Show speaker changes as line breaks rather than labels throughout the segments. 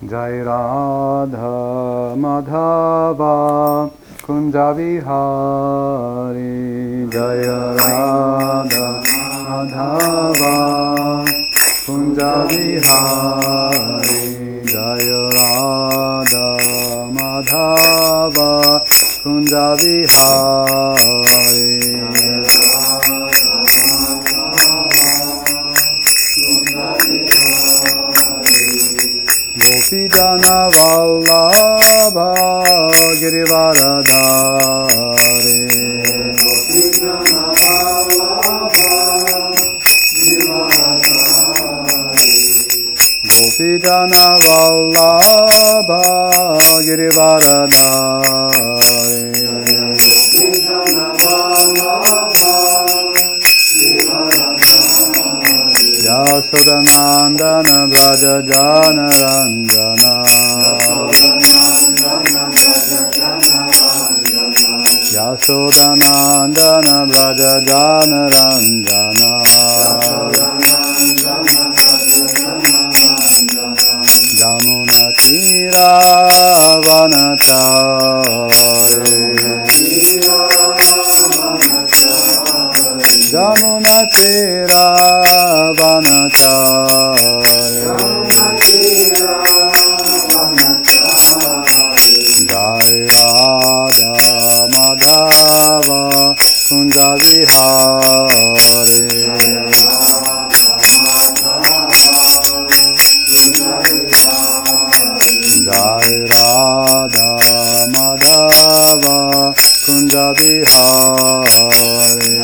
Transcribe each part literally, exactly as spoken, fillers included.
Jai Radha Madhava Kunja Vihari Jai Radha Madhava Kunja Vihari Jai Radha Madhava Kunja Vihari Gopijana Vallabha Girivaradhare Gopijana Vallabha Girivaradhare Yasodanandana Vraja Jana Ranjana Yasodanandana Vraja Jana Ranjana Jamuna Tira Vanachare Jamuna Tira Vanachare Jai Radha Madhava Kunja Vihare Jai Radha Madhava Kunja Vihare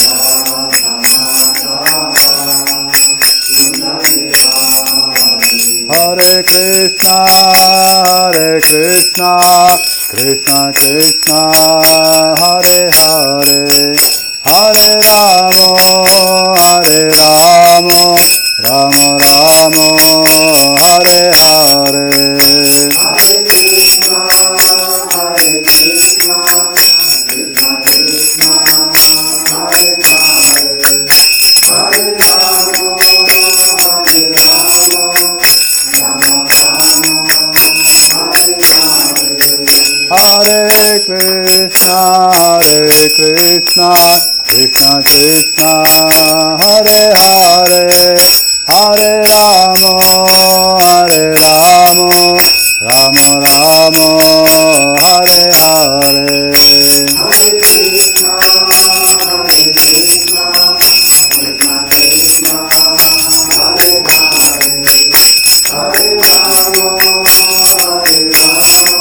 Hare Krishna, Hare Krishna, Krishna Krishna, Hare Hare, Hare Rama, Hare Rama, Rama Rama, Hare Hare. Hare Krishna, Hare Krishna, Krishna Krishna, Hare Hare, Hare Rama, Hare Rama. Hare Krishna, Hare Krishna, Krishna Krishna, Hare Hare, Hare Rama, Hare Rama, Rama Rama, Hare Hare. Hare Krishna, Hare Krishna, Krishna Krishna, Hare Hare, Hare Rama, Hare Rama.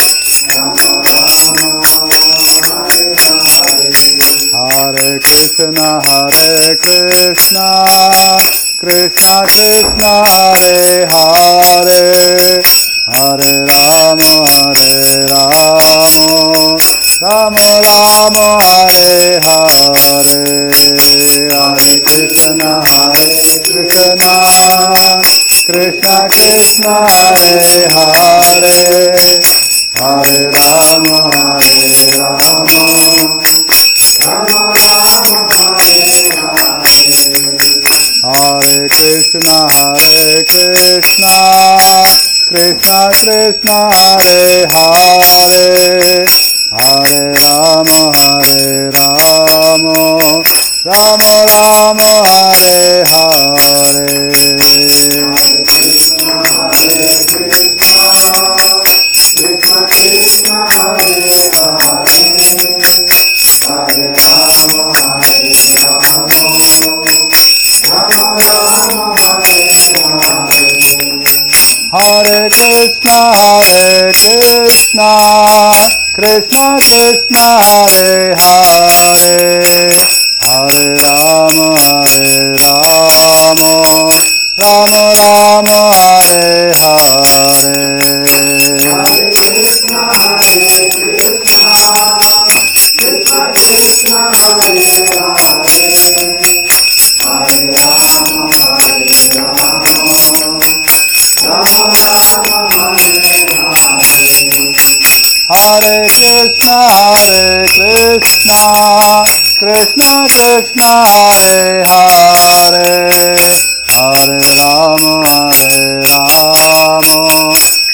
Hare Krishna, Hare Krishna, Krishna Krishna, Hare Hare, Hare Rama, Hare Rama, Rama Rama, Hare Hare. Hare Krishna, Hare Krishna, Krishna Krishna, Hare Hare, Hare Rama, Hare Rama, Rama Rama, Hare Hare. Hare Krishna, Hare Krishna, Krishna Krishna, Hare Hare, Hare Rama, Hare Rama, Rama Rama, Hare Hare. Hare Krishna, Hare Krishna, Krishna Krishna, Hare Hare, Hare Rama, Hare Rama, Rama Rama, Hare Hare. Hare Krishna, Hare Krishna, Krishna Krishna, Hare Hare, Hare Rama, Hare Rama, Rama Rama, Hare Hare. Hare Krishna, Hare Krishna, Krishna Krishna, Hare Hare, Hare Rama, Hare Rama, Rama Rama, Hare Hare. Hare Krishna, Hare Krishna, Krishna Krishna, Hare Hare, Hare Rama, Hare Rama,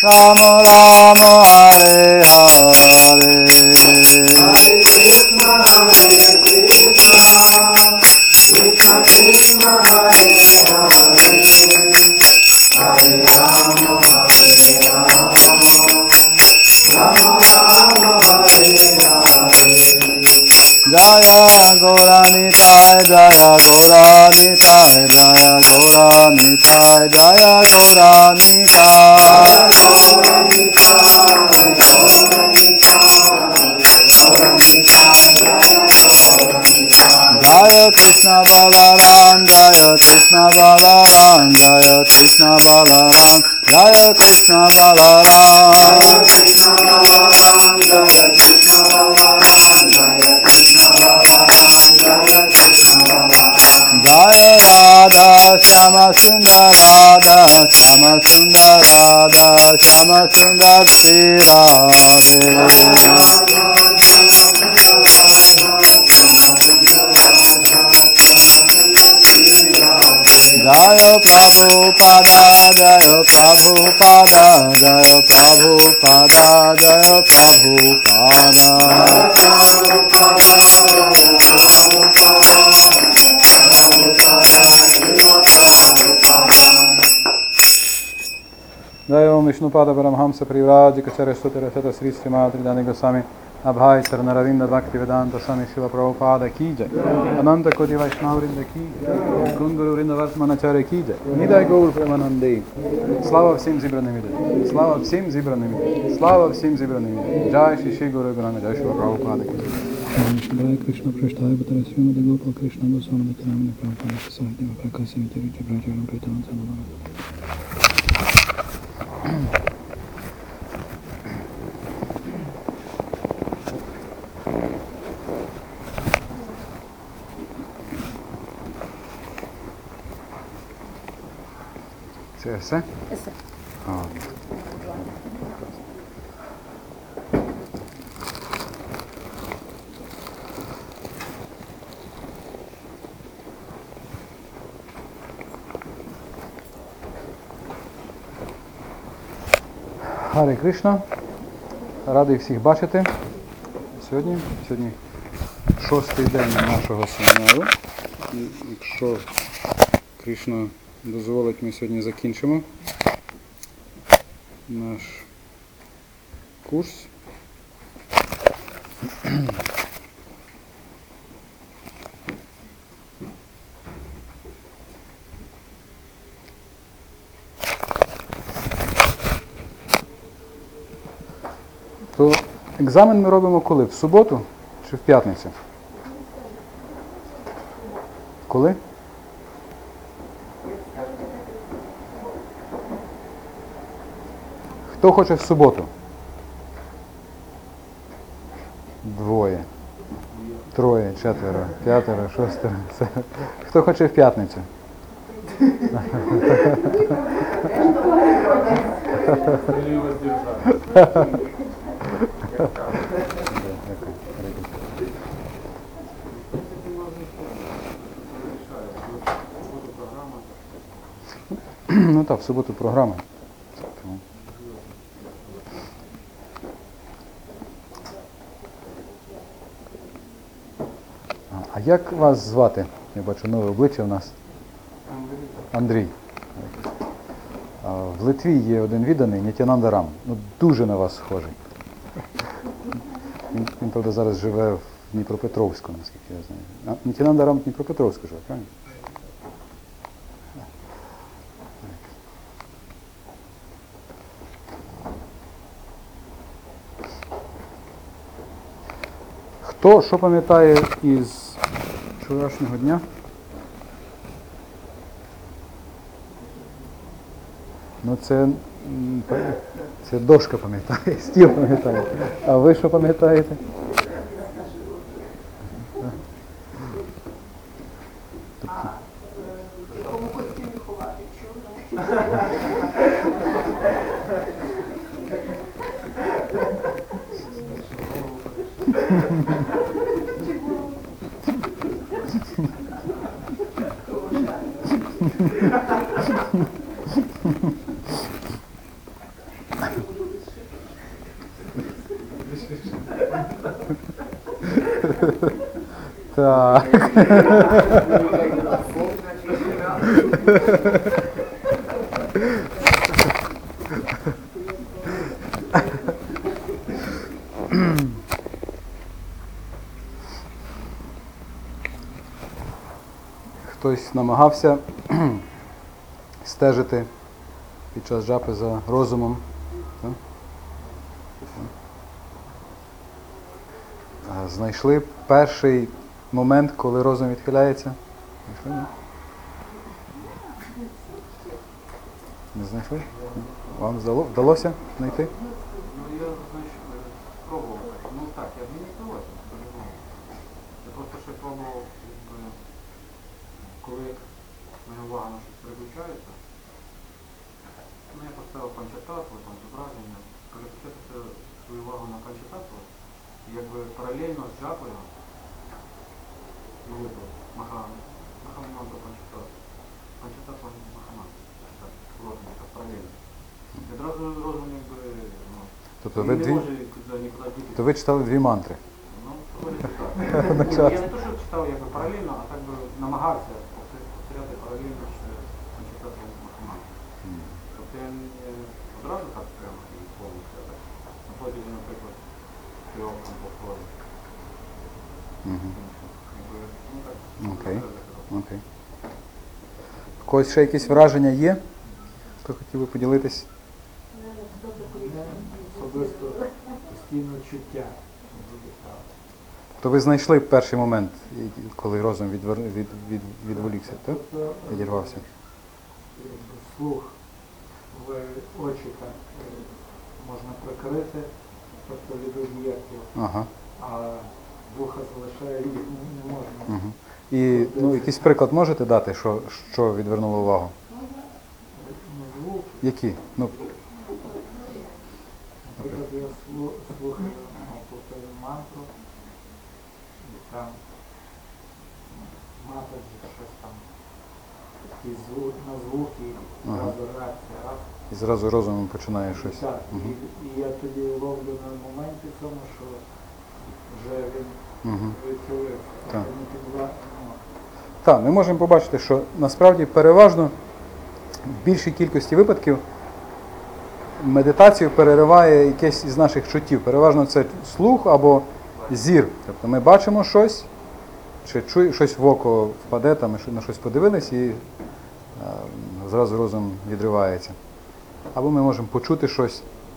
Rama Rama Hare Hare
Hare Krishna, Hare Krishna, Krishna Krishna, Hare Hare, Hare Rama, Hare Rama, Rama Rama, Hare Hare.
Jaya Gauranitai, Jaya Gauranitai, Jaya Gauranitai, Jaya Gauranitai. Jaya Krishna Balaram, Jaya Krishna Balaram, Jaya Krishna Balaram, Jaya Krishna Balaram. Jaya Radha Shama Sundar Radha Shama Sundar Radha Shama Sundar Shri Radhe. Jaya Prabhupada, Jaya Prabhupada, Jaya Prabhupada, Jaya Prabhupada. Jaya Om Vishnupada Paramhamsa Privrajika Charaswatara Sata Sri Srimati Dani Goswami Abhay Charanaravinda Bhakti Vedanta Swami Shiva Prabhupada Ki Jai, Ananta Koti Vaishnavrinda Ki Jai, Guru Vrinda Vartmanacharya Ki Jai, Nidai Gaur Premanande, Slava всем зібраним іде, Слава всім зібраним іде, Слава всім зібраним іде, Jai Shri Shri Guru Granam Jai Shiva Prabhupada Ki Jai. Jai Krishna Prashtaya Bhattara Srimati Gopal Krishna Goswami Bhattanamini Prabhupada Sahideva Prakasya Vitarita Pracharam Praitam Samavara. Це все?
Все.
А. Харе Кришна. Радий всіх бачити сьогодні. Сьогодні шостий день нашого семінару. І якщо Кришна дозволить, ми сьогодні закінчимо наш курс. То екзамен ми робимо коли? В суботу чи в п'ятницю? Коли? Хто хоче в суботу? Двоє. Троє, четверо, п'ятеро, шостеро. Це... Хто хоче в п'ятницю? Ну так, в суботу програма. А як вас звати? Я бачу нове обличчя в нас. Андрій. А в Литві є один відданий, Нітянанда Рам. Ну, дуже на вас схожий. Він, він, правда, зараз живе в Дніпропетровську, наскільки я знаю. А Нітянанда Рам в Дніпропетровську живе, правильно? Хто що пам'ятає із вчорашнього дня? Ну це, це дошка пам'ятає, стіл пам'ятає. А ви що пам'ятаєте?
Кому хотіли ховати, чого?
Так. Хтось намагався стежити під час джапи за розумом. Так? А, Знайшли перший момент, коли розум відхиляється? Знайшли, ні? Не знайшли? Вам здало- вдалося знайти?
Ну, я, значит, пробовал. Ну, так, я бы не вдалося, по-любому. Я просто ще пробував, якби, коли моя увага на щось переключається, ну, я поставив панчататву, там, зображення, переключати свою увагу на панчататву, і якби паралельно з джапою, ну, вибрав, махана, махаманта панчататву. Панчататва махаманта, так, розум, так, паралельно. І одразу розум, якби, ну,
Тобто
він
ви
не
дві,
може нікуди, нікуди діти.
то ви читали дві мантри.
Ну, виходить так.
Одночасно.
Я не то, що читав якби паралельно, а так би намагався повторяти паралельно ще читати Махаман. Тобто я не одразу так прямо і повністю, а так на протязі, наприклад, трьох там повторів.
Мгм.
Якби, ну так.
Окей.
так.
Окей. В когось ще якісь враження є? Хто хотів би поділитись?
Особисто постійно чуття.
То ви знайшли перший момент, і- коли розум відвер... від... від... відволікся, так?
Тобто
Відірвався.
слух в очі так е, можна прикрити, тобто від об'єктів,
Ага.
а вуха залишає їх не, не можна.
Угу. І ну, якийсь приклад можете дати, що, що відвернуло увагу?
Ну, звук,
Які? Ну,
наприклад, я слу- слухаю, ну, повторюю мантру, і там мати щось там, якісь звук, на звуки,
Ага.
зразу реакція, раз.
і зразу розумом починає щось.
Так,
Мгм.
і, і я тоді ловлю на моменті цьому, що вже він
Мгм.
відхилився.
Так.
Тобто не підва- ну,
Так, ми можемо побачити, що насправді переважно в більшій кількості випадків медитацію перериває якесь із наших чуттів. Переважно це слух або зір. Тобто ми бачимо щось, чи чує, щось в око впаде, там, ми на щось подивились і е, зразу розум відривається. Або ми можемо почути щось.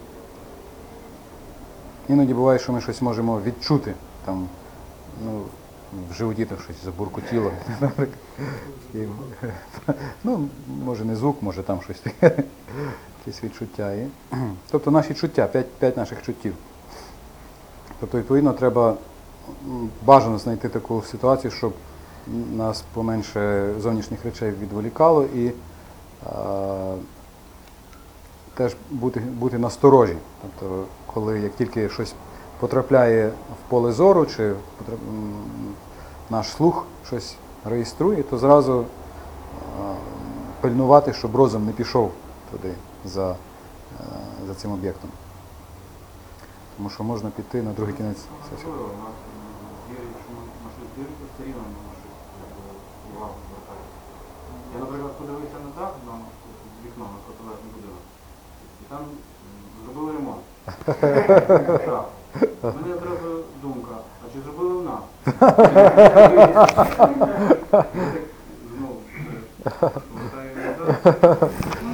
Іноді буває, що ми щось можемо відчути. Там, ну, в животі там щось забуркотіло. наприклад. І, ну, може не звук, може там щось таке, якесь відчуття є. Тобто наші чуття, п'ять, п'ять наших чуттів. Тобто, відповідно, треба м, бажано знайти таку ситуацію, щоб нас поменше зовнішніх речей відволікало і а, теж бути, бути насторожі. Тобто, коли як тільки щось потрапляє в поле зору, чи потрап... м, наш слух щось реєструє, то зразу а, пильнувати, щоб розум не пішов туди за, а, за цим об'єктом. Тому що можна піти на другий кінець сесії.
Можливо, у нас вірить, що ми на щось дивимося, все рівно ми на щось якби, увагу звертаємо. Я, наприклад, подивився на дах, на вікно, на протилежний будинок, і там м, зробили ремонт. Так. У мене одразу думка, а чи зробили в нас? Ну, повертаю назад.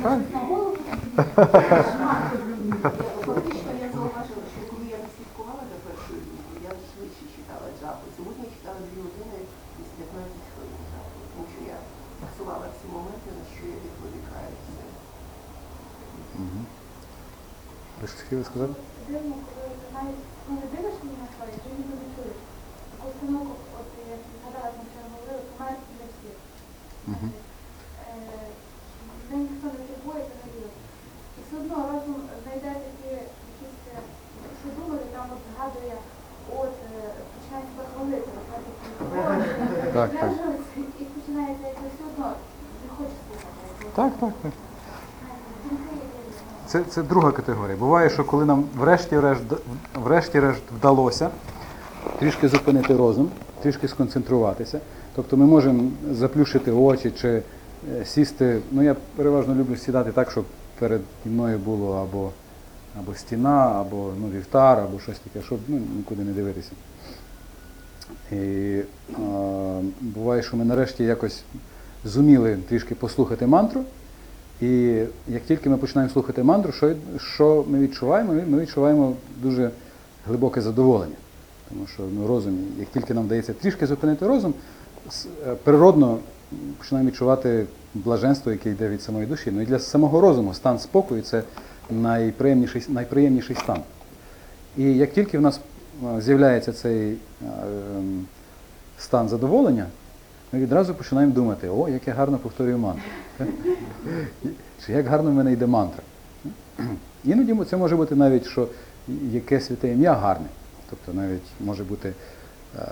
Фактично я зауважила, що коли я не слідкувала за першою лінією, я швидше читала джапу. Сьогодні я читала дві години із п'ятнадцять хвилин джапу, тому що я фіксувала всі моменти, на що я відволікаюся.
Угу. Ви щось хотіли сказати?
Дивно, коли навіть ну, не дивишся на своє, вже ніби не чуєш. Таку установку, от я згадала, ми вчора говорили, помер для всіх.
Угу.
Е, Вже ніхто не турбує, це не вірить. І все одно розум знайде такі якісь, е, що думати, там от згадує, от, е, починає себе хвалити, розказує,
Так,
я
так.
вже і починається якось все одно, не хоче слухати.
Так, так, так.
Думки є різні.
Це, це друга категорія. Буває, що коли нам врешті-решт, врешті-решт вдалося трішки зупинити розум, трішки сконцентруватися. Тобто ми можемо заплющити очі чи е, сісти. Ну, я переважно люблю сідати так, щоб перед мною було або, або стіна, або ну, вівтар, або щось таке, щоб ну, нікуди не дивитися. І е, буває, що ми нарешті якось зуміли трішки послухати мантру. І як тільки ми починаємо слухати мантру, що, що ми відчуваємо? Ми відчуваємо дуже глибоке задоволення. Тому що ну, розум, як тільки нам вдається трішки зупинити розум, природно починаємо відчувати блаженство, яке йде від самої душі. Ну і для самого розуму стан спокою – це найприємніший, найприємніший стан. І як тільки в нас з'являється цей е, стан задоволення, ми відразу починаємо думати, о, як я гарно повторюю мантру. Чи як гарно в мене йде мантра. Іноді це може бути навіть, що яке святе ім'я гарне. Тобто навіть може бути е,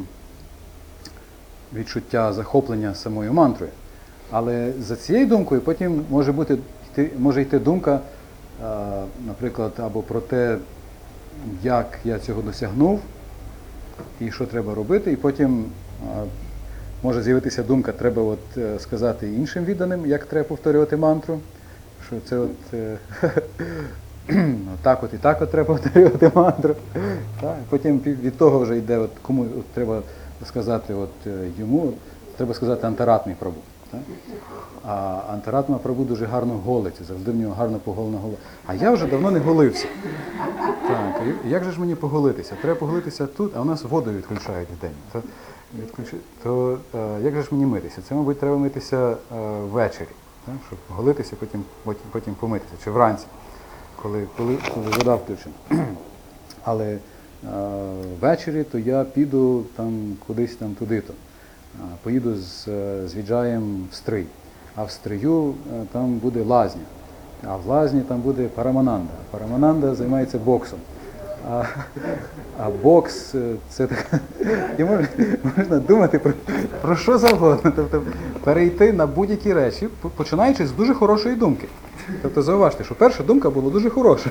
відчуття захоплення самою мантрою. Але за цією думкою потім може бути, може йти думка, е, наприклад, або про те, як я цього досягнув і що треба робити, і потім е, може з'явитися думка, треба от, е, сказати іншим відданим, як треба повторювати мантру, що це от е, так от і так от треба повторювати мантру. Так, потім від того вже йде, от, кому от, треба сказати от, йому, треба сказати антаратмі прабу. Так? А антаратма прабу дуже гарно голиться, завжди в нього гарно поголена голова. А я вже давно не голився. Так, як же ж мені поголитися? Треба поголитися тут, а у нас воду відключають в день. То, відключ... то е, як же ж мені митися? Це, мабуть, треба митися е, ввечері, так? Щоб голитися, потім, потім, потім помитися, чи вранці, коли, коли, коли вода включена. Але е, ввечері то я піду там кудись там туди-то. Поїду з, з Віджаєм в Стрий, а в Стрию там буде лазня, а в лазні там буде Парамананда. Парамананда займається боксом. А, а бокс – це так, і можна, можна думати про, про що завгодно, тобто перейти на будь-які речі, починаючи з дуже хорошої думки. Тобто зауважте, що перша думка була дуже хороша.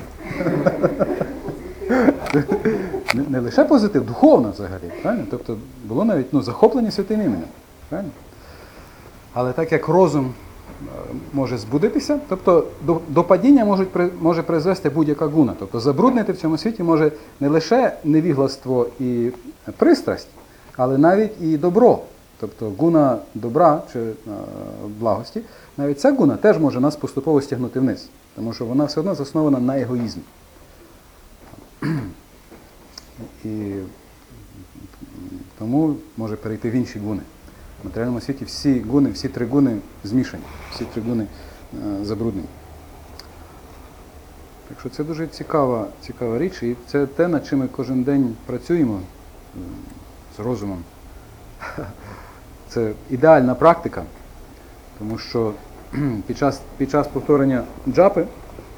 Не, не лише позитив, духовно взагалі. Правильно? Тобто було навіть ну, захоплення святим іменем. Правильно? Але так як розум може збудитися, тобто до, до падіння можуть, може призвести будь-яка гуна. Тобто забруднити в цьому світі може не лише невігластво і пристрасть, але навіть і добро. Тобто гуна добра чи е, благості, навіть ця гуна теж може нас поступово стягнути вниз. Тому що вона все одно заснована на егоїзмі. І тому може перейти в інші гуни. В матеріальному світі всі гуни, всі три гуни змішані, всі три гуни е, забруднені. Так що це дуже цікава, цікава річ, і це те, над чим ми кожен день працюємо е, з розумом. Це ідеальна практика, тому що під час, під час повторення джапи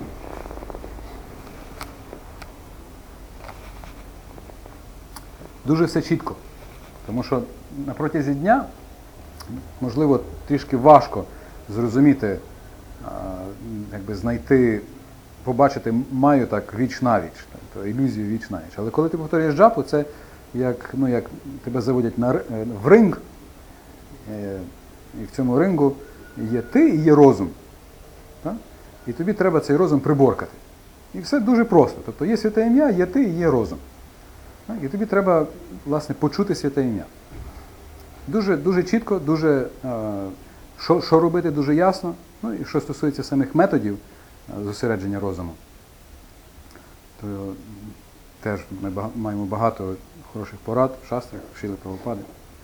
дуже все чітко, тому що на протязі дня, можливо, трішки важко зрозуміти, якби знайти, побачити маю так віч на віч, тобто ілюзію віч на віч. Але коли ти повторюєш джапу, це як, ну, як тебе заводять на, в ринг, і в цьому рингу є ти і є розум. Так? І тобі треба цей розум приборкати. І все дуже просто. Тобто є святе ім'я, є ти і є розум. І тобі треба, власне, почути святе ім'я. Дуже, дуже чітко, дуже, що, що робити, дуже ясно. Ну, і що стосується самих методів зосередження розуму, то теж ми маємо багато хороших порад в шастрах, в Шріли Прабхупади.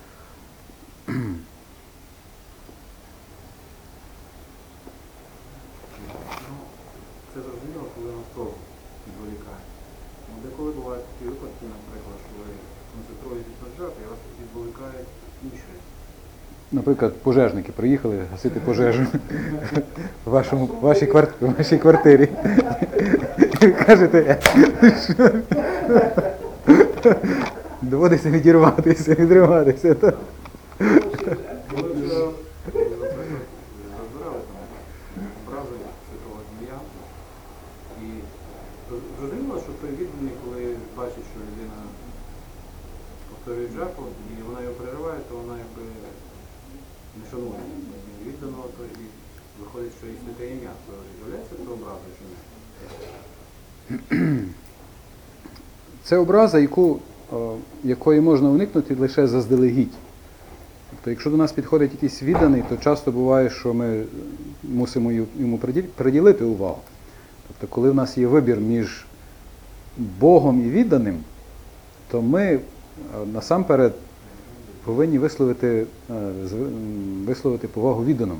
Це зрозуміло, коли нас розум відволікає. Деколи бувають такі випадки, наприклад, що ви концентруєтесь на джапі, і вас відволікають інші.
Наприклад, пожежники приїхали гасити пожежу в вашому, вашій, кварт, в вашій квартирі. І ви кажете, що доводиться відірватися, відриватися.
Коли вже, наприклад, розбирали там образи святого змія, і зрозуміло, що той відданий, коли бачить, що людина повторює джапу, і його його перериває, то вона якби не шанує відданого, то і виходить, що і святе ім'я, то являється це образою чи ні?
Це образа, яку, о, якої можна уникнути лише заздалегідь. Тобто, якщо до нас підходить якийсь відданий, то часто буває, що ми мусимо йому приділити увагу. Тобто, коли в нас є вибір між Богом і відданим, то ми насамперед повинні висловити, висловити повагу відданому.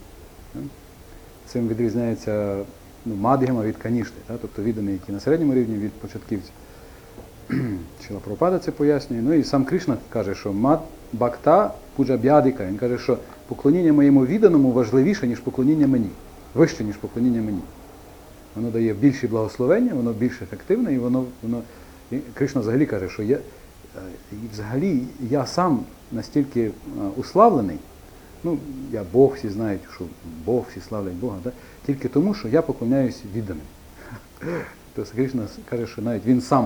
Цим відрізняється ну, Мадгяма від Канішти, тобто відданий, які на середньому рівні від початківців. Шріла Прабхупада це пояснює. Ну і сам Кришна каже, що мад бхакта пуджа б'ядика. Він каже, що поклоніння моєму відданому важливіше, ніж поклоніння мені. Вище, ніж поклоніння мені. Воно дає більші благословення, воно більш ефективне, і воно, воно... І Кришна взагалі каже, що я, взагалі я сам настільки уславлений, ну, я Бог, всі знають, що Бог, всі славлять Бога, да? Тільки тому, що я поклоняюсь відданим. Тобто Кришна каже, що навіть він сам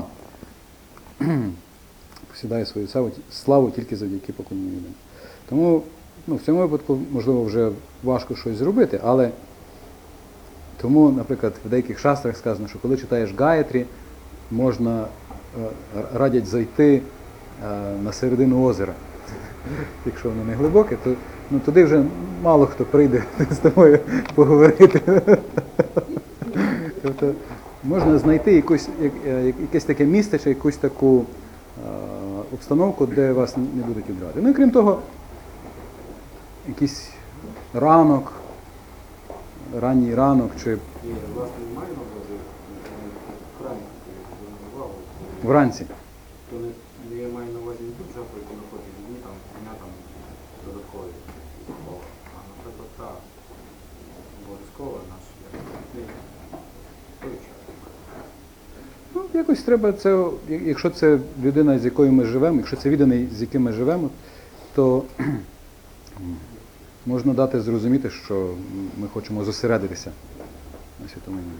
посідає свою славу, славу тільки завдяки поклонінню відданим. Тому ну, в цьому випадку, можливо, вже важко щось зробити, але тому, наприклад, в деяких шастрах сказано, що коли читаєш Гаятрі, можна, радять зайти на середину озера. Якщо воно не глибоке, то ну, туди вже мало хто прийде з тобою поговорити. Тобто можна знайти якусь, якесь таке місце чи якусь таку обстановку, де вас не будуть відбирати. Ну і крім того, якийсь ранок, ранній ранок чи
І, власне, немає на увазі в храмі, увагу,
вранці.
то не, я маю на увазі не тут жапу, яку находять дні, там, дня там додаткові слова, а, наприклад, та обов'язкова наш, як той час.
Ну, якось треба це, якщо це людина, з якою ми живемо, якщо це відданий, з яким ми живемо, то можна дати зрозуміти, що ми хочемо зосередитися на святому ім'ї.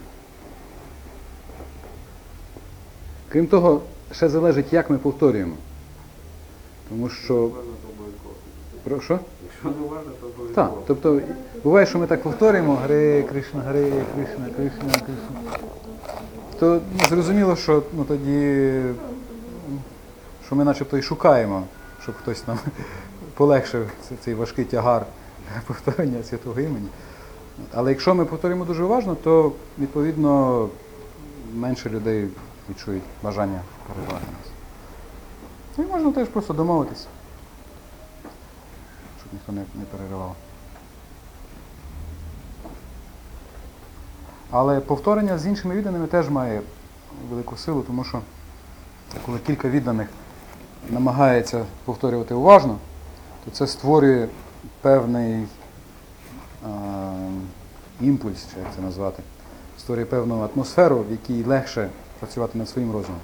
Крім того, ще залежить, як ми повторюємо. Тому що...
Уважно, то обов'язково.
Про що?
Якщо не уважно, то обов'язково.
Так, тобто буває, що ми так повторюємо Гаре Кришна, Гаре Кришна, Кришна, Кришна. То ну, зрозуміло, що ну, тоді, що ми начебто і шукаємо, щоб хтось нам полегшив цей важкий тягар повторення святого імені. Але якщо ми повторюємо дуже уважно, то відповідно менше людей відчують бажання перебувати нас. Ну і можна теж просто домовитися, щоб ніхто не, не переривав. Але повторення з іншими відданими теж має велику силу, тому що коли кілька відданих намагається повторювати уважно, то це створює певний а, імпульс, чи як це назвати, створює певну атмосферу, в якій легше працювати над своїм розумом.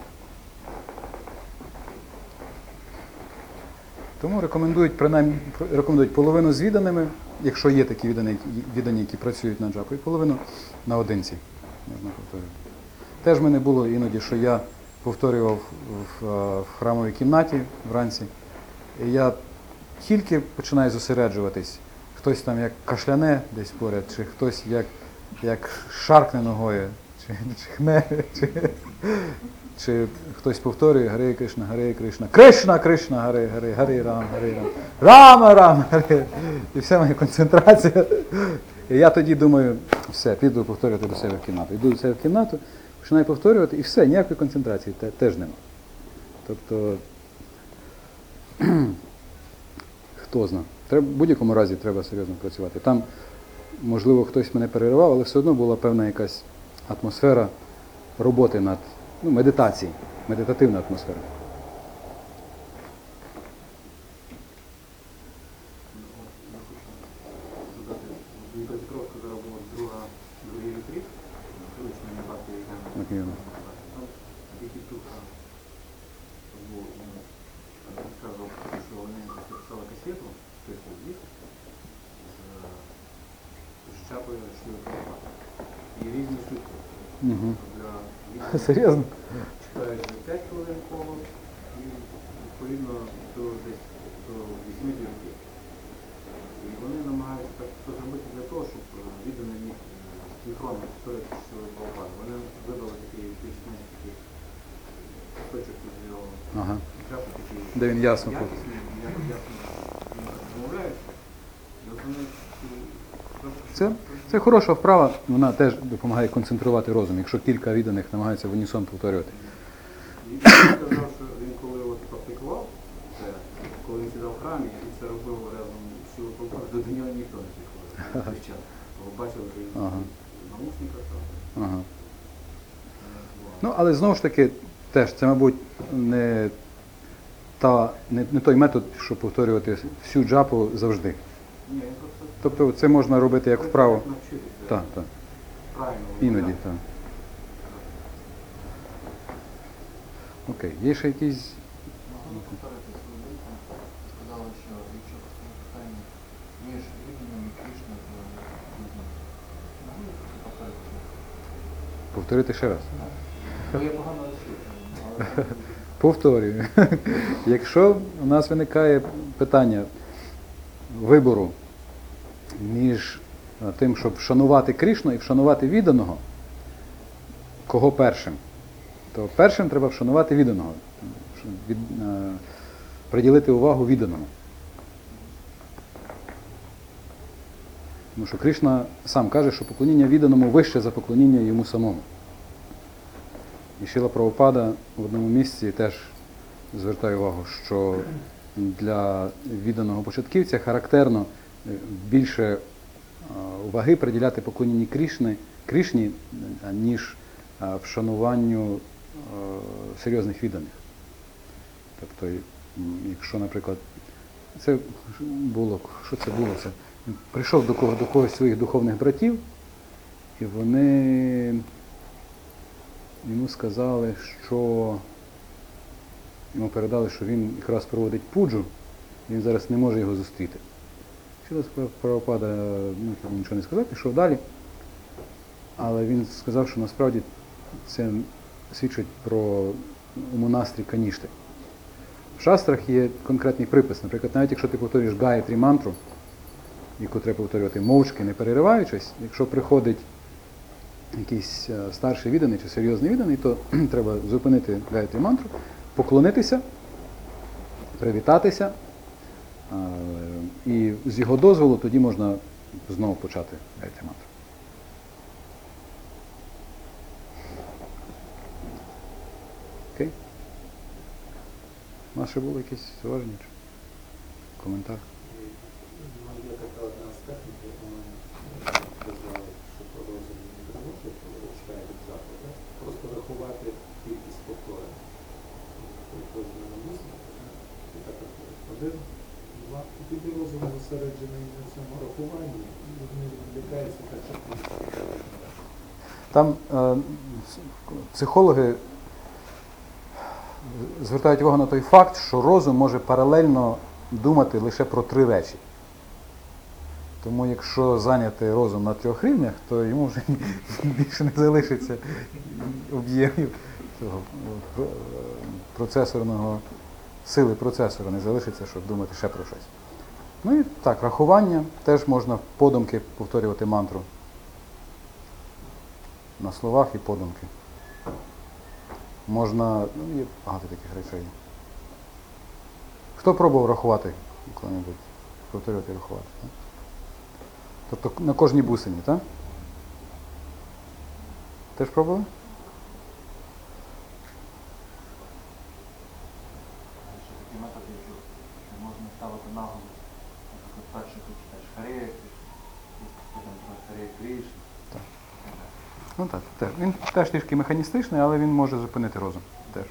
Тому рекомендують, принаймні, рекомендують половину з відданими, якщо є такі віддані, віддані, які працюють над джапою, половину наодинці можна повторювати. Теж в мене було іноді, що я повторював в, в храмовій кімнаті вранці, і я тільки починаю зосереджуватись, хтось там як кашляне десь поряд, чи хтось як, як шаркне ногою, чи, чи хне, чи, чи хтось повторює Гаре Кришна, Гаре Кришна, Кришна, Кришна, Гаре, Гаре, Гаре Рам, Гаре Рам, Рама, Рам, Гаре. І вся моя концентрація. І я тоді думаю, все, піду повторювати до себе в кімнату. Йду до себе в кімнату, починаю повторювати, і все, ніякої концентрації теж нема. Тобто, хто знає. В будь-якому разі треба серйозно працювати. Там, можливо, хтось мене переривав, але все одно була певна якась атмосфера роботи над, ну, медитації, медитативна атмосфера.
Дніпропетровська зараз була друга, другий ретріт, вулична небагато
Окей.
Бікітуха був, розказував, що вони написали касету, тобто диск, з Чапою Шріли Прабхупади. І різні сутки.
Угу.
Для відео
Серйозно?
читають за п'ять хвилин коло, і відповідно до десь до вісімдесят років. І вони намагаються так це зробити для того, щоб відданий міг синхронно повторити сили Прабхупади. Вони видали такий більш-менш такий кусочок із його
Ага.
часу, такий
Де він ясно тут.
якісний, як- ясно домовляються. І от вони ці-
Це, це хороша вправа, вона теж допомагає концентрувати розум, якщо кілька відданих намагаються в унісон повторювати.
І він сказав, що він коли от практикував це, коли він сідав в храмі і це робив разом з силою Прабхупади, до нього ніхто не приходив. Весь час. Бо бачили, що він
Ага.
в наушниках там.
Ага. Ну, але знову ж таки, теж це, мабуть, не, та, не, не той метод, щоб повторювати всю джапу завжди.
Ні, він просто
Тобто це можна робити як вправо.
навчитися.
Так, так.
Правильно.
Іноді,
виглядати.
так. Окей. Є ще якісь.
Могли повторити свою думку. Сказали, що якщо постає питання між відданими Кришни та людьми, могли повторити це?
Повторити ще раз.
Бо я погано розчитую, але
Повторюю. Якщо у нас виникає питання вибору між е, тим, щоб вшанувати Кришну і вшанувати відданого, кого першим, то першим треба вшанувати відданого, щоб від, е, приділити увагу відданому. Тому що Кришна сам каже, що поклоніння відданому вище за поклоніння йому самому. І Шріла Прабхупада в одному місці теж звертає увагу, що для відданого початківця характерно е, більше е, уваги приділяти поклонінні Кришни, Кришні, е, ніж е, вшануванню е, серйозних відданих. Тобто, м, якщо, наприклад, це було, що це було? Це він прийшов до кого, до когось своїх духовних братів, і вони йому сказали, що йому передали, що він якраз проводить пуджу, і він зараз не може його зустріти. Шріла Прабхупада, ну, там нічого не сказав, пішов далі. Але він сказав, що насправді це свідчить про умонастрій Канішти. В шастрах є конкретний припис. Наприклад, навіть якщо ти повторюєш Гаyaтрі мантру, яку треба повторювати мовчки, не перериваючись, якщо приходить якийсь е, старший відданий чи серйозний відданий, то треба зупинити Гаyaтрі мантру, поклонитися, привітатися, е, і з його дозволу тоді можна знову почати Гаyaтрі мантру. Окей? У нас ще було якісь зауваження чи коментар?
ну, є така одна з технік, яку ми казали, що продовження не переношує, коли читає від заходу. Просто рахувати кількість повторень. Тобто на музику, і так рахує. Один, два, і тоді розум зосереджений на цьому рахуванні, і не відвлікається так, що
Там е, психологи звертають увагу на той факт, що розум може паралельно думати лише про три речі. Тому якщо зайняти розум на трьох рівнях, то йому вже більше не залишиться об'ємів цього е, процесорного, сили процесора не залишиться, щоб думати ще про щось. Ну і так, рахування теж можна подумки повторювати мантру. На словах і подумки. Можна, ну, є багато таких речей. Хто пробував рахувати коли-небудь? Повторювати рахувати, так? Тобто на кожній бусині, так? Теж пробували?
ще такі методи, що, що можна ставити наголос. Наприклад, перше ти читаєш Харе, потім Харе Кришна.
Ну так, теж. Він теж трішки механістичний, але він може зупинити розум. Теж.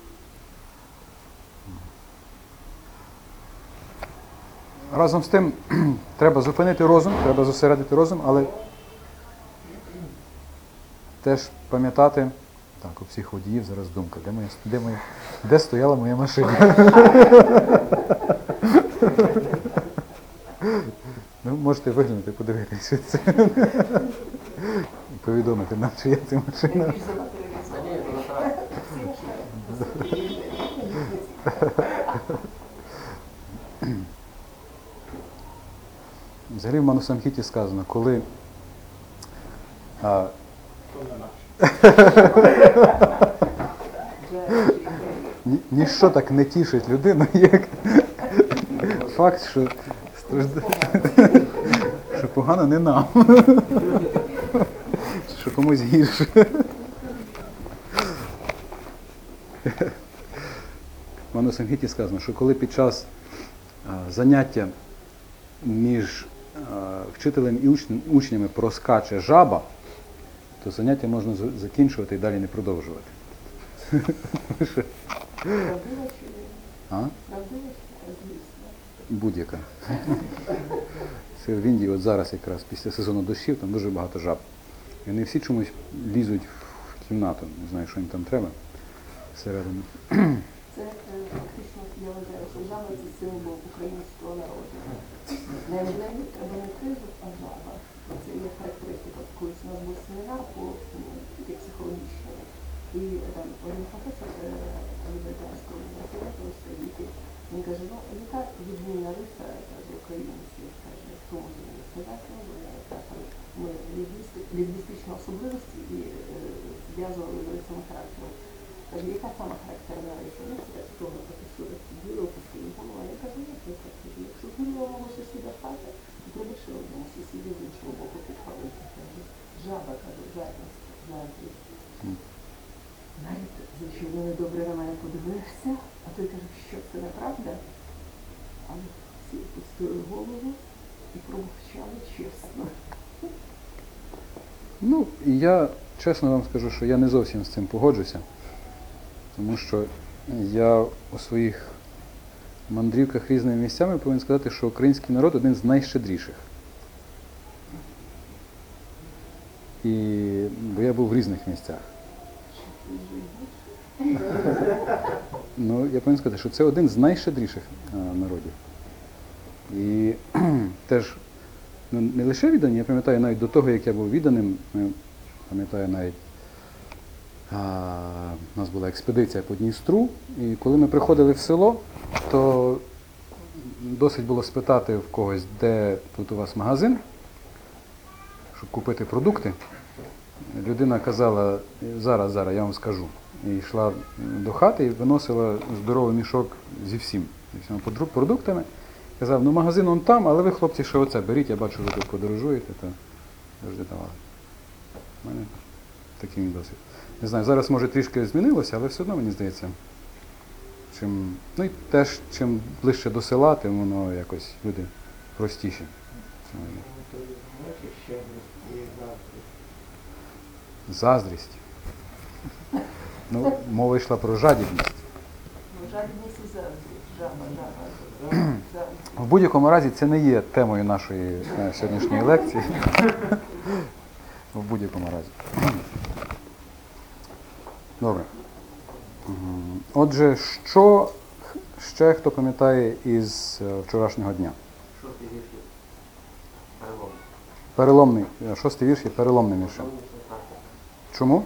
Разом з тим, треба зупинити розум, треба зосередити розум, але теж пам'ятати, так, у всіх водіїв зараз думка, де, моя, де, моя, де стояла моя машина? Ну, можете виглянути, подивитися це. І повідомити нам, чи є ця машина.
Найбільш за телевізор.
взагалі в Манусамхіті сказано, коли а, ні- ніщо так не тішить людину, як факт, що страждає, що погано не нам, що комусь гірше. В Манусамхіті сказано, що коли під час а, заняття між а, вчителем і учнем- учнями проскаче жаба, то заняття можна за- закінчувати і далі не продовжувати.
Правдива чи
А?
правдива чи звісно?
Будь-яка. Це в Індії от зараз якраз після сезону дощів там дуже багато жаб. І вони всі чомусь лізуть в кімнату, не знаю, що їм там треба всередину.
Це е, фактично, я вважаю, що жаба – це символ українського народу. Не емблему треба не кризу, а жаба. Це є характеристика. Колись у нас був семінар по м, тільки психологічному. І там один професор е, Американського університету у світі, він каже, ну, яка відмінна риса, каже, українців, каже, хто може мені сказати, ну, яка там ми лінгвісти- лінгвістичні особливості і е, зв'язували з рисами характеру. Каже, яка сама характерна риса? Ну, це того професора Гурова по-своєму. А я кажу, ну, це так. Якщо Гурова мого сусіда хата, то треба ще одному сусіду з іншого боку підпалити. Каже, жаба, каже, жадність, жадність. Навіть, звичайно, недобре на мене подивився, а той каже, що це неправда. Але всі опустили голову і промовчали чесно.
Ну, і я чесно вам скажу, що я не зовсім з цим погоджуся, тому що я у своїх мандрівках різними місцями повинен сказати, що український народ один з найщедріших. І, бо я був в різних місцях. Ну, я повинен сказати, що це один з найщедріших а, народів. І теж ну, не лише віддані, я пам'ятаю навіть до того, як я був відданим, я пам'ятаю навіть, а, у нас була експедиція по Дністру, і коли ми приходили в село, то досить було спитати в когось, де тут у вас магазин, щоб купити продукти. Людина казала, зараз, зараз, я вам скажу. І йшла до хати і виносила здоровий мішок зі всім, зі всіма подру- продуктами. Казав, ну магазин он там, але ви, хлопці, ще оце беріть, я бачу, ви тут подорожуєте, то завжди давали. У мене такий досвід. Не знаю, зараз може трішки змінилося, але все одно мені здається, чим, ну і теж чим ближче до села, тим воно якось люди простіші. в цьому є. Заздрість. Ну, мова йшла про жадібність.
Ну, жадібність і заздрість. Жаба, жаба. Заздрість.
В будь-якому разі це не є темою нашої е, сьогоднішньої лекції. В будь-якому разі. Добре. М, Отже, що ще хто пам'ятає із е, вчорашнього дня?
Шостий вірш є переломний.
Переломний. е, Шостий вірш є переломним віршем. Чому?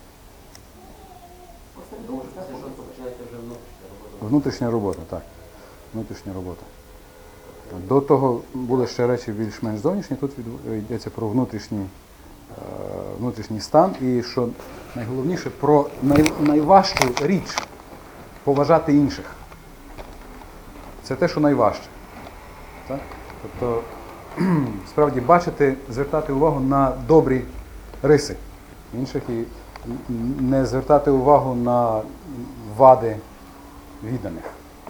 Тому що це шосте починається вже внутрішня робота.
Внутрішня робота, так. Внутрішня робота. До того були ще речі більш-менш зовнішні, тут від- йдеться про внутрішній, е, внутрішній стан і, що найголовніше, про най, найважчу річ – поважати інших. Це те, що найважче. Так? Тобто, справді, бачити, звертати увагу на добрі риси інших і не звертати увагу на вади відданих.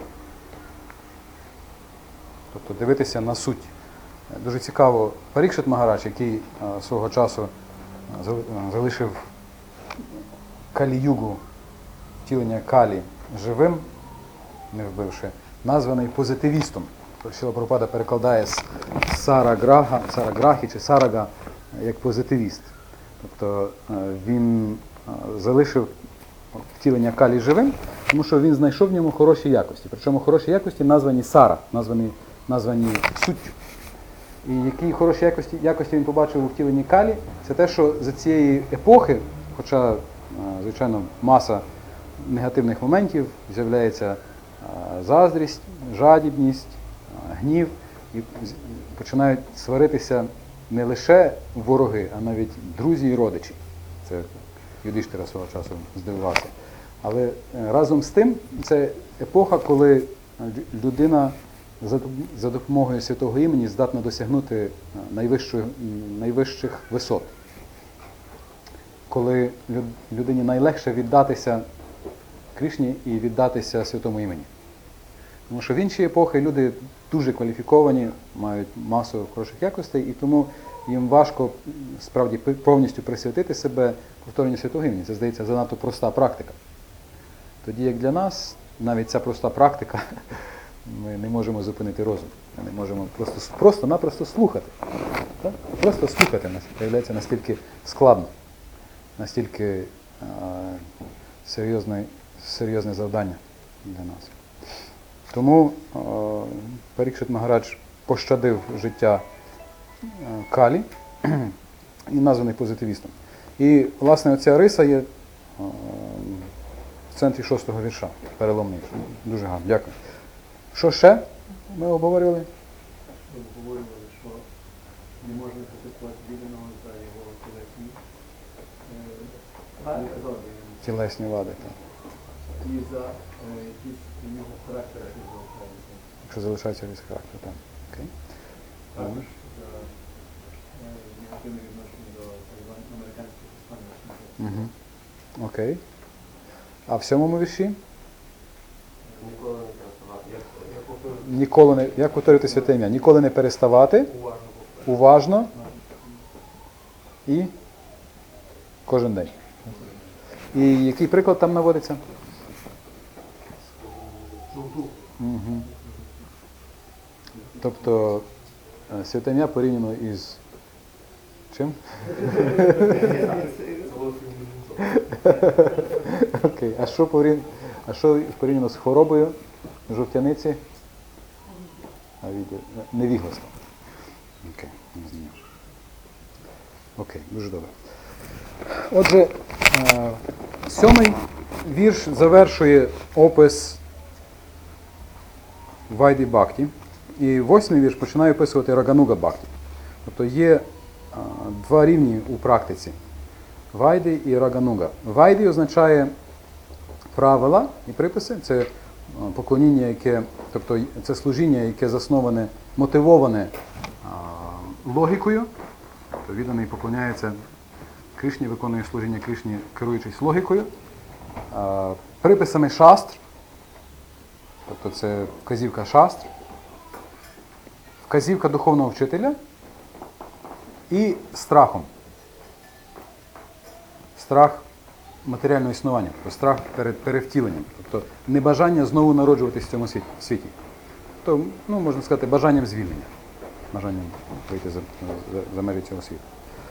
Тобто дивитися на суть. Дуже цікаво, Парікшит Магарадж, який а, свого часу а, зал- а, залишив Калі-югу, втілення Калі живим, не вбивши, названий позитивістом. Шріла Прабхупада перекладає з Сара Граха, Сара Грахі чи Сарага як позитивіст. Тобто е, він е, залишив втілення Калі живим, тому що він знайшов в ньому хороші якості. Причому хороші якості названі Сара, названі, названі суттю. І які хороші якості, якості він побачив у втіленні Калі, це те, що за цієї епохи, хоча, е, звичайно, маса негативних моментів, з'являється е, заздрість, жадібність, е, гнів, і з- починають сваритися не лише вороги, а навіть друзі і родичі. Це Юдиштира свого часу здивувався. Але е, разом з тим, це епоха, коли е, лю- людина за, доп- за допомогою святого імені здатна досягнути е, найвищої- м, найвищих висот. Коли люд- людині найлегше віддатися Кришні і віддатися святому імені. Тому що в інші епохи люди дуже кваліфіковані, мають масу хороших якостей, і тому їм важко м, справді пи- повністю присвятити себе повторенню святого імені. Це, здається, занадто проста практика. Тоді як для нас, навіть ця проста практика, ми не можемо зупинити розум. Ми не можемо просто, просто-напросто слухати. Так? Просто слухати нас виявляється настільки складно, настільки а, серйозне, серйозне завдання для нас. Тому а, Парікшит Магарадж пощадив життя а, Калі і названий позитивістом. І, власне, оця риса є а, в центрі шостого вірша, переломний. Дуже гарно, дякую. Що ще ми обговорювали?
Ви обговорювали, що не можна критикувати відданого за його тілесні е, вади
Тілесні вади. Так.
і за е, якісь його характери, які залишаються.
Якщо залишається весь характер, так. Окей.
Також за е, негативне відношення до так званих американських іспанських.
Угу. Окей. А в сьомому вірші?
Ніколи не переставати. Як, як повторюю,
Ніколи не, як повторювати святе ім'я? Ніколи не переставати,
уважно повторюю.
уважно і кожен день. І який приклад там наводиться? Угу. Тобто е, святе ім'я порівняно із чим? Окей. А що порівняно, а що порівняно з хворобою жовтяниці? Авідя. Невігластво. Окей, не знаю. Окей, дуже добре. Отже, е, сьомий вірш завершує опис Вайди Бхакті. І восьмий вірш починає описувати Рагануга Бхакті. Тобто є е, два рівні у практиці. Вайди і Рагануга. Вайди означає правила і приписи. Це е, поклоніння, яке, тобто це служіння, яке засноване, мотивоване а, логікою. Тобто відданий поклоняється Кришні, виконує служіння Кришні, керуючись логікою. А, приписами шастр, тобто це вказівка шастр, вказівка духовного вчителя і страхом. Страх матеріального існування, тобто страх перед перевтіленням, тобто небажання знову народжуватись в цьому світі. Тобто, ну, можна сказати, бажанням звільнення, бажанням вийти за, за, за межі цього світу.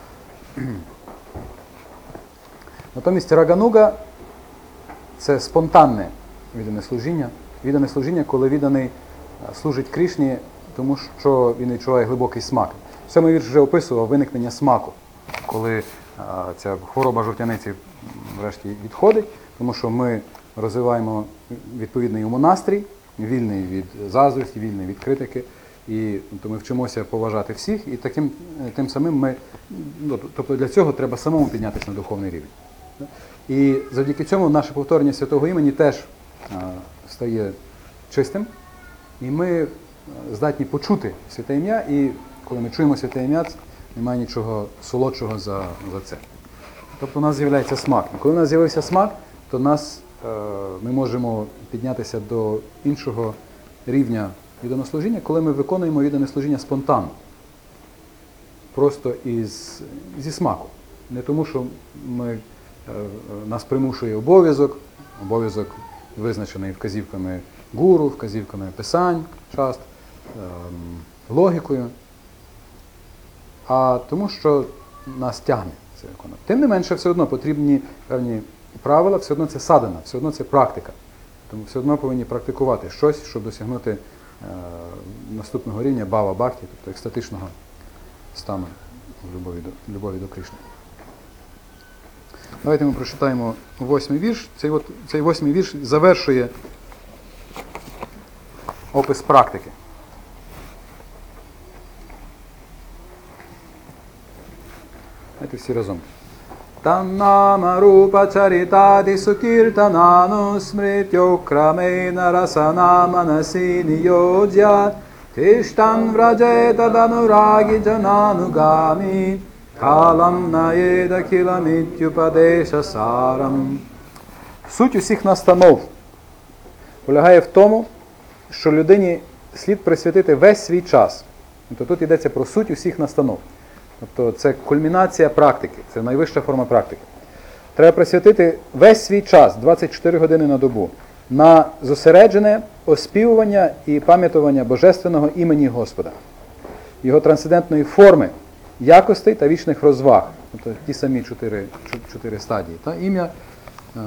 Натомість Рагануга – це спонтанне віддане служіння. Віддане служіння, коли відданий служить Кришні, тому що він відчуває глибокий смак. Сьомий вірш вже описував виникнення смаку, коли а, ця хвороба жовтяниці врешті відходить, тому що ми розвиваємо відповідний йому настрій, вільний від заздрості, вільний від критики, і то ми вчимося поважати всіх, і таким тим самим ми, ну, тобто для цього треба самому піднятися на духовний рівень. І завдяки цьому наше повторення святого імені теж а, стає чистим, і ми здатні почути святе ім'я, і коли ми чуємо святе ім'я, немає нічого солодшого за, за це. Тобто у нас з'являється смак. І коли у нас з'явився смак, то нас, е, ми можемо піднятися до іншого рівня відданого служіння, коли ми виконуємо віддане служіння спонтанно. Просто із, зі смаку. Не тому, що ми, е, нас примушує обов'язок, обов'язок визначений вказівками гуру, вказівками писань, част, е, логікою, а тому, що нас тягне це виконувати. Тим не менше, все одно потрібні певні правила, все одно це садана, все одно це практика. Тому все одно повинні практикувати щось, щоб досягнути е, наступного рівня бава бхакти, тобто екстатичного стану любові до, любові до Кришни. Давайте ми прочитаємо восьмий вірш. Цей, от, цей восьмий вірш завершує опис практики. Давайте всі разом. Таннама рупа чарітаді сукіртанану смритьо крамейна расанама насіні йодзя тиштан враджета данурагі джананугамі калам наєда кіламітюпадеша сарам. Суть усіх настанов полягає в тому, що людині слід присвятити весь свій час. Тобто тут йдеться про суть усіх настанов. Тобто це кульмінація практики, це найвища форма практики. Треба присвятити весь свій час, двадцять чотири години на добу, на зосереджене оспівування і пам'ятування божественного імені Господа, його трансцендентної форми, якостей та вічних розваг. Тобто ті самі чотири, чотири стадії. Та? Ім'я, е,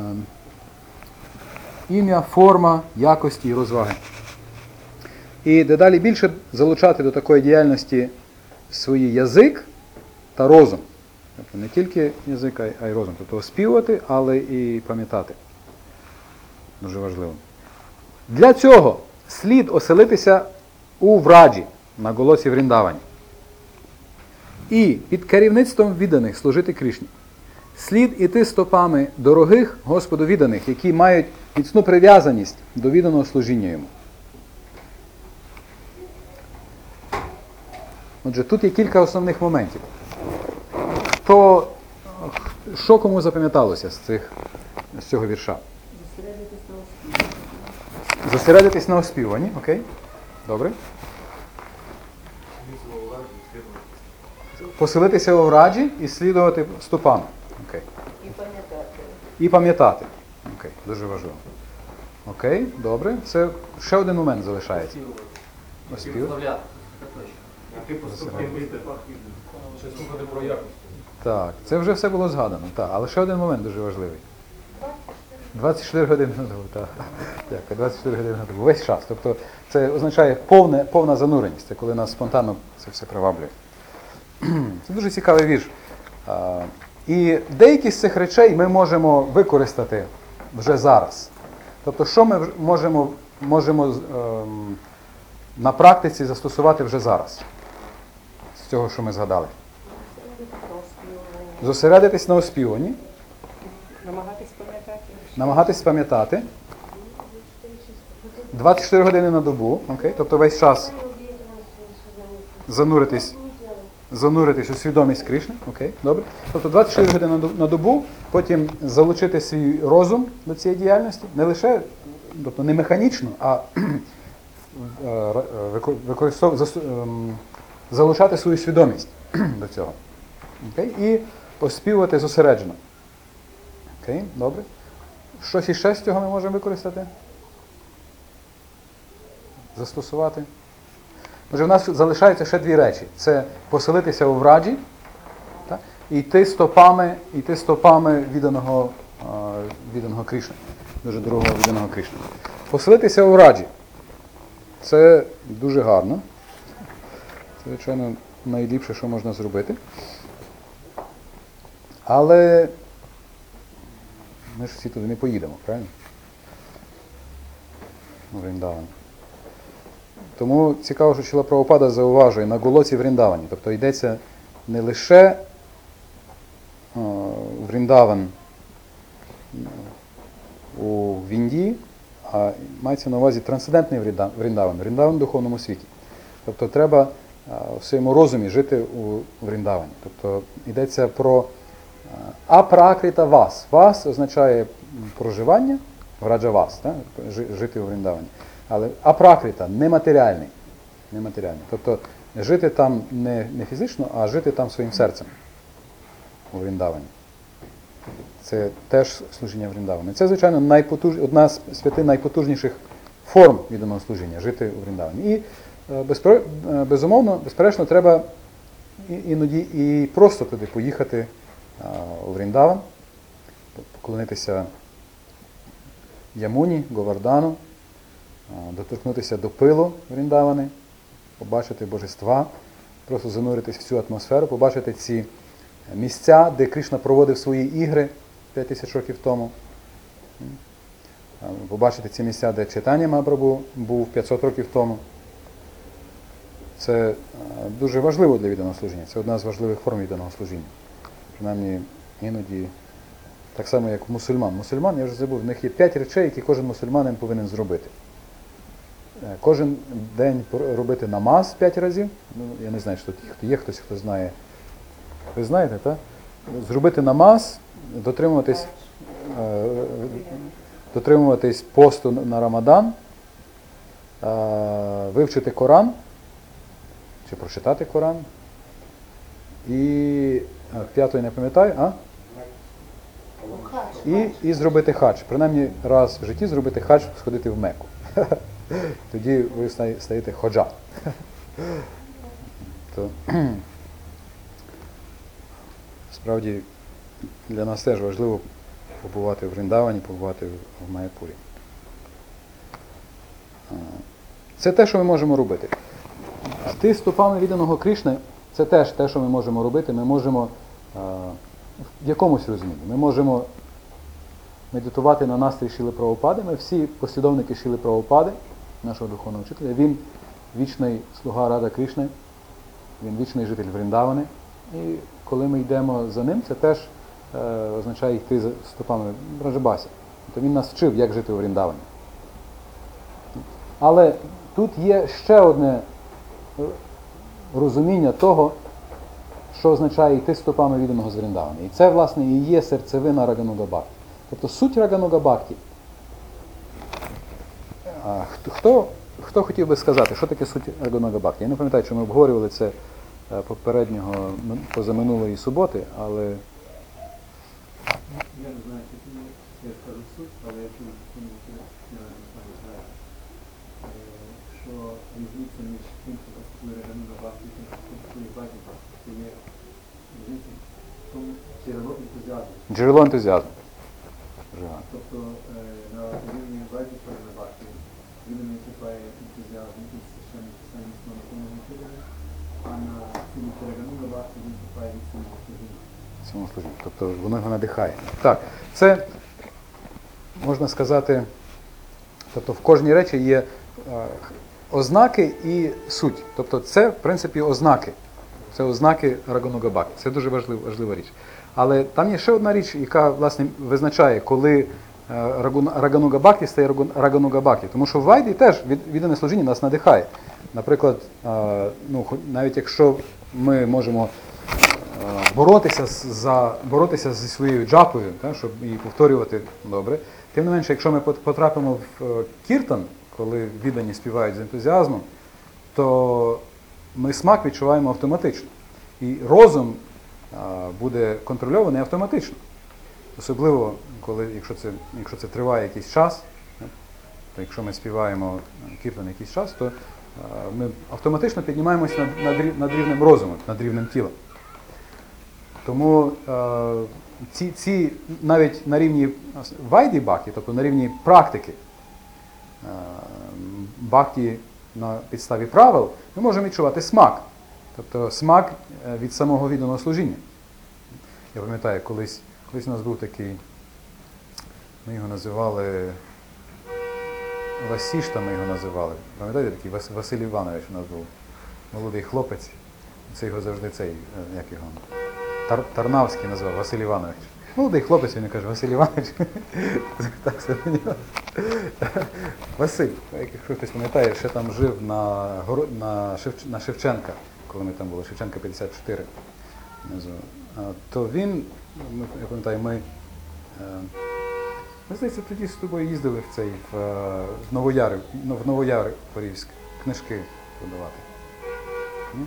ім'я, форма, якості і розваги. І дедалі більше залучати до такої діяльності свій язик та розум. Тобто не тільки язик, а й розум. Тобто оспівувати, але і пам'ятати. Дуже важливо. Для цього слід оселитися у Враджі, на голосі Вріндавані. І під керівництвом відданих служити Кришні. Слід іти стопами дорогих Господу відданих, які мають міцну прив'язаність до відданого служіння йому. Отже, тут є кілька основних моментів. То, що кому запам'яталося з, цих, з цього вірша?
Зосередитись на оспівуванні.
Зосередитись на оспіванні, окей? Добре. Поселитися у Враджі і слідувати стопами. Окей.
І пам'ятати.
І пам'ятати. Окей, дуже важливо. Окей, добре. Це ще один момент залишається. Оспівати. Так, це вже все було згадано, так, але ще один момент дуже важливий. двадцять чотири години на добу, так. Дякую, двадцять чотири години на добу. Весь час. Тобто це означає повне, повна зануреність, це коли нас спонтанно це все приваблює. Це дуже цікавий вірш. А, і деякі з цих речей ми можемо використати вже зараз. Тобто, що ми можемо, можемо ем, на практиці застосувати вже зараз? З цього, що ми згадали. Зосередитись на оспіванні.
Намагатись пам'ятати.
Намагатись пам'ятати. двадцять чотири години на добу. Окей? Тобто весь час зануритись, зануритись у свідомість Кришни. Окей? Добре. Тобто двадцять чотири години на добу, потім залучити свій розум до цієї діяльності. Не лише, тобто не механічно, а використовувати, залучати свою свідомість до цього. Окей? І оспівувати зосереджено. Окей? Добре. Щось іще з цього ми можемо використати? Застосувати? Отже, в нас залишаються ще дві речі. Це поселитися у Враджі, так? І йти стопами, йти стопами відданого, відданого Кришни, дуже дорогого відданого Кришни. Поселитися у Враджі. Це дуже гарно. Це, звичайно, найліпше, що можна зробити. Але ми ж всі туди не поїдемо, правильно? Вріндаван. Тому цікаво, що Шріла Прабхупада зауважує на голосі Вріндавані. Тобто йдеться не лише о, Вріндаван у Віндії, а мається на увазі трансцендентний Вріндаван, Вріндаван в духовному світі. Тобто треба в своєму розумі жити у Вріндавані. Тобто йдеться про апракрита вас. Вас означає проживання, враджа вас, так? Жити у Вріндавані. Але апракрита, нематеріальний. нематеріальний. Тобто жити там не, не фізично, а жити там своїм серцем у Вріндавані. Це теж служіння Вріндавані. Це, звичайно, найпотуж... одна з п'яти найпотужніших форм відданого служіння – жити у Вріндавані. І безпер... безумовно, безперечно, треба іноді і просто туди поїхати у Вріндаван, поклонитися Ямуні, Говардану, доторкнутися до пилу Вріндавани, побачити божества, просто зануритись в цю атмосферу, побачити ці місця, де Кришна проводив свої ігри п'ять тисяч років тому, побачити ці місця, де Чайтан'я Махапрабху був п'ятсот років тому. Це дуже важливо для відданого служіння, це одна з важливих форм відданого служіння. принаймні іноді, так само як у мусульман. Мусульман, я вже забув, в них є п'ять речей, які кожен мусульманин повинен зробити. Е, Кожен день пор- робити намаз п'ять разів. Ну, я не знаю, що тут є хтось, хто знає. Ви знаєте, так? Зробити намаз, дотримуватись, е, дотримуватись посту на Рамадан, е, вивчити Коран, чи прочитати Коран. І а, п'ятої не пам'ятаю, а? І, і зробити хадж. Принаймні раз в житті зробити хадж, сходити в Мекку. Тоді ви ста- стаєте ходжа. То, справді для нас теж важливо побувати в Вріндавані, побувати в- в Майяпурі. А, Це те, що ми можемо робити. Йти стопами відданого Кришни – це теж те, що ми можемо робити. Ми можемо а, в якомусь розумінні. Ми можемо медитувати на настрій Шріли Прабхупади. Ми всі послідовники Шріли Прабхупади, нашого духовного вчителя. Він вічний слуга Рада Кришни, він вічний житель Вріндавани. І коли ми йдемо за ним, це теж е, означає йти за стопами Браджабаси. Тобто він нас вчив, як жити у Вріндавані. Але тут є ще одне е, розуміння того, що означає йти стопами відданого з Вріндавани. І це, власне, і є серцевина Рагануга Бхакти. Тобто суть Рагануга Бхакти. А хто, хто, хто хотів би сказати, що таке суть Рагануга Бхакти? Я не пам'ятаю, чи ми обговорювали це е, попереднього, м- позаминулої суботи, але
Я не знаю, чи ти я скажу суть, але я чув, що я не знаю, е, що різниця між тим, що практикує Рагануга Бхакти, і тим, що практикує Бхакти, це є різниця в тому джерело ентузіазму.
джерело ентузіазму. Джерело.
Тобто е, на рівні Бхакти, на Бхакти, він не виступає ентузіазм із священним писанням основного вчителя, а на цьому Рагануга Бхакти він виступає від самого служіння.
Цьому служінні. Тобто воно його надихає. Так, це можна сказати, тобто в кожній речі є е, ознаки і суть. Тобто це, в принципі, ознаки. Це ознаки Рагануга Бхакти. Це дуже важлива, важлива річ. Але там є ще одна річ, яка, власне, визначає, коли е, Рагу- Рагануга Бхакти стає Рагу- Рагануга Бхакти. Тому що в Вайді теж від, віддане служіння нас надихає. Наприклад, е, ну, хо- навіть якщо ми можемо е, боротися з- за боротися зі своєю джапою, та, щоб її повторювати добре. Тим не менше, якщо ми пот- потрапимо в е, кіртан, коли віддані співають з ентузіазмом, то ми смак відчуваємо автоматично. І розум а, буде контрольований автоматично. Особливо, коли, якщо це, якщо це триває якийсь час, не, то якщо ми співаємо кіртан якийсь час, то а, ми автоматично піднімаємося над, над, рів- над рівнем розуму, над рівнем тіла. Тому е, ці, ці навіть на рівні вайді бхакти, тобто на рівні практики е, бхакти на підставі правил, ми можемо відчувати смак. Тобто смак е, від самого відданого служіння. Я пам'ятаю, колись, колись у нас був такий, ми його називали Васішта, ми його називали. Пам'ятаєте, такий Вас- Василь Іванович у нас був, молодий хлопець. Це його завжди цей, е, як його, Тар, Тарнавський назвав, Василь Іванович. Молодий хлопець, він каже, Василь Іванович. Так себе нього. Василь, якщо хтось пам'ятає, ще там жив на, Горо- на, Шевч... на Шевченка, коли ми там були, Шевченка п'ятдесят чотири. внизу. А, То він, ми- я пам'ятаю, ми, е, ми, здається, тоді з тобою їздили в цей, в, е, в Новояри, ну, в Новояри Порівськ, книжки подавати. М?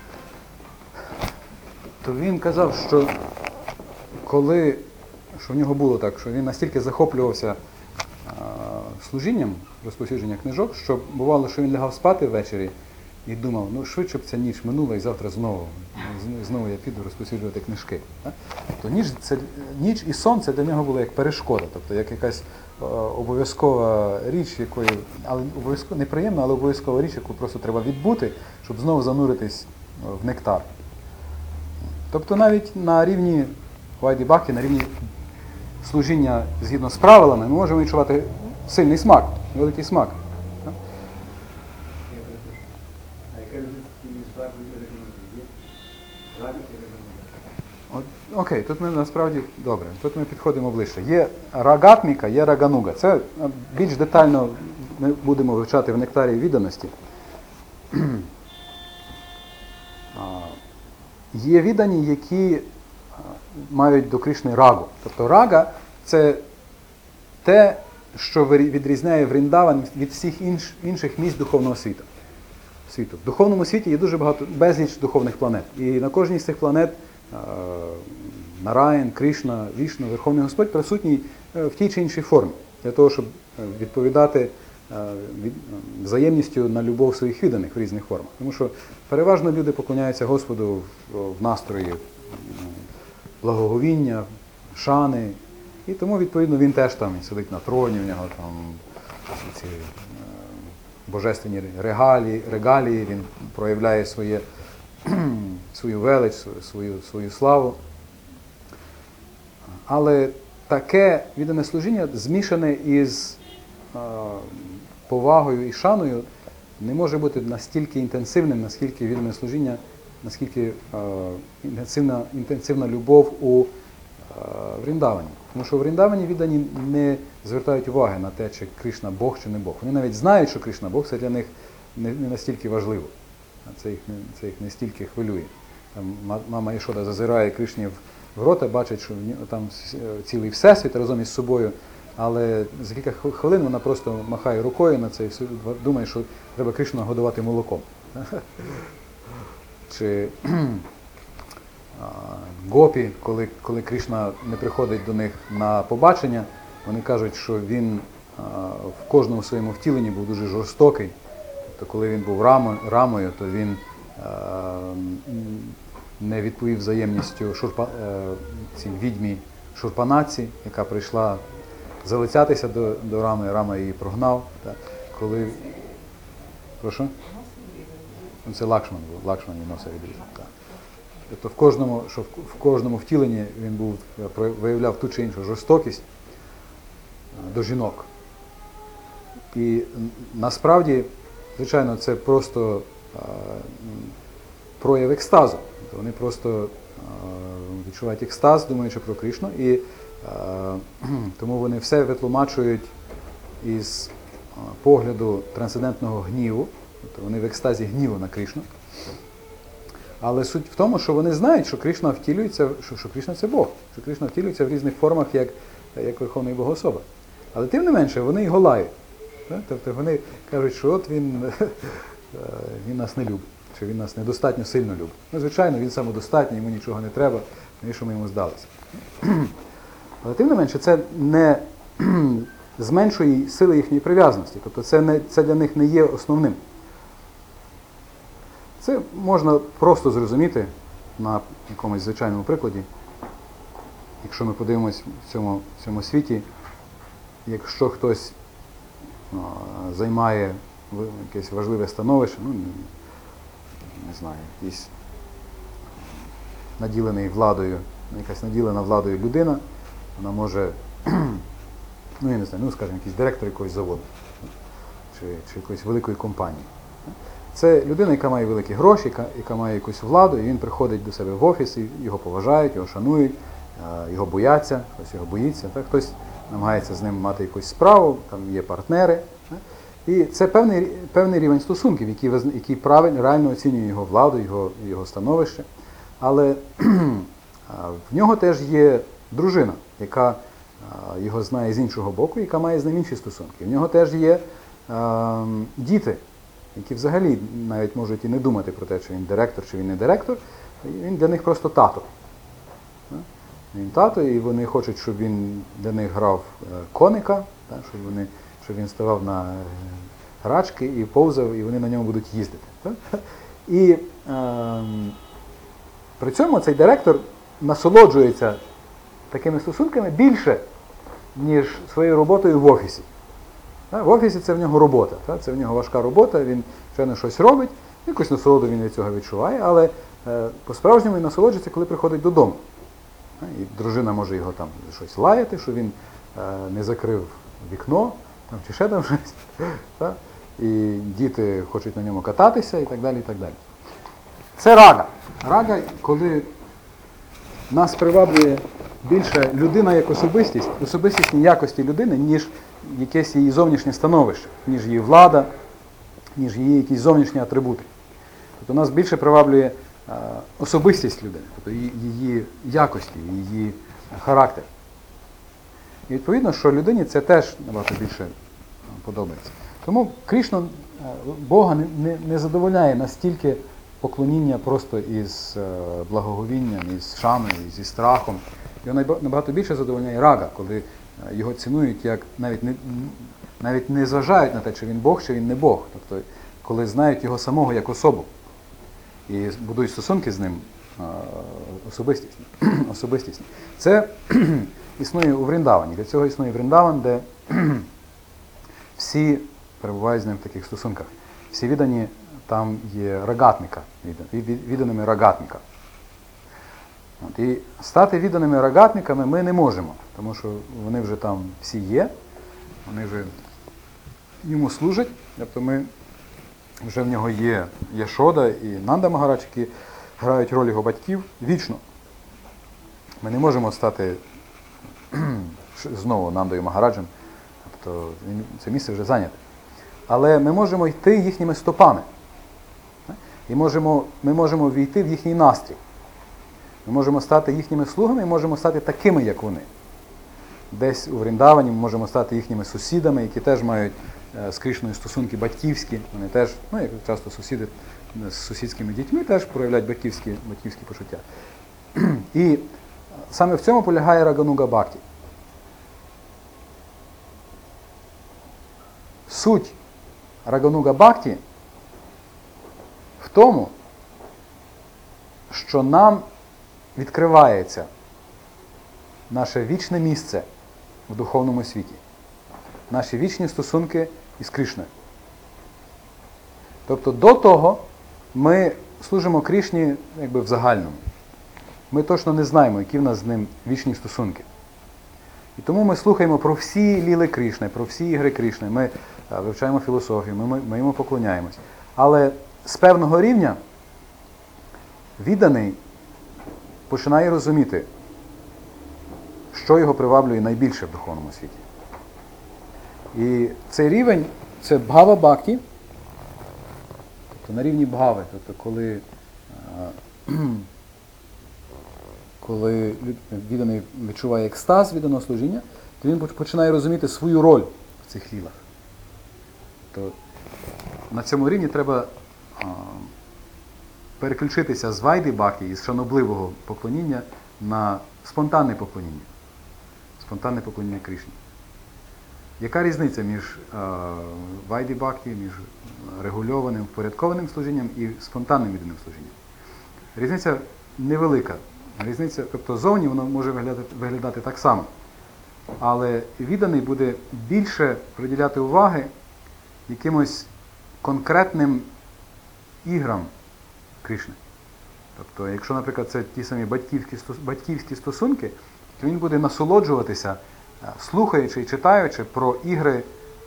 То він казав, що коли, що в нього було так, що він настільки захоплювався а, служінням, розповсюдження книжок, що бувало, що він лягав спати ввечері і думав, ну швидше б ця ніч минула і завтра знову, з- знову я піду розповсюджувати книжки. Так? То ніч, це, ніч і сон це для нього було як перешкода, тобто як якась е, обов'язкова річ, якої, але обов'язково неприємна, але обов'язкова річ, яку просто треба відбути, щоб знову зануритись е, в нектар. Тобто навіть на рівні Вайді Бхакти, на рівні служіння згідно з правилами, ми можемо відчувати сильний смак, великий смак.
Я перепрошую. А яка різниця між Бхакти і Раганугою? Є? Рагануга і Рагануга.
От, окей, тут ми насправді, добре, тут ми підходимо ближче. Є рагатміка, є рагануга. Це е, більш детально ми будемо вивчати в нектарі відданості. А, Є віддані, які е, мають до Кришни рагу. Тобто рага – це те, що вирі- відрізняє Вріндаван від всіх інш, інших місць духовного світу. світу. В духовному світі є дуже багато, безліч духовних планет. І на кожній з цих планет е, Нараян, Кришна, Вішну, Верховний Господь присутній е, в тій чи іншій формі. Для того, щоб е, відповідати е, від, е, взаємністю на любов своїх відданих в різних формах. Тому що переважно люди поклоняються Господу в, в настрої е, благоговіння, шани. І тому, відповідно, він теж там сидить на троні, в нього там ці е, божественні регалії, регалії, він проявляє своє, свою велич, свою, свою славу. Але таке віддане служіння змішане із е, повагою і шаною не може бути настільки інтенсивним, наскільки віддане служіння, наскільки е, інтенсивна, інтенсивна любов у е, Вріндавані. Тому що в Вріндавані віддані не звертають уваги на те, чи Кришна Бог, чи не Бог. Вони навіть знають, що Кришна Бог, це для них не, не настільки важливо. Це їх не, це їх не стільки хвилює. Там мама Ішода зазирає Кришні в, в рота, бачить, що в нього там цілий всесвіт разом із собою, але за кілька хвилин вона просто махає рукою на це і думає, що треба Кришну годувати молоком. Чи гопі, коли, коли Кришна не приходить до них на побачення, вони кажуть, що він а, в кожному своєму втіленні був дуже жорстокий. Тобто, коли він був рамою, рамою то він а, не відповів взаємністю шурпа, а, цій відьмі Шурпанаці, яка прийшла залицятися до, до рами, рама її прогнав. Та, коли... Прошу? Ну, це Лакшман був, Лакшман її носа відрізав. Тобто в кожному, що в кожному втіленні він був, виявляв ту чи іншу жорстокість до жінок. І насправді, звичайно, це просто а, прояв екстазу. Тобто вони просто а, відчувають екстаз, думаючи про Кришну, і а, тому вони все витлумачують із а, погляду трансцендентного гніву. Тобто вони в екстазі гніву на Кришну. Але суть в тому, що вони знають, що Кришна втілюється, що, що Кришна – це Бог, що Кришна втілюється в різних формах, як, як Верховний Богоособа. Але тим не менше, вони його лають. Тобто вони кажуть, що от він, він нас не любить, чи він нас недостатньо сильно любить. Ну, звичайно, він самодостатній, йому нічого не треба, навіщо ми йому здалися. Але тим не менше, це не зменшує сили їхньої прив'язаності. Тобто це, не, це для них не є основним. Це можна просто зрозуміти на якомусь звичайному прикладі. Якщо ми подивимось в цьому, в цьому світі, якщо хтось ну, займає якесь важливе становище, ну, не знаю, якийсь наділений владою, якась наділена владою людина, вона може, ну я не знаю, ну скажімо, якийсь директор якогось заводу, чи, чи якоїсь великої компанії. Це людина, яка має великі гроші, яка, яка має якусь владу, і він приходить до себе в офіс, і його поважають, його шанують, його бояться, хтось його боїться, так? Хтось намагається з ним мати якусь справу, там є партнери. Так? І це певний, певний рівень стосунків, який, який правильно, реально оцінює його владу, його, його становище. Але в нього теж є дружина, яка його знає з іншого боку, яка має з ним інші стосунки. В нього теж є е, діти, які взагалі навіть можуть і не думати про те, чи він директор, чи він не директор. Він для них просто тато. Він тато, і вони хочуть, щоб він для них грав коника, щоб, вони, щоб він ставав на грачки і повзав, і вони на ньому будуть їздити. І е, при цьому цей директор насолоджується такими стосунками більше, ніж своєю роботою в офісі. В офісі це в нього робота, це в нього важка робота, він ще щось робить, якусь насолоду він від цього відчуває, але по-справжньому він насолоджується, коли приходить додому. І дружина може його там щось лаяти, що він не закрив вікно, там, чи ще там щось. Так? І діти хочуть на ньому кататися і так далі, і так далі. Це рага. Рага, коли нас приваблює більше людина як особистість, особистісні якості людини, ніж якесь її зовнішнє становище, ніж її влада, ніж її якісь зовнішні атрибути. Тобто нас більше приваблює а, особистість людини, тобто її, її якості, її характер. І відповідно, що людині це теж набагато більше подобається. Тому Крішну, Бога не, не, не задовольняє настільки поклоніння просто із благоговінням, із шаною, зі страхом. Його набагато більше задовольняє рага, коли його цінують, як навіть не, навіть не зважають на те, чи він Бог, чи він не Бог. Тобто, коли знають його самого як особу і будують стосунки з ним особистісні. особистісні. Це існує у Вріндавані. Для цього існує Вріндаван, де всі перебувають з ним в таких стосунках. Всі віддані, там є рагатника, відданими рагатника. От, і стати відданими рагатниками ми не можемо, тому що вони вже там всі є, вони вже йому служать, тобто ми, вже в нього є Яшода і Нанда Магарадж, які грають роль його батьків вічно. Ми не можемо стати знову Нандою Магараджем, тобто це місце вже зайняте. Але ми можемо йти їхніми стопами. І можемо, ми можемо війти в їхній настрій. Ми можемо стати їхніми слугами і можемо стати такими, як вони. Десь у Вріндавані ми можемо стати їхніми сусідами, які теж мають е, з Кришною стосунки батьківські. Вони теж, ну, як часто сусіди з сусідськими дітьми, теж проявляють батьківські, батьківські почуття. І саме в цьому полягає Рагануга Бхакти. Суть Рагануга Бхакти в тому, що нам відкривається наше вічне місце в духовному світі. Наші вічні стосунки із Кришною. Тобто до того ми служимо Кришні якби в загальному. Ми точно не знаємо, які в нас з ним вічні стосунки. І тому ми слухаємо про всі ліли Кришни, про всі ігри Кришни. Ми вивчаємо філософію, ми, ми йому поклоняємось. Але з певного рівня відданий починає розуміти, що його приваблює найбільше в духовному світі. І цей рівень – це бхава бхакти, тобто на рівні бхави, тобто коли, коли відданий відчуває екстаз відданого служіння, то він починає розуміти свою роль в цих лілах. То на цьому рівні треба а, переключитися з вайди бхакти, із шанобливого поклоніння на спонтанне поклоніння. Спонтанне поклоніння Кришні. Яка різниця між а, вайди бхакти, між регульованим, впорядкованим служінням і спонтанним відданим служінням? Різниця невелика. Різниця, тобто зовні воно може виглядати, виглядати так само. Але відданий буде більше приділяти уваги якимось конкретним іграм Кришни. Тобто, якщо, наприклад, це ті самі батьківські, батьківські стосунки, то він буде насолоджуватися, слухаючи і читаючи про ігри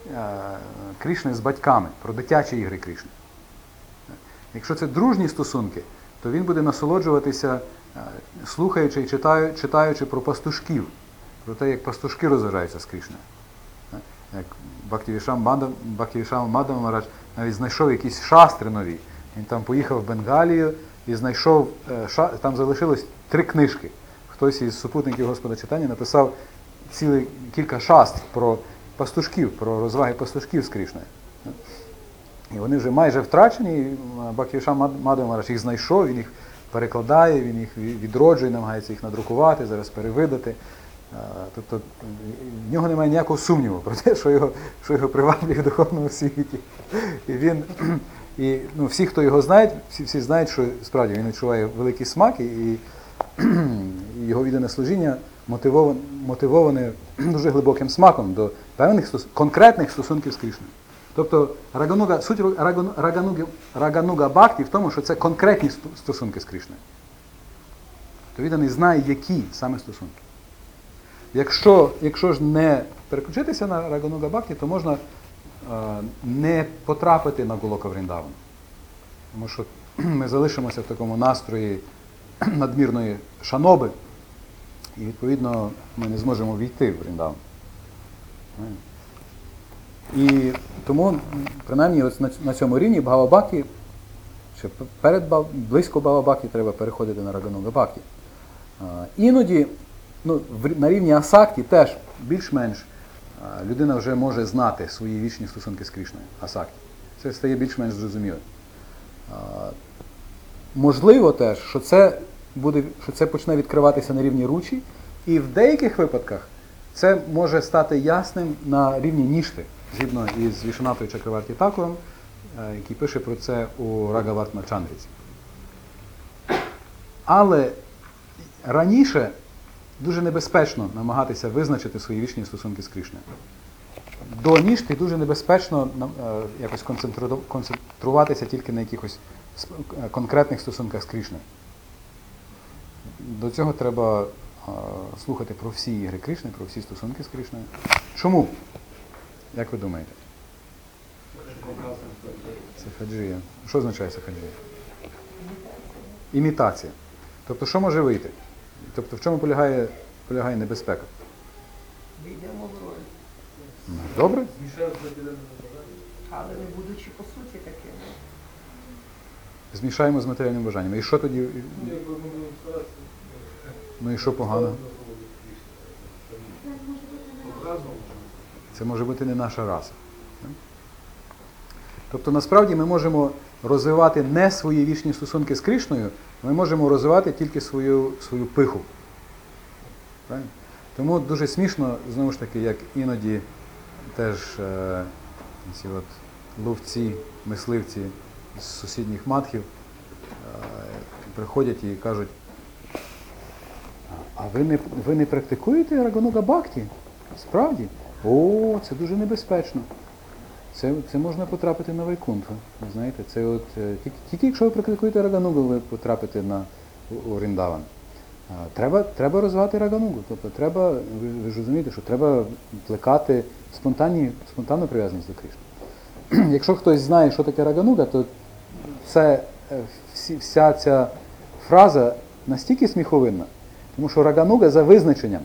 Кришни з батьками, про дитячі ігри Кришни. Якщо це дружні стосунки, то він буде насолоджуватися, слухаючи і читаючи про пастушків, про те, як пастушки розважаються з Кришною. Як Бхактивішама Мадхава Магарадж навіть знайшов якісь шастри нові. Він там поїхав в Бенгалію і знайшов, там залишилось три книжки. Хтось із супутників Господа Чайтаньї написав цілі кілька шастр про пастушків, про розваги пастушків з Кришною. І вони вже майже втрачені, і Бхактивішама Мадхава Магарадж їх знайшов, він їх перекладає, він їх відроджує, намагається їх надрукувати, зараз перевидати. Тобто в нього немає ніякого сумніву про те, що його, що його приваблює в духовному світі. І він, і, ну, всі, хто його знають, всі, всі знають, що справді він відчуває великий смак, і, і його віддане служіння мотивоване, мотивоване дуже глибоким смаком до певних стос, конкретних стосунків з Кришною. Тобто Рагануга, суть Рагануги, Рагануга Бхакти в тому, що це конкретні стосунки з Кришною. То відданий знає, які саме стосунки. Якщо, якщо ж не переключитися на Рагануга Бхакти, то можна е, не потрапити на Голока Вріндавану. Тому що ми залишимося в такому настрої надмірної шаноби, і відповідно ми не зможемо війти в Вріндаван. І тому, принаймні, ось на, на цьому рівні Бхава-бхакті, чи перед Бхав- близько Бхава-бхакті треба переходити на Рагануга-бхакті. А, іноді, ну, в, на рівні асакті теж більш-менш а, людина вже може знати свої вічні стосунки з Крішною, асакті. Це стає більш-менш зрозумілим. А, можливо теж, що це, буде, що це почне відкриватися на рівні ручі, і в деяких випадках це може стати ясним на рівні нішти, згідно із Вішванатою Чакраварті Такуром, який пише про це у Рагавартна Чандріці. Але раніше дуже небезпечно намагатися визначити свої вічні стосунки з Крішною. До нішти дуже небезпечно е, якось концентру- концентруватися тільки на якихось конкретних стосунках з Крішною. До цього треба е, слухати про всі ігри Крішни, про всі стосунки з Крішною. Чому? Як ви думаєте? Сахаджія. Що означає сахаджія? Імітація. Тобто, що може вийти? Тобто, в чому полягає, полягає небезпека?
Війдемо в роль.
Ну, добре?
Але не будучи по суті таким.
Змішаємо з матеріальним бажанням. І що тоді? Ну і що погано? Це може бути не наша раса. Тобто, насправді, ми можемо розвивати не свої вічні стосунки з Крішною, ми можемо розвивати тільки свою, свою пиху. Правильно? Тому дуже смішно, знову ж таки, як іноді теж е, ці от ловці, мисливці з сусідніх матхів е, приходять і кажуть: а ви не, ви не практикуєте Рагануга-бхакті? Справді? О, це дуже небезпечно. Це, це можна потрапити на Вайкунтху. Знаєте, це от, е, тільки, тільки якщо ви практикуєте Раганугу, ви потрапите на Вріндаван. Треба, треба розвивати Раганугу. Тобто треба, ви, ви ж розумієте, що треба плекати спонтанні, спонтанну прив'язаність до Кришни. Якщо хтось знає, що таке Рагануга, то це, всі, вся ця фраза настільки сміховинна, тому що Рагануга за визначенням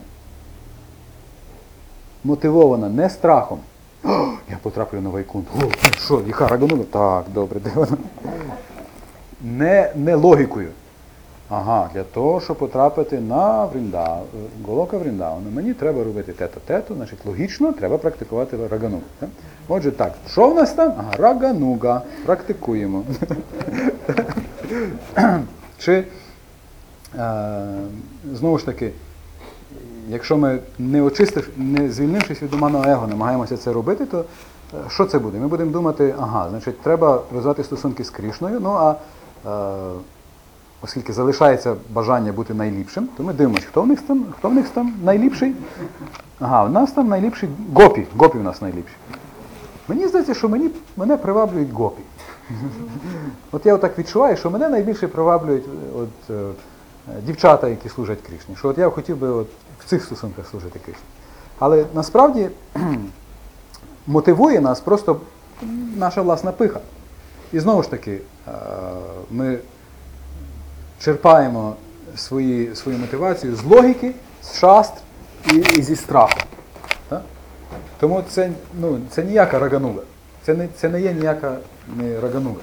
мотивована не страхом. О, я потраплю на Вайкунт. О, що, яка Рагануга? Так, добре, де вона? Не, не логікою. Ага, для того, щоб потрапити на Вріндав, Голока Вріндавана, мені треба робити те-то-те-то, значить, логічно, треба практикувати Раганугу. Так? Отже, так, що в нас там? Ага, Рагануга, практикуємо. Чи, е, знову ж таки, якщо ми, не очистив, не звільнившись від оманого его, намагаємося це робити, то що це буде? Ми будемо думати, ага, значить, треба розвивати стосунки з Крішною, ну а е, оскільки залишається бажання бути найліпшим, то ми дивимося, хто в них там, хто в них там найліпший? Ага, в нас там найліпший гопі, гопі в нас найліпші. Мені здається, що мені, мене приваблюють гопі. От я отак відчуваю, що мене найбільше приваблюють от, е, дівчата, які служать Крішні. Що от я хотів би от в цих стосунках служити Крішні. Але насправді мотивує нас просто наша власна пиха. І знову ж таки, е, ми черпаємо свої, свою мотивацію з логіки, з шастр і, і зі страху. Так? Тому це, ну, це ніяка Рагануга. Це не, це не є ніяка не Рагануга.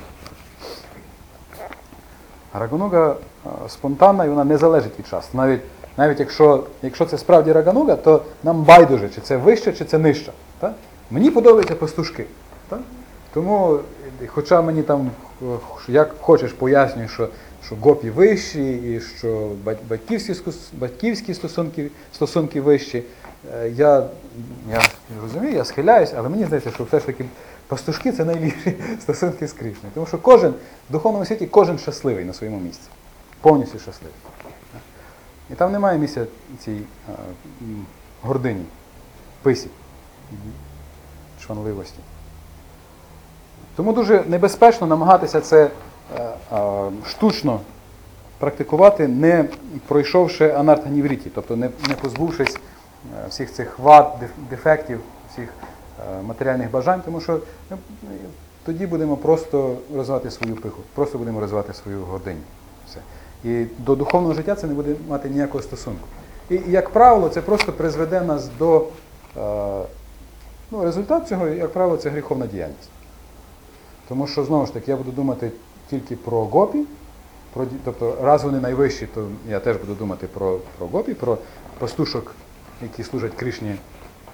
Рагануга а, спонтанна і вона не залежить від шастр. Навіть, навіть якщо, якщо це справді Рагануга, то нам байдуже, чи це вище, чи це нижче. Так? Мені подобаються пастушки. Так? Тому, хоча мені там, як хочеш, пояснюю, що що гопі вищі, і що батьківські, батьківські стосунки, стосунки вищі. Я, я розумію, я схиляюсь, але мені здається, що все ж таки пастушки – це найліпші стосунки з Кришною. Тому що кожен, в духовному світі кожен щасливий на своєму місці. Повністю щасливий. І там немає місця цій а, гордині, писі, шванливості. Тому дуже небезпечно намагатися це штучно практикувати, не пройшовши анартханівріті, тобто не, не позбувшись всіх цих вад, дефектів, всіх матеріальних бажань, тому що тоді будемо просто розвивати свою пиху, просто будемо розвивати свою гординю. Все. І до духовного життя це не буде мати ніякого стосунку. І, і як правило, це просто призведе нас до, е, ну, результат цього, як правило, це гріховна діяльність. Тому що, знову ж таки, я буду думати тільки про гопі, про, тобто, раз вони найвищі, то я теж буду думати про, про гопі, про пастушок, які служать Кришні е,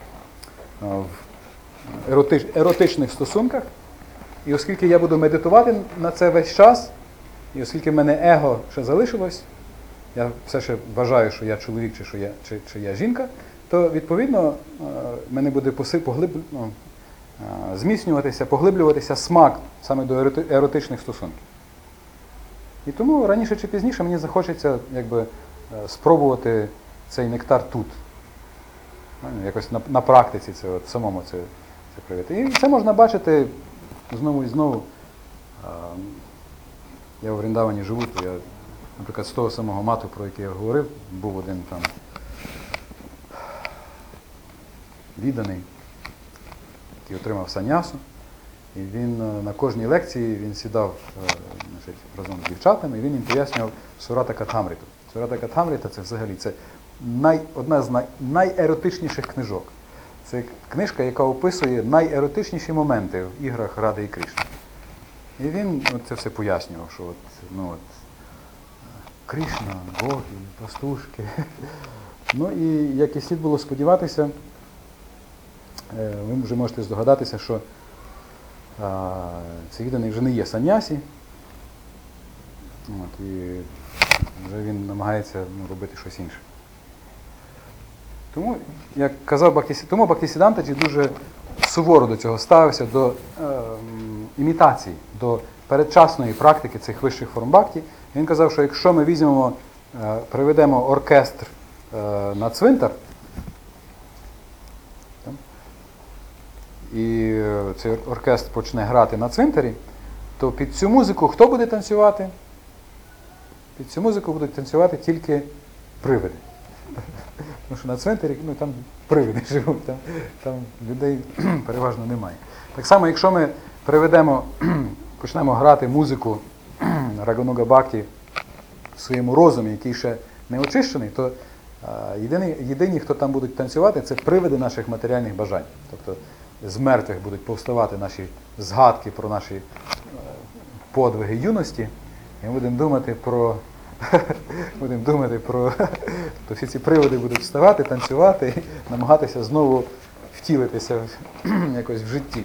в еротич, еротичних стосунках. І оскільки я буду медитувати на це весь час, і оскільки в мене его ще залишилось, я все ще вважаю, що я чоловік чи, що я, чи, чи я жінка, то, відповідно, в мене буде поси, поглиб, ну, зміцнюватися, поглиблюватися смак саме до еротичних стосунків. І тому раніше чи пізніше мені захочеться якби, спробувати цей нектар тут. Якось на, на практиці це, от, самому це, це проявити. І це можна бачити знову і знову. Я у Вріндавані живу, то я, наприклад, з того самого мату, про який я говорив, був один там відданий, який отримав санясу. І він на кожній лекції він сідав, значить, разом з дівчатами, і він їм пояснював Сурата Катхамриту. Сурата Катхамрита – це взагалі це най, одна з най, найеротичніших книжок. Це книжка, яка описує найеротичніші моменти в іграх Ради і Кришни. І він от це все пояснював, що от, ну, от, Кришна, гопі, пастушки. Ну і як і слід було сподіватися, ви вже можете здогадатися, що а, цей відданий вже не є санясі. От, і вже він намагається, ну, робити щось інше. Тому, як казав Бхактисі, тому Бхактисідантаджі дуже суворо до цього ставився, до е, імітації, до передчасної практики цих вищих форм бхакті. Він казав, що якщо ми візьмемо, е, приведемо оркестр е, на цвинтар, так, і цей оркестр почне грати на цвинтарі, то під цю музику хто буде танцювати? Під цю музику будуть танцювати тільки привиди. Тому що на цвинтарі, ну, там привиди живуть, там, там людей переважно немає. Так само, якщо ми приведемо, почнемо грати музику Рагануга Бхакті в своєму розумі, який ще не очищений, то а, єдині, єдині, хто там будуть танцювати, це привиди наших матеріальних бажань. Тобто з мертвих будуть повставати наші згадки про наші е, подвиги юності, і ми будемо думати про Будемо думати про... То всі ці приводи будуть вставати, танцювати і намагатися знову втілитися якось в житті.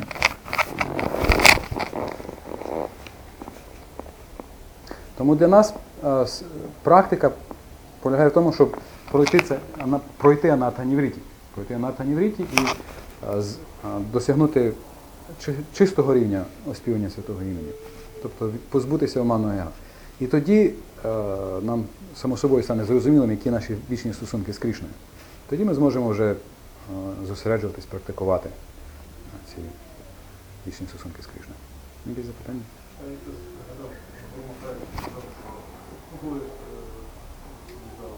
Тому для нас а, с, практика полягає в тому, щоб пройти, це, ана, пройти анатханівріті. Пройти анатханівріті і а, з, а, досягнути чи, чистого рівня оспівання святого імені. Тобто позбутися оману его. І тоді е, нам само собою стане зрозумілим, які наші вічні стосунки з Кришною. Тоді ми зможемо вже е, зосереджуватись, практикувати ці вічні стосунки з Кришною. Якісь запитання?
Я якось згадав, що Гуру Махарадж сказав, що ну, коли сказав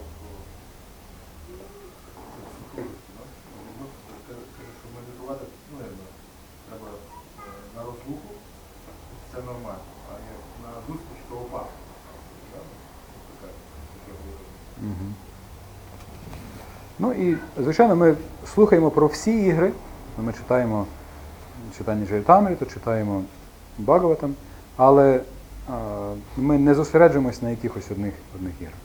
про суховість, каже, що медитувати, ну, якби, треба на розлуку, це нормально, а як на зустріч, то опасно.
Угу. Ну і, звичайно, ми слухаємо про всі ігри. Ми читаємо читання Чаритамріту, читаємо Бхагаватам, але а, ми не зосереджуємось на якихось одних, одних іграх.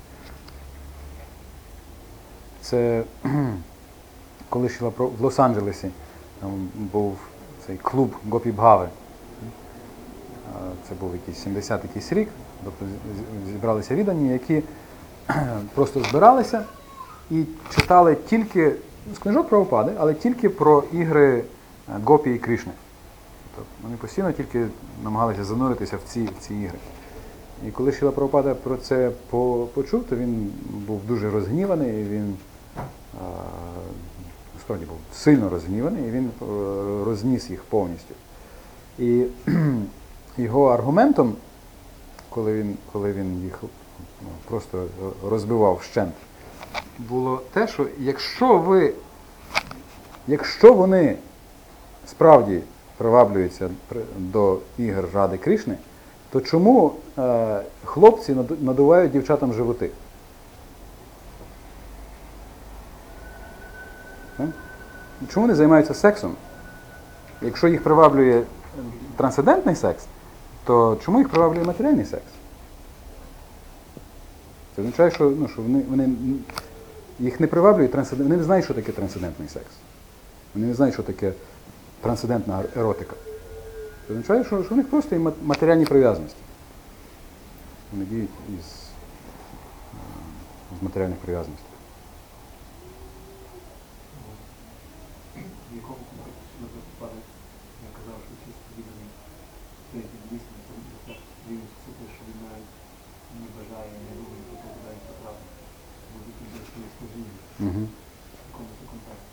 Це коли ще в Лос-Анджелесі там був цей клуб Гопі Бхави. Це був якийсь сімдесятий якийсь рік, тобто зібралися віддані, які просто збиралися і читали тільки, з книжок Прабхупади, але тільки про ігри Гопі і Кришни. Тобто вони постійно тільки намагалися зануритися в ці, в ці ігри. І коли Шріла Прабхупада про це почув, то він був дуже розгніваний, і він а, насправді був сильно розгніваний, і він розніс їх повністю. І його аргументом, коли він, коли він їх ну, просто розбивав вщент, було те, що якщо ви, якщо вони справді приваблюються до ігор Ради Кришни, то чому е, хлопці надувають дівчатам животи? чому вони займаються сексом? Якщо їх приваблює трансцендентний секс, то чому їх приваблює матеріальний секс? Це означає, що, ну, що вони, вони, їх не приваблює трансцендентний, вони не знають, що таке трансцендентний секс. Вони не знають, що таке трансцендентна еротика. Це означає, що, що у них просто є матеріальні прив'язаності. Вони діють із, з матеріальних прив'язаностей.
В якому контексті ми випадок, я казав, що чисто відданий той дійсно, це він суто, що він навіть не бажає, не думає, що туди і потрапити. Буде тільки своє служіння.
Угу.
В якому це контексті.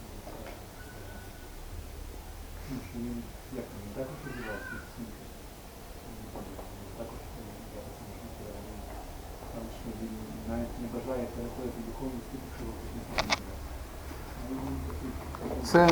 Ну, що він, як він, також розвивав свої стосунки. Також якось можна, там, що він навіть не бажає переходити в духовну світ, якщо ви не знаєте.
Це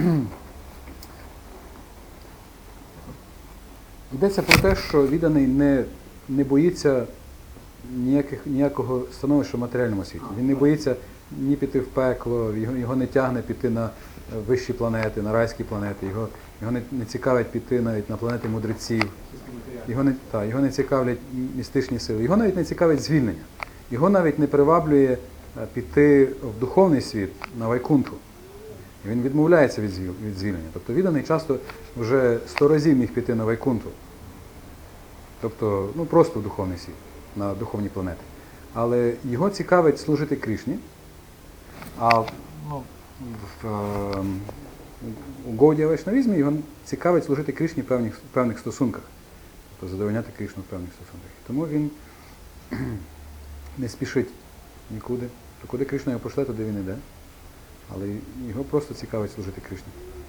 йдеться про те, що відданий не, не боїться ніяких, ніякого становища в матеріальному світі. Він не боїться ні піти в пекло, його, його не тягне піти на вищі планети, на райські планети, його, його не, не цікавить піти навіть на планети мудреців, його не, та, його не цікавлять містичні сили, його навіть не цікавить звільнення. Його навіть не приваблює піти в духовний світ на Вайкунтху. І він відмовляється від звільнення. Тобто відданий часто вже сто разів міг піти на Вайкунтху. Тобто, ну просто в духовний світ, на духовні планети. Але його цікавить служити Кришні, а ну, в, е, у Гаудія Вайшнавізмі його цікавить служити Кришні в певних, в певних стосунках. Тобто задовольняти Кришну в певних стосунках. Тому він не спішить нікуди. То куди Кришна його пошле, туди він йде. Але його просто цікавить служити Кришні.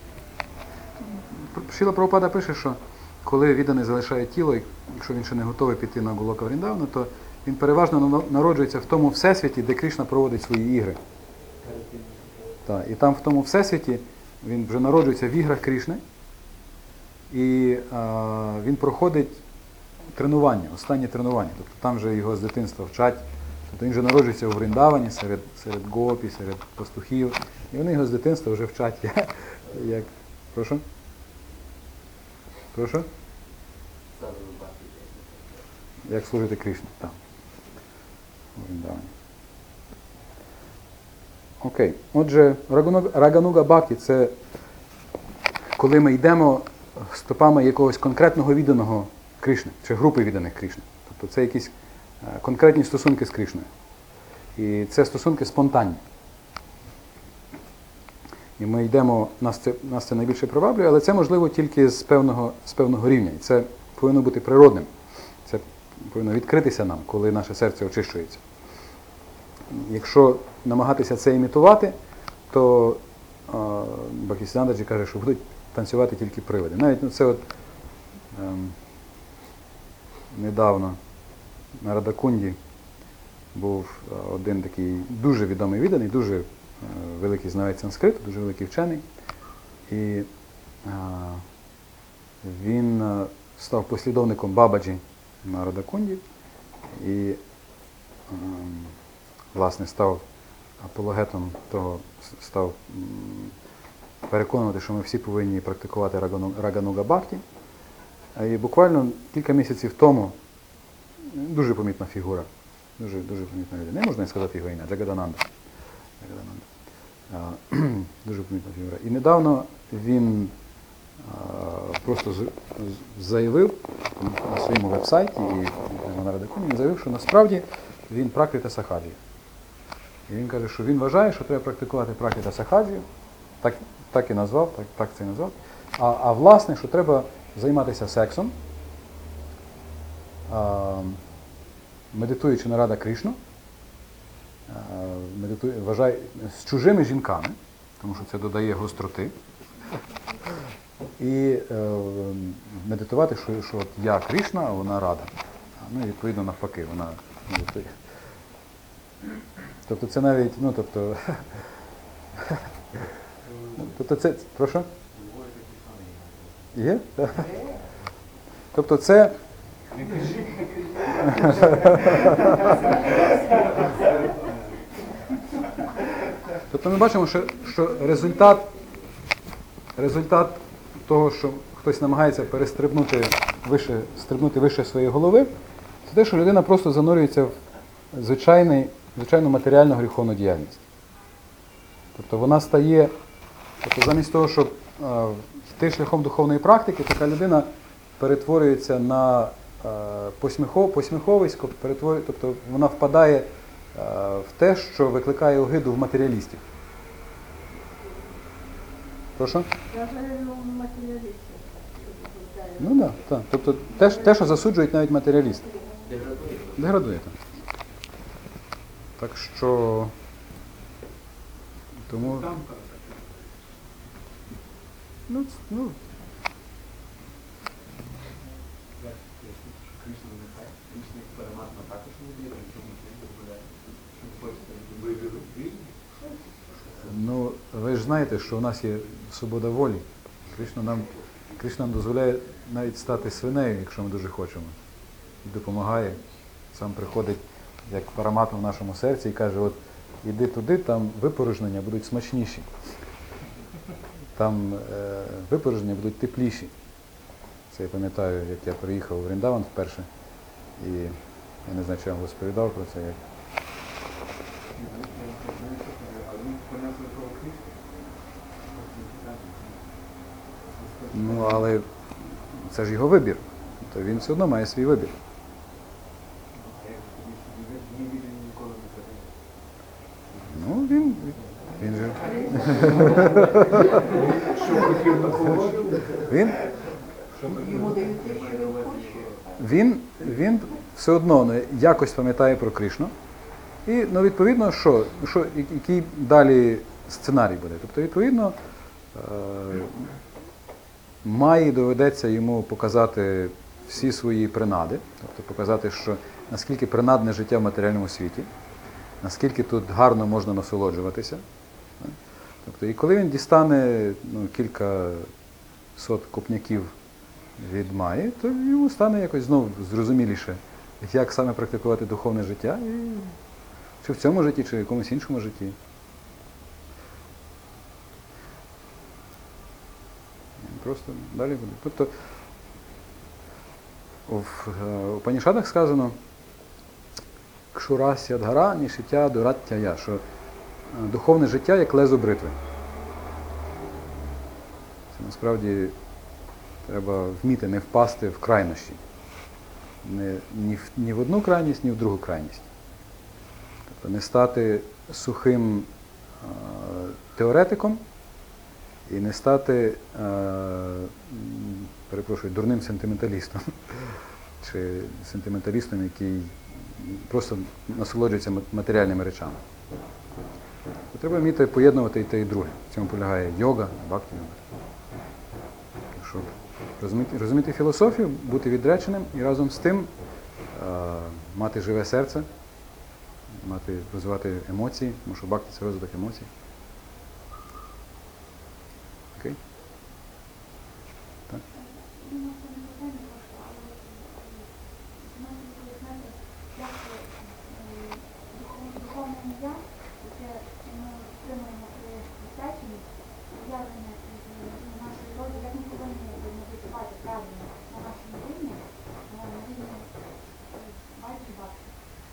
Шріла Прабхупада пише, що коли відданий залишає тіло, якщо він ще не готовий піти на Голока Вріндавана, то він переважно народжується в тому всесвіті, де Кришна проводить свої ігри. Так, і там в тому всесвіті він вже народжується в іграх Кришни, і а, він проходить тренування, останнє тренування. Тобто там вже його з дитинства вчать. Тобто він вже народжується у Вріндавані серед, серед гопі, серед пастухів. І вони його з дитинства вже вчать, як... як... Прошу? Прошу? Як служити Кришні, так. У Вріндавані. Окей. Отже, Рагануга Бхакти – це коли ми йдемо стопами якогось конкретного відданого Кришни, чи групи відданих Кришни. Тобто це якісь конкретні стосунки з Кришною. І це стосунки спонтанні. І ми йдемо, нас це, нас це найбільше приваблює, але це можливо тільки з певного, з певного рівня. І це повинно бути природним. Це повинно відкритися нам, коли наше серце очищується. Якщо намагатися це імітувати, то Бхактисидандаджі каже, що будуть танцювати тільки привиди. Навіть ну, це от ем, недавно на Радакунді був один такий дуже відомий відданий, дуже е, великий знавець санскриту, дуже великий вчений. І е, він е, став послідовником Бабаджі на Радакунді і е, власне став апологетом того, став м, переконувати, що ми всі повинні практикувати Рагануга Бхакти. І буквально кілька місяців тому дуже помітна фігура, дуже, дуже помітна людина. Не можна сказати його ім'я, Джагадананда. Джагадананда. Дуже помітна фігура. І недавно він а, просто з, з, заявив на своєму веб-сайті і на Радакуні, він заявив, що насправді він пракрита сахаджі. І він каже, що він вважає, що треба практикувати пракрита сахаджі, так, так і назвав, так, так це і назвав. А, а власне, що треба займатися сексом, а, медитуючи на Рада Кришну, а, медитує, вважає, з чужими жінками, тому що це додає гостроти, і е, медитувати, що, що от я Кришна, а вона Рада. Ну і відповідно навпаки, вона медитує. Тобто це навіть, ну тобто, тобто це, прошу? Є? Тобто це... Тобто ми бачимо, що, що результат результат того, що хтось намагається перестрибнути вище, стрибнути вище своєї голови, це те, що людина просто занурюється в звичайний, звичайну матеріальну гріховну діяльність. Тобто вона стає, тобто замість того, щоб е, йти шляхом духовної практики, така людина перетворюється на е, посміхов, посміховисько, перетворює, тобто вона впадає е, в те, що викликає огиду в матеріалістів. Прошу?
Я говорю матеріалістів.
Ну так, да, так. Тобто те, те, що засуджують навіть матеріалісти.
Деградує.
Деградує там. Так що... Тому...
Там
Ну, ну,
Кришна не так. Кришна як Параматма також не вірить, чому це дозволяє. Що ви хочете вибір вільний?
ну, ви ж знаєте, що у нас є свобода волі. Кришна нам, Кришна нам дозволяє навіть стати свинею, якщо ми дуже хочемо. І допомагає. Сам приходить, як Параматма в нашому серці, і каже, от іди туди, там випорожнення будуть смачніші. Там е, випорожнення будуть тепліші. Це я пам'ятаю, як я приїхав у Вріндаван вперше. І я не знаю, чи я вам розповідав про це. Як... Ну, але це ж його вибір. То він все одно має свій вибір. Ну, він, він же... Він,
Йому дають те, що він хоче.
він, він все одно ну, якось пам'ятає про Кришну. І, ну, відповідно, що, що, який далі сценарій буде. Тобто, відповідно, е, має доведеться йому показати всі свої принади, тобто показати, що наскільки принадне життя в матеріальному світі, наскільки тут гарно можна насолоджуватися. Тобто, і коли він дістане ну, кілька сот копняків від Майї, то йому стане якось знову зрозуміліше, як саме практикувати духовне життя, і чи в цьому житті, чи в якомусь іншому житті. Просто далі буде. Тобто в Упанішадах сказано «Кшурасya дхара нішиття дураття», що духовне життя як лезо бритви. Це насправді треба вміти не впасти в крайнощі. Не, ні, в, ні в одну крайність, ні в другу крайність. Тобто не стати сухим е, теоретиком і не стати, е, перепрошую, дурним сентименталістом. Чи сентименталістом, який просто насолоджується матеріальними речами. Треба вміти поєднувати і те, і друге. В цьому полягає йога, бхакти-йога. Щоб розуміти, розуміти філософію, бути відреченим і разом з тим е, мати живе серце, мати, розвивати емоції, тому що бхакти – це розвиток емоцій. Окей? Так?
Духовне ім'я, яке ми отримуємо при хрещенні, пов'язане з нашою родою, як ми повинні медитувати правильно на нашому рівні, на рівні бачу бачу,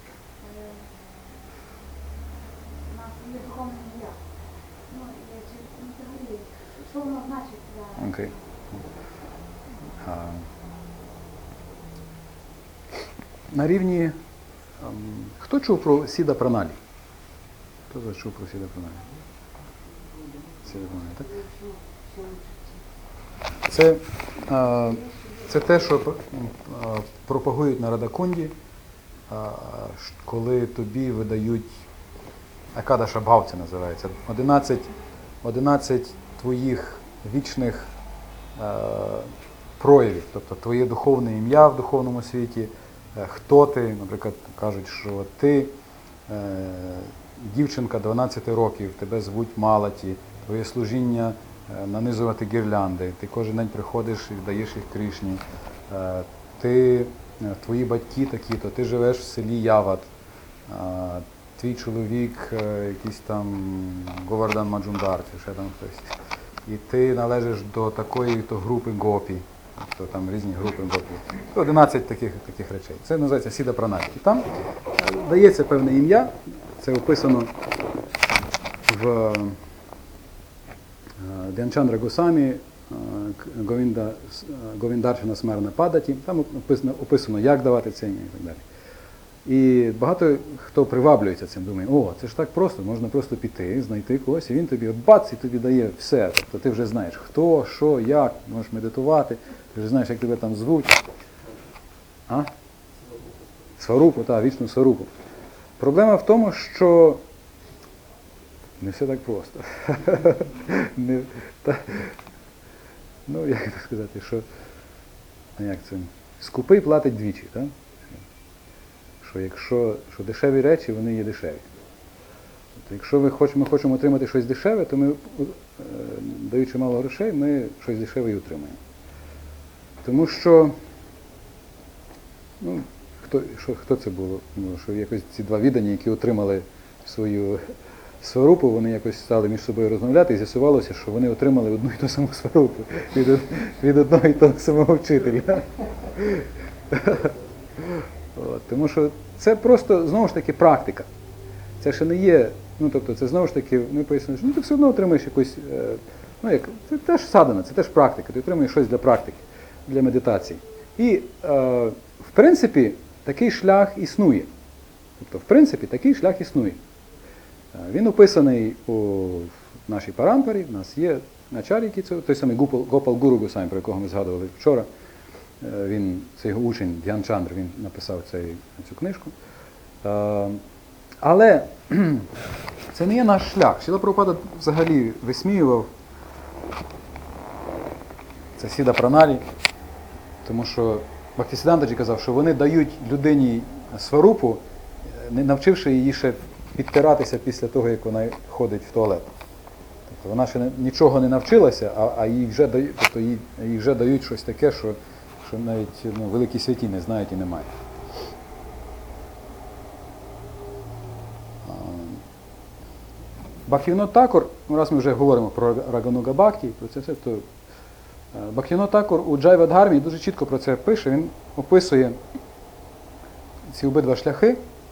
на своє духовне ім'я. Ну, і чи взагалі, що воно значить для...
Окей. А, на рівні... ем, хто чув про Сіда Праналі? Хто зараз чув про Сіда Праналі? Сіда Праналі, так? Це, е, це те, що е, пропагують на Радакунді, е, коли тобі видають Акадаша Бхав, це називається. одинадцять, одинадцять твоїх вічних е, проявів, тобто твоє духовне ім'я в духовному світі, е, хто ти, наприклад, кажуть, що ти е, дівчинка дванадцяти років, тебе звуть Малаті, твоє служіння е, нанизувати гірлянди, ти кожен день приходиш і даєш їх Кришні, е, ти, е, твої батьки такі-то, ти живеш в селі Яват, е, твій чоловік, е, якийсь там Говардан Маджумдар, чи ще там хтось. і ти належиш до такої-то групи гопі, тобто там різні групи гопі. одинадцять таких, таких речей. Це називається Сіда Пранаті. І там дається певне ім'я, це описано в Д'янчандра Госамі, Говінда, Говіндаршана Смарна Падаті, там описано, описано, як давати це ім'я і так далі. І багато хто приваблюється цим, думає, о, це ж так просто, можна просто піти, знайти когось, і він тобі от бац, і тобі дає все. Тобто ти вже знаєш, хто, що, як, можеш медитувати, ти вже знаєш, як тебе там звуть. А? Сварупу, так, вічну сварупу. Проблема в тому, що не все так просто. не, та, ну, як це сказати, що, як це, скупий платить двічі, так? Що якщо що дешеві речі, вони є дешеві. Тобто, якщо ви хоч, ми хочемо отримати щось дешеве, то ми, даючи мало грошей, ми щось дешеве і отримаємо. Тому що, ну, хто, що, хто це було? Ну, що якось ці два віддані, які отримали свою сварупу, вони якось стали між собою розмовляти, і з'ясувалося, що вони отримали одну і ту саму сварупу від, від одного і того самого вчителя. От, тому що це просто, знову ж таки, практика. Це ще не є, ну, тобто, це знову ж таки, ми пояснили, що ну, ти все одно отримаєш якусь, е, ну, як, це теж садана, це теж практика, ти отримуєш щось для практики, для медитації. І, е, в принципі, такий шлях існує. Тобто, в принципі, такий шлях існує. Е, він описаний у нашій парампарі, в нас є начальники, той самий Гопал Гуру Госамі, про якого ми згадували вчора. Він, це його учень Д'янчандр, він написав цей, цю книжку. Але це не є наш шлях. Шріла Прабхупада взагалі висміював це Сіда Праналі, тому що Бхактисідандаджі казав, що вони дають людині сварупу, не навчивши її ще підтиратися після того, як вона ходить в туалет. Тобто вона ще нічого не навчилася, а, а їй, вже дають, тобто їй, їй вже дають щось таке, що що навіть ну, великі святі не знають і не мають. Бхактивінод Такур, раз ми вже говоримо про Рагануга Бхакті, про це все, то Бхактивінод Такур у Джайва Дхармі дуже чітко про це пише, він описує ці обидва шляхи.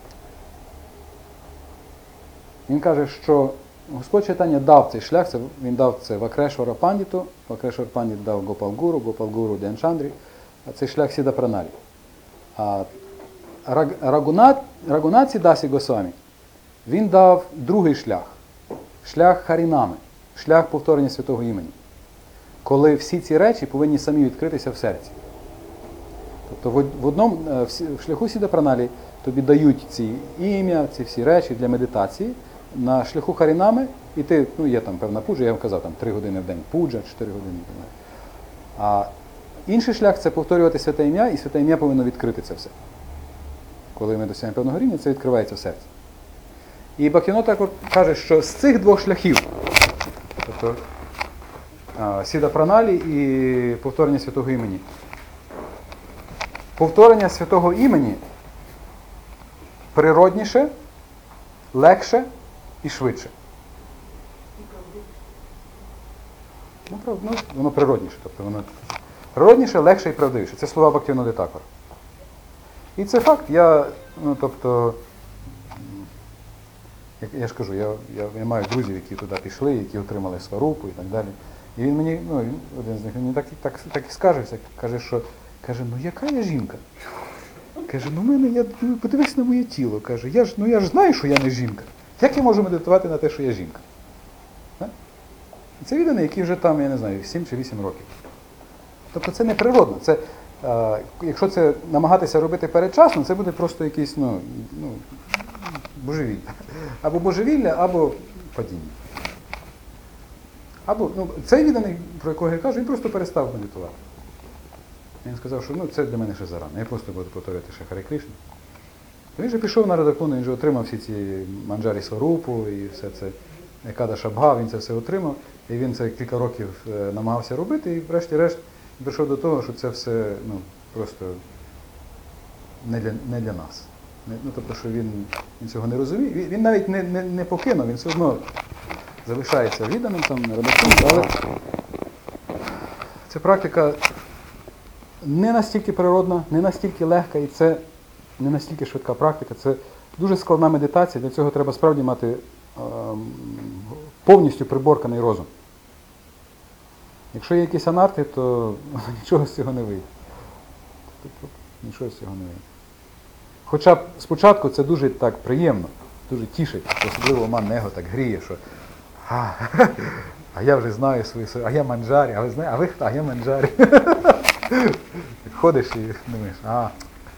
Він каже, що Господь Чайтання дав цей шлях, це, він дав це Вакрешвара Пандіту, Вакрешвар Пандіт дав Гопал Гуру, Гопал Гуру Д'янчандрі, а цей шлях Сіда Праналі. А Рагунат, Рагунаці Дасі Госвамі, він дав другий шлях, шлях Харінами, шлях повторення святого імені, коли всі ці речі повинні самі відкритися в серці. Тобто в одному, в шляху Сіда Праналі тобі дають ці ім'я, ці всі речі для медитації, на шляху Харінами, і ти, ну є там певна пуджа, я вам казав, там три години в день пуджа, чотири години. А інший шлях – це повторювати святе ім'я, і святе ім'я повинно відкрити це все. Коли ми досягаємо певного рівня, це відкривається в серці. І Бхактивінод також каже, що з цих двох шляхів, тобто Сіда Праналі і повторення святого імені, повторення святого імені природніше, легше і швидше. Ну, правда, ну, воно природніше, тобто воно природніше, легше і правдивіше. Це слова Бхактивінода Такура. І це факт. Я, ну, тобто, як я ж кажу, я, я, я маю друзів, які туди пішли, які отримали сварупу і так далі. І він мені, ну, він, один з них, він мені так, так, так і скаржився, каже, що, каже, ну яка я жінка? Каже, ну мене, я, подивись на моє тіло, каже, я ж, ну я ж знаю, що я не жінка. Як я можу медитувати на те, що я жінка? Так? Це відданий, який вже там, я не знаю, сім чи вісім років. Тобто це не природно. Це, е, якщо це намагатися робити передчасно, це буде просто якийсь, ну, ну, божевілля. Або божевілля, або падіння. Або, ну, цей відданий, про якого я кажу, він просто перестав медитувати. Він сказав, що ну, це для мене ще зарано, я просто буду повторювати ще Харе Кришна. Він же пішов на Радакуну, він же отримав всі ці манджарі сварупу і все це, Екада Шабга, він це все отримав. І він це кілька років намагався робити, і врешті-решт прийшов до того, що це все ну, просто не для, не для нас. Не, ну, тобто, що він, він цього не розуміє. Він, він навіть не, не, не покинув, він все одно залишається відданим, там, радиком, але ця практика не настільки природна, не настільки легка, і це не настільки швидка практика. Це дуже складна медитація, для цього треба справді мати ем, повністю приборканий розум. Якщо є якісь анарти, то нічого з цього не вийде. Тобто, нічого з цього не вийде. Хоча б спочатку це дуже так приємно, дуже тішить, особливо ман его так гріє, що а, а я вже знаю свою, а я манджарі, а ви знаєте, а ви хто? А я манджарі. Ходиш і думаєш, а.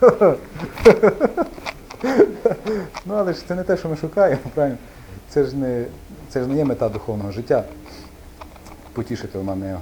Ну, але ж це не те, що ми шукаємо, правильно? Це ж не, це ж не є мета духовного життя. Потішити ман его.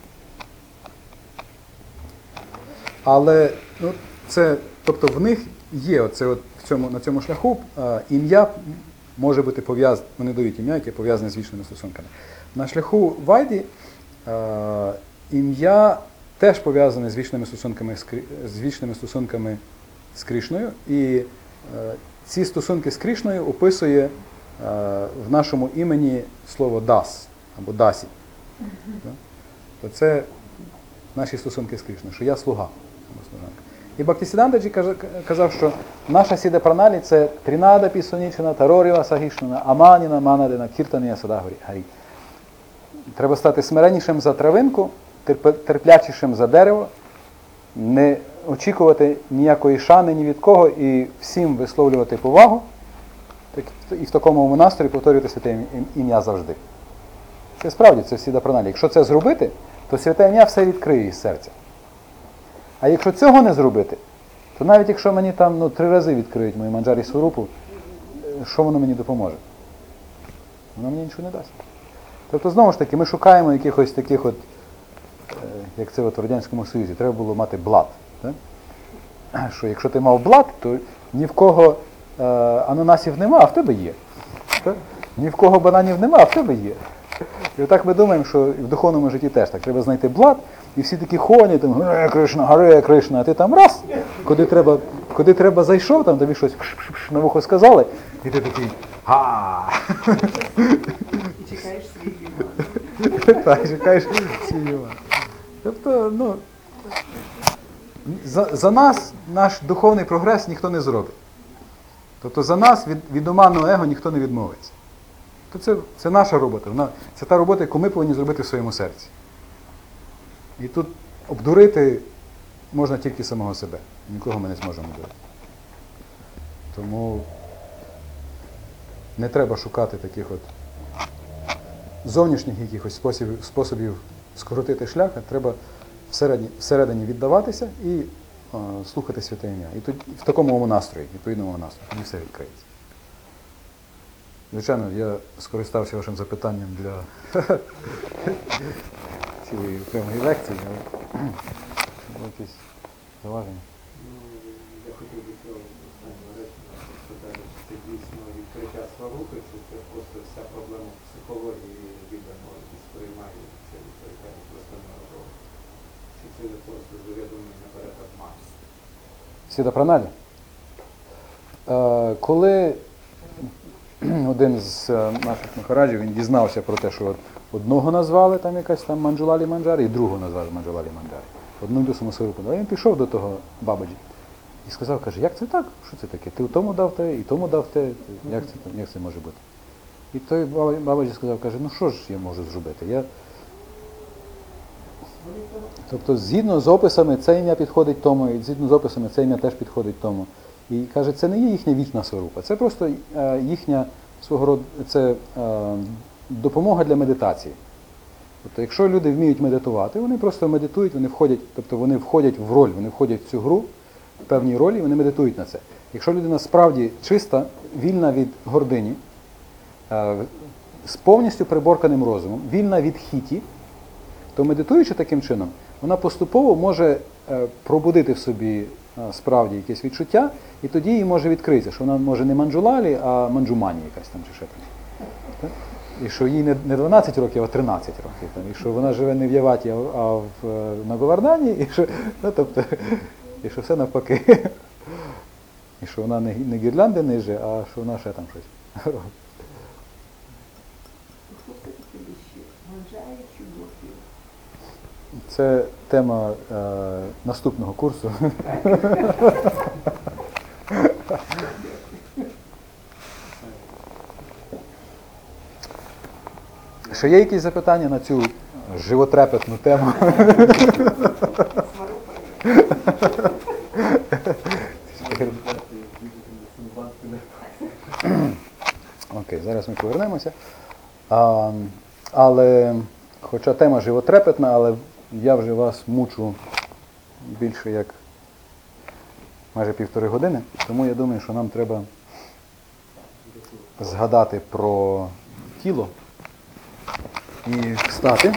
Але, ну, це, тобто в них є оце от в цьому, на цьому шляху а, ім'я може бути пов'язане, вони дають ім'я, яке пов'язане з вічними стосунками. На шляху Вайді а, ім'я теж пов'язане з вічними стосунками з, з вічними стосунками з Кришною, і а, ці стосунки з Кришною описує а, в нашому імені слово дас або дасі. То це наші стосунки з Кришною, що я слуга або служанка. І Бхактисідандаджі казав, що наша сіда праналі – це тринада пісонічна, тароріва сагішна, аманіна, манадина, кіртанія садагорі, гарі. Треба стати смиреннішим за травинку, терплячішим за дерево, не очікувати ніякої шани ні від кого і всім висловлювати повагу, і в такому настрої повторювати святе ім'я завжди. Це справді, це сіда праналі. Якщо це зробити, то святе ім'я все відкриє із серця. А якщо цього не зробити, то навіть якщо мені там ну, три рази відкриють мою манджарі сварупу, що воно мені допоможе? Воно мені нічого не дасть. Тобто, знову ж таки, ми шукаємо якихось таких от, як це от в Радянському Союзі, треба було мати блат. Так? Що якщо ти мав блат, то ні в кого е, ананасів нема, а в тебе є. Так? Ні в кого бананів нема, а в тебе є. І отак ми думаємо, що в духовному житті теж так. Треба знайти блат, і всі такі ходять, там, Гаре Кришна, Гаре Кришна, а ти там раз, куди треба, куди треба зайшов, там тобі щось на вухо сказали, і ти такий га.
І чекаєш свій юмор.
Так, чекаєш свій юмор. Тобто, ну, за, за нас наш духовний прогрес ніхто не зробить. Тобто за нас від, від оманного его ніхто не відмовиться. То це, це наша робота, вона, це та робота, яку ми повинні зробити в своєму серці. І тут обдурити можна тільки самого себе. Нікого ми не зможемо обдурити. Тому не треба шукати таких от зовнішніх якихось способів, способів скоротити шлях, а треба всередині, всередині віддаватися і о, слухати святе ім'я. І тут в такому настрої, відповідному настрої, тоді все відкриється. Звичайно, я скористався вашим запитанням для цілої окремої лекції, але було якісь зауваження.
Ну, я хотів би цього останнього речення спитати, чи це дійсно відкриття сварупи, чи це просто вся проблема психології відданого, які сприймає це відкриття просто народово. Чи це просто завідомий наперед обман?
Сіда праналі. Е, коли один з наших махараджів, він дізнався про те, що одного назвали там якась там Манджулалі Манджарі, і другого назвали Манджулалі Манджарі. Одну до самосварупу. А він пішов до того Бабаджі і сказав, каже, як це так? Що це таке? Ти тому дав те, і тому дав те. Як це, як це може бути? І той Бабаджі сказав, каже, ну що ж я можу зробити? Я... Тобто, згідно з описами, це ім'я підходить тому, і згідно з описами, це ім'я теж підходить тому. І каже, це не є їхня вічна сварупа, це просто е, їхня свого роду, це е, допомога для медитації. Тобто, якщо люди вміють медитувати, вони просто медитують, вони входять, тобто вони входять в роль, вони входять в цю гру, в певній ролі, вони медитують на це. Якщо людина справді чиста, вільна від гордині, е, з повністю приборканим розумом, вільна від хіті, то медитуючи таким чином, вона поступово може е, пробудити в собі е, справді якесь відчуття, і тоді їй може відкритися, що вона може не манджулалі, а манджумані якась там чи ще там. Так? І що їй не, не дванадцять років, а тринадцять років. Там. І що вона живе не в Яваті, а, в, а в, на Говардані, і що, ну, тобто, і що все навпаки. І що вона не, не гірлянди ниже, а що вона ще там щось робить.
заряджаючи духів.
Це тема е, наступного курсу. Ще є якісь запитання на цю животрепетну тему? Окей, зараз ми повернемося. А, але, хоча тема животрепетна, але я вже вас мучу більше як майже півтори години, тому я думаю, що нам треба згадати про тіло і встати.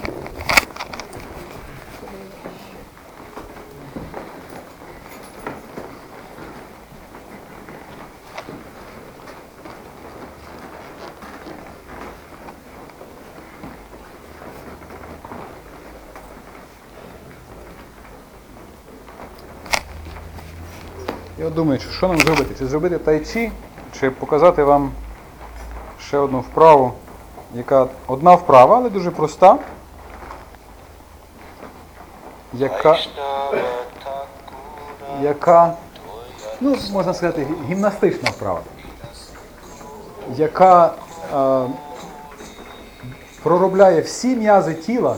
Я думаю, що нам зробити? Чи зробити тайчі, чи показати вам ще одну вправу, яка одна вправа, але дуже проста, яка, яка ну, можна сказати, гімнастична вправа, яка е, проробляє всі м'язи тіла,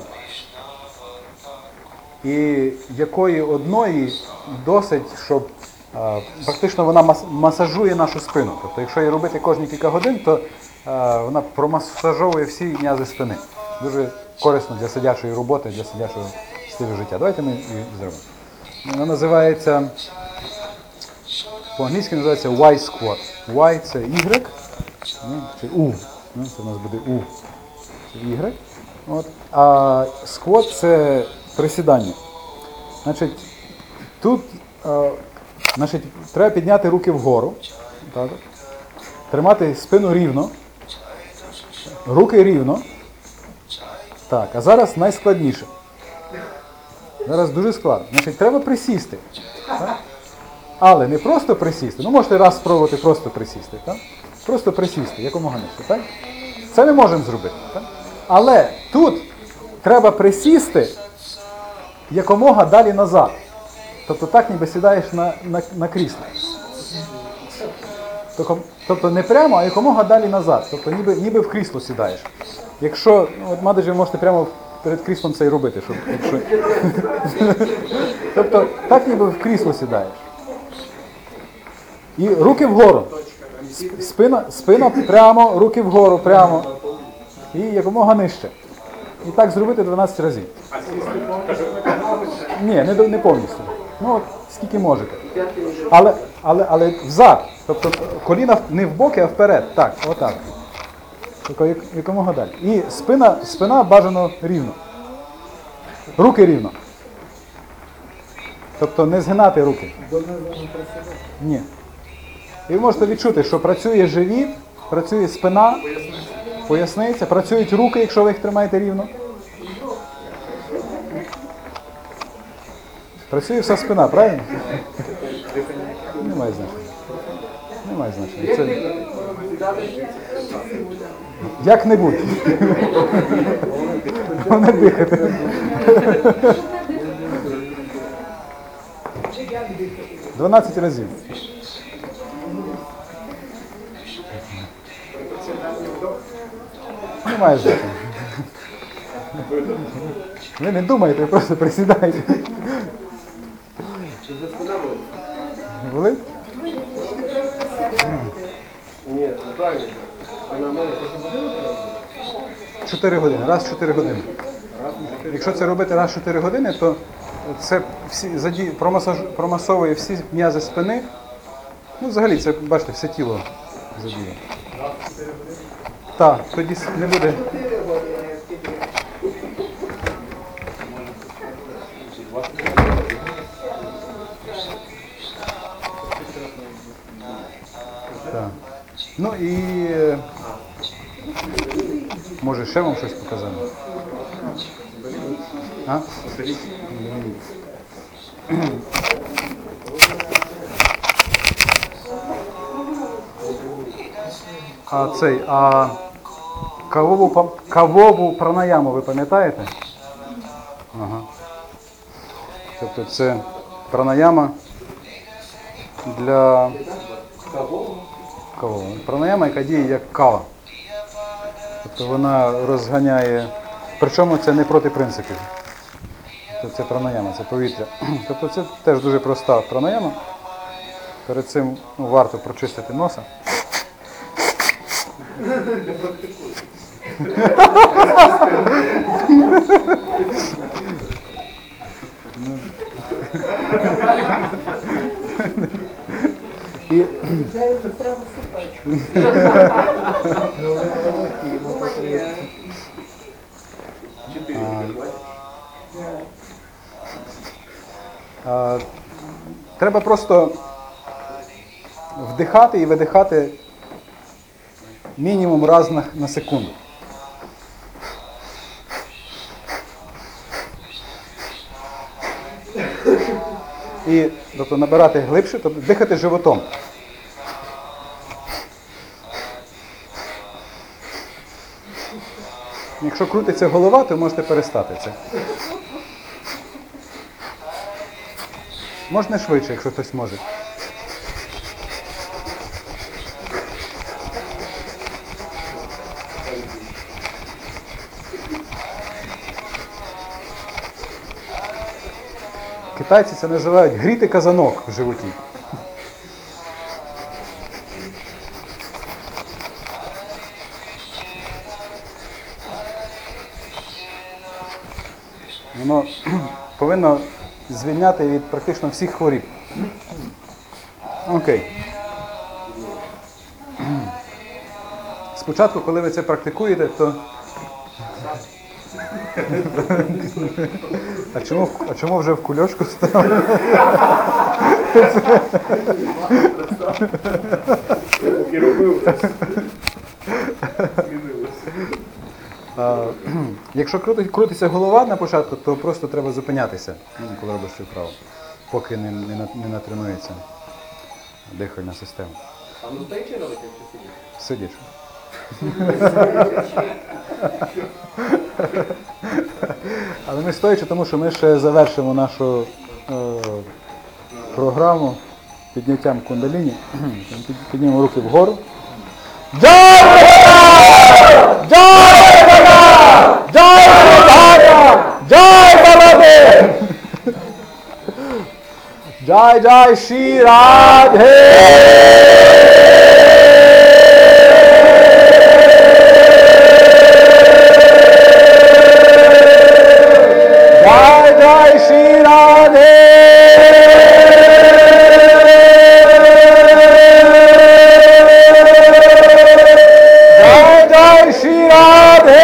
і якої одної досить, щоб е, фактично вона мас, масажує нашу спину. Тобто, якщо її робити кожні кілька годин, то е, вона промасажовує всі м'язи спини. Дуже корисно для сидячої роботи, для сидячого стилю життя. Давайте ми її зробимо. Вона називається, по-англійськи називається Y-squat. Y – це Y, чи U. Це у нас буде U. Це Y. От. А squat – це присідання. Значить, тут е, значить, треба підняти руки вгору, так? Тримати спину рівно, руки рівно. Так, а зараз найскладніше. Зараз дуже складно. Значить, треба присісти. Так? Але не просто присісти. Ну, можете раз спробувати просто присісти. Так? Просто присісти, якомога нижче. Так? Це ми можемо зробити. Так? Але тут треба присісти якомога далі назад. Тобто так ніби сідаєш на, на, на крісло. Тобто не прямо, а якомога далі назад. Тобто ніби, ніби в крісло сідаєш. Якщо, от мадежі, можете прямо перед кріслом це і робити. Щоб, якщо... Тобто так ніби в крісло сідаєш. І руки вгору. Спина, спина прямо, руки вгору прямо. І якомога нижче. І так зробити дванадцять разів. Ні, не, не повністю. Ну, от, скільки можете. Але, але, але взад. Тобто коліна не в боки, а вперед. Так, отак. Тобто якомога далі. І спина, спина бажано рівно. Руки рівно. Тобто не згинати руки. Ні. І ви можете відчути, що працює живіт, працює спина, поясниця, працюють руки, якщо ви їх тримаєте рівно. Працює вся спина, правильно? Немає значення. Немає значення. Це... Як-небудь. Головне дихати. дванадцять разів. Немає значення. Ви не думаєте, ви просто присідаєте. Болить?
Ні, правильно.
Чотири години. Раз в чотири години. Якщо це робити раз в чотири години, то це всі, заді, промасаж, промасовує всі м'язи спини. Ну, взагалі, це, бачите, все тіло задіє. Так, тоді не буде... Так. Ну і... Може ще вам щось показати? А? А цей, а Кавову, па- кавову пранаяму ви пам'ятаєте? Ага. Тобто це пранаяма для кавову. Пранаяма, яка діє як кава. Тобто вона розганяє, причому це не проти принципів. Тобто це пранаяма, це повітря. Тобто це теж дуже проста пранаяма. Перед цим ну, варто прочистити носа. І а, треба просто вдихати і видихати мінімум раз на, на секунду. І тобто, набирати глибше, тобто дихати животом. Якщо крутиться голова, то можете перестати це. Можна швидше, якщо хтось може. Китайці це називають гріти казанок в животі. Воно повинно звільняти від практично всіх хворіб. Окей. Спочатку, коли ви це практикуєте, то... А чому, а чому вже в кульочку став? А, якщо крути- крутиться голова на початку, то просто треба зупинятися, ну, коли робиш цю вправу, поки не, не, на- не натренується дихальна система.
А ну стоячи робити, чи сидіти?
Сидиш. Але ми стоячи, тому що ми ще завершимо нашу е, програму підняттям кундаліні. Під- Піднімемо руки вгору. Джай Бога! Джай Бога! Джай Бога! Джай Бога! Джай Джай Шрі Радhe! Jai Jai Shri Radhe! Jai Jai Shri Radhe!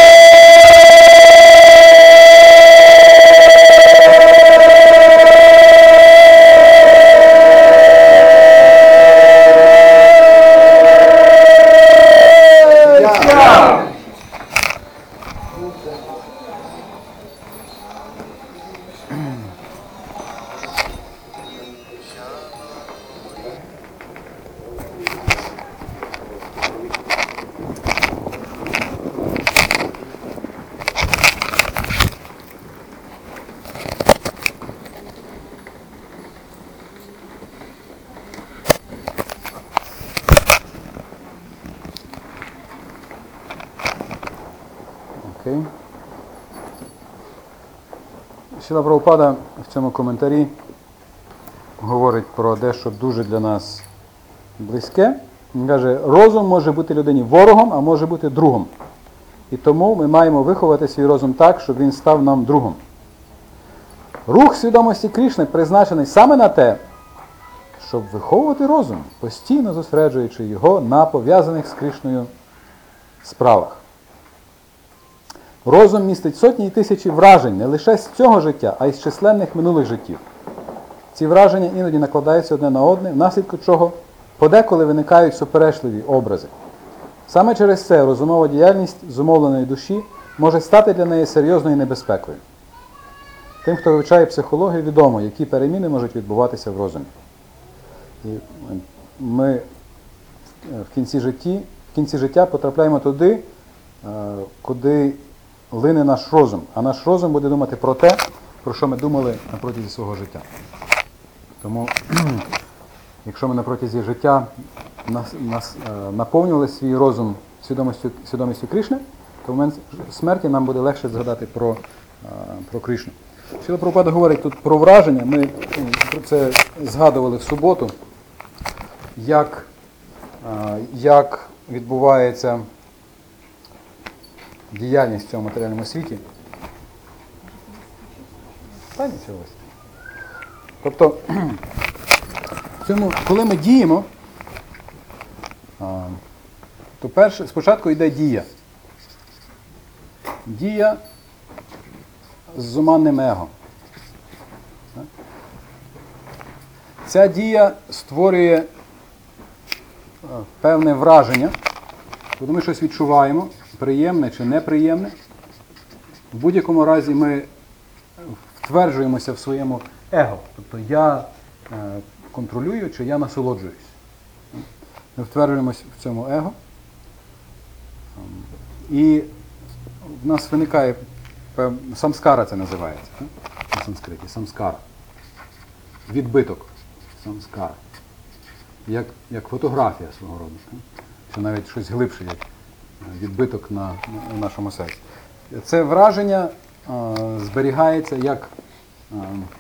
Окей. Шріла Прабхупада в цьому коментарі говорить про дещо дуже для нас близьке. Він каже, розум може бути людині ворогом, а може бути другом. І тому ми маємо виховати свій розум так, щоб він став нам другом. Рух свідомості Крішни призначений саме на те, щоб виховувати розум, постійно зосереджуючи його на пов'язаних з Крішною справах. Розум містить сотні і тисячі вражень не лише з цього життя, а й з численних минулих життів. Ці враження іноді накладаються одне на одне, внаслідку чого подеколи виникають суперечливі образи. Саме через це розумова діяльність зумовленої душі може стати для неї серйозною небезпекою. Тим, хто вивчає психологію, відомо, які переміни можуть відбуватися в розумі. І ми в кінці, житті, в кінці життя потрапляємо туди, куди лине наш розум. А наш розум буде думати про те, про що ми думали на протязі свого життя. Тому, якщо ми на протязі життя нас, нас, наповнювали свій розум свідомістю, свідомістю Кришни, то в момент смерті нам буде легше згадати про, про Кришну. Шріла Прабхупада говорить тут про враження. Ми про це згадували в суботу, як, як відбувається діяльність в цьому матеріальному світі. Та нічого. Тобто, в цьому, коли ми діємо, то перше, спочатку йде дія. Дія з оманним его. Ця дія створює певне враження, коли ми щось відчуваємо, приємне чи неприємне. В будь-якому разі ми втверджуємося в своєму его. Тобто я контролюю чи я насолоджуюсь. Ми втверджуємося в цьому его. І в нас виникає самскара, це називається, так? На санскриті. Самскара. Відбиток. Самскара. Як, як фотографія свого роду. Так? Чи навіть щось глибше, як відбиток на, на нашому серці. Це враження а, зберігається як а,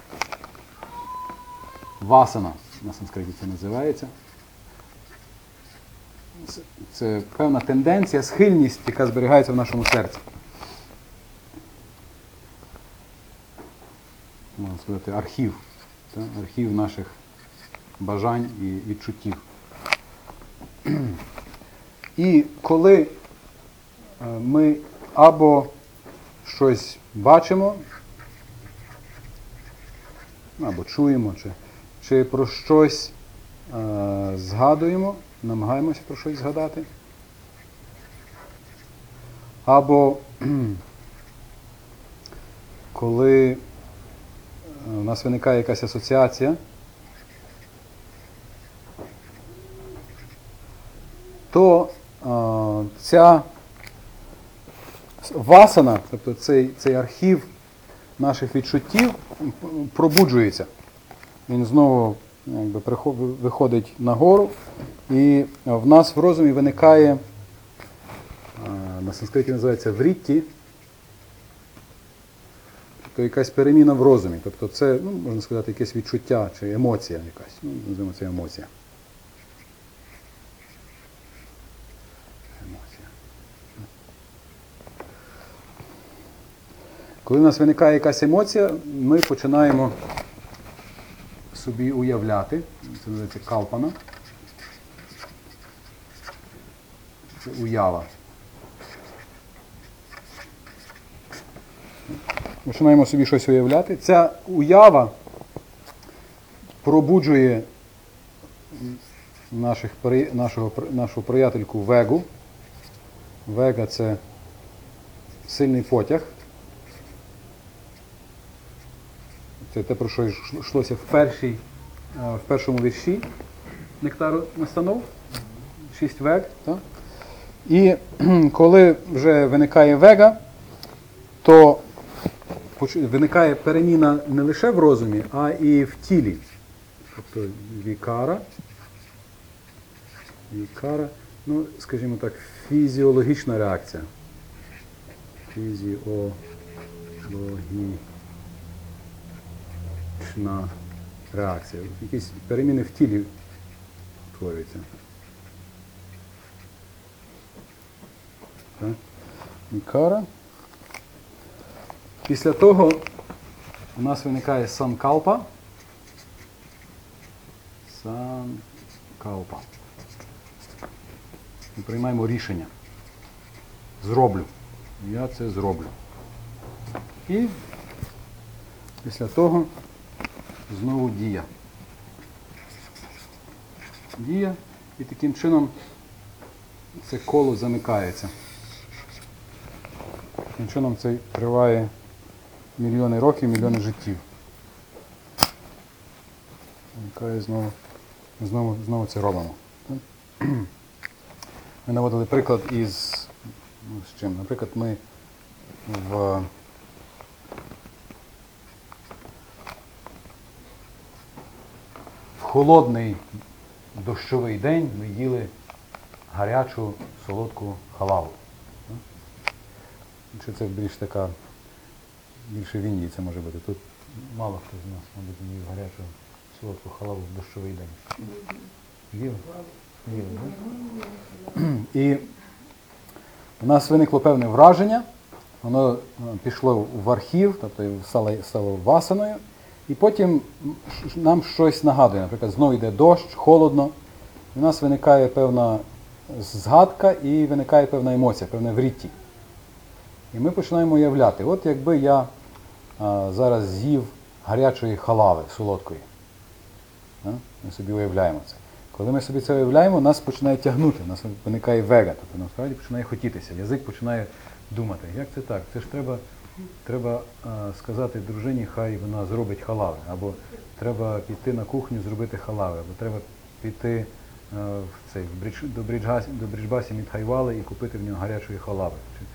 васана, на санскриті це називається. Це, це певна тенденція, схильність, яка зберігається в нашому серці. Можна сказати, архів. Так? Архів наших бажань і відчуттів. І коли ми або щось бачимо, або чуємо, чи, чи про щось е, згадуємо, намагаємося про щось згадати, або коли у нас виникає якась асоціація, то а, ця васана, тобто цей, цей архів наших відчуттів пробуджується. Він знову якби, виходить нагору, і в нас в розумі виникає, а, на санскриті називається врітті, тобто якась переміна в розумі. Тобто це, ну, можна сказати, якесь відчуття чи емоція якась. Ну, називаємо це емоція. Коли в нас виникає якась емоція, ми починаємо собі уявляти, це називається калпана, це уява. Починаємо собі щось уявляти. Ця уява пробуджує наших, нашого, нашу приятельку Вегу. Вега – це сильний потяг. Це те, про що йшлося в, першій, в першому вірші Нектару настанов. Шість вег. Так? І коли вже виникає вега, то виникає переміна не лише в розумі, а і в тілі. Тобто вікара. Вікара, ну, скажімо так, фізіологічна реакція. Фізіологічна реакція. Якісь переміни в тілі утворюються. Так. Вікара. Після того у нас виникає санкалпа. Санкалпа. Ми приймаємо рішення. Зроблю. Я це зроблю. І після того знову дія. Дія. І таким чином це коло замикається. Таким чином це триває мільйони років, мільйони життів. Замикає знову, знову, знову це робимо. Ми наводили приклад із Ну, з чим? Наприклад, ми в В холодний дощовий день ми їли гарячу солодку халаву. Чи це більш така, більше в Індії це може бути. Тут мало хто з нас, мабуть, їв гарячу солодку халаву в дощовий день. Їли? Їли, так? І у нас виникло певне враження, воно пішло в архів, тобто стало, стало васаною, і потім нам щось нагадує. Наприклад, знову йде дощ, холодно, і у нас виникає певна згадка і виникає певна емоція, певне врітті. І ми починаємо уявляти, от якби я а, зараз з'їв гарячої халави, солодкої. А? Ми собі уявляємо це. Коли ми собі це уявляємо, нас починає тягнути, у нас виникає вега, тобто насправді починає хотітися, язик починає думати, як це так, це ж треба, треба а, сказати дружині, хай вона зробить халави, або треба піти на кухню, зробити халави, або треба піти а, в цей, в бридж, до, бриджгасі, до Бриджбасі Мітхайвали і купити в нього гарячої халави.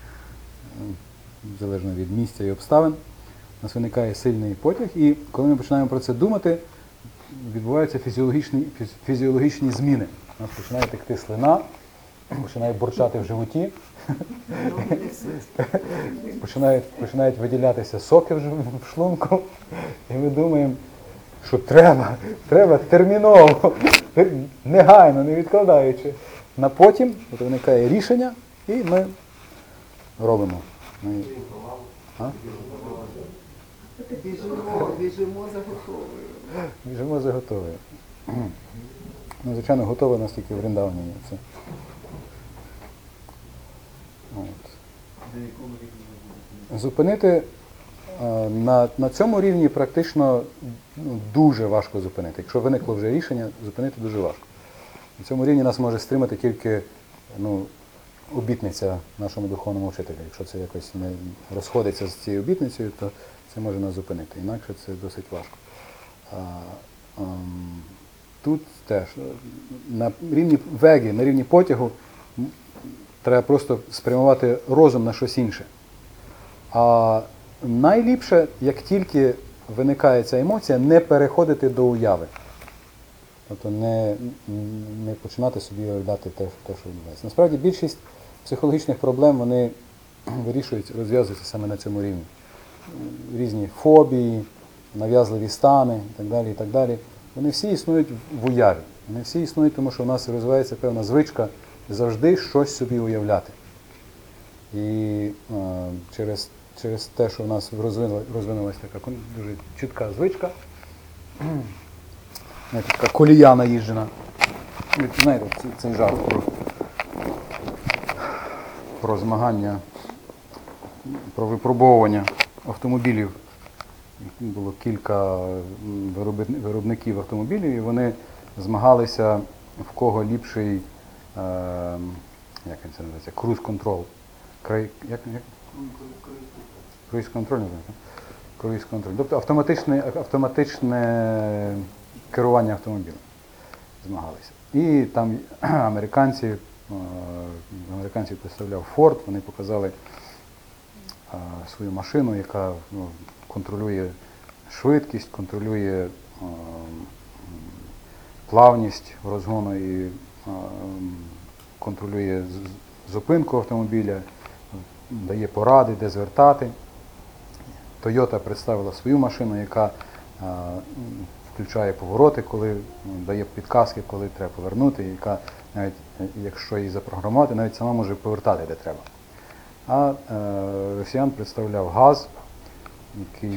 Залежно від місця і обставин, у нас виникає сильний потяг, і коли ми починаємо про це думати, відбуваються фізіологічні, фізіологічні зміни. У нас починає текти слина, починає бурчати в животі, починають, починають виділятися соки в шлунку, і ми думаємо, що треба, треба терміново, негайно, не відкладаючи. На потім от виникає рішення, і ми робимо. Ми... А?
Біжимо, біжимо за готовою.
Біжимо за готовою. Ну, звичайно, готове у нас тільки в Вріндавані є це. От. Зупинити а, на, на цьому рівні практично ну, дуже важко зупинити. Якщо виникло вже рішення, зупинити дуже важко. На цьому рівні нас може стримати тільки ну, обітниця нашому духовному вчителю. Якщо це якось не розходиться з цією обітницею, то це може нас зупинити. Інакше це досить важко. А, а, тут теж на рівні вегі, на рівні потягу треба просто спрямувати розум на щось інше. А найліпше, як тільки виникає ця емоція, не переходити до уяви. Тобто не, не починати собі уявляти те, те, що відбувається. Насправді більшість психологічних проблем, вони вирішуються, розв'язуються саме на цьому рівні. Різні фобії, нав'язливі стани і так далі, і так далі. Вони всі існують в уяві. Вони всі існують, тому що у нас розвивається певна звичка завжди щось собі уявляти. І е, через, через те, що в нас розвинулася, розвинулася така дуже чітка звичка, така колія наїжджена. Знаєте, цей жарт про, про змагання, про випробовування автомобілів. Було кілька виробників автомобілів, і вони змагалися, в кого ліпший, е, як він це називається, круїз-контрол. Край, як, як? Круїз-контроль, не знаю. Круїз-контроль. Тобто автоматичне, автоматичне керування автомобілем змагалися. І там американці, е, американців представляв Форд, вони показали е, свою машину, яка ну, контролює швидкість, контролює е, плавність розгону і е, контролює зупинку автомобіля, дає поради, де звертати. Toyota представила свою машину, яка е, включає повороти, коли дає підказки, коли треба повернути, яка навіть, якщо її запрограмувати, навіть сама може повертати, де треба. А е, росіян представляв ГАЗ, який,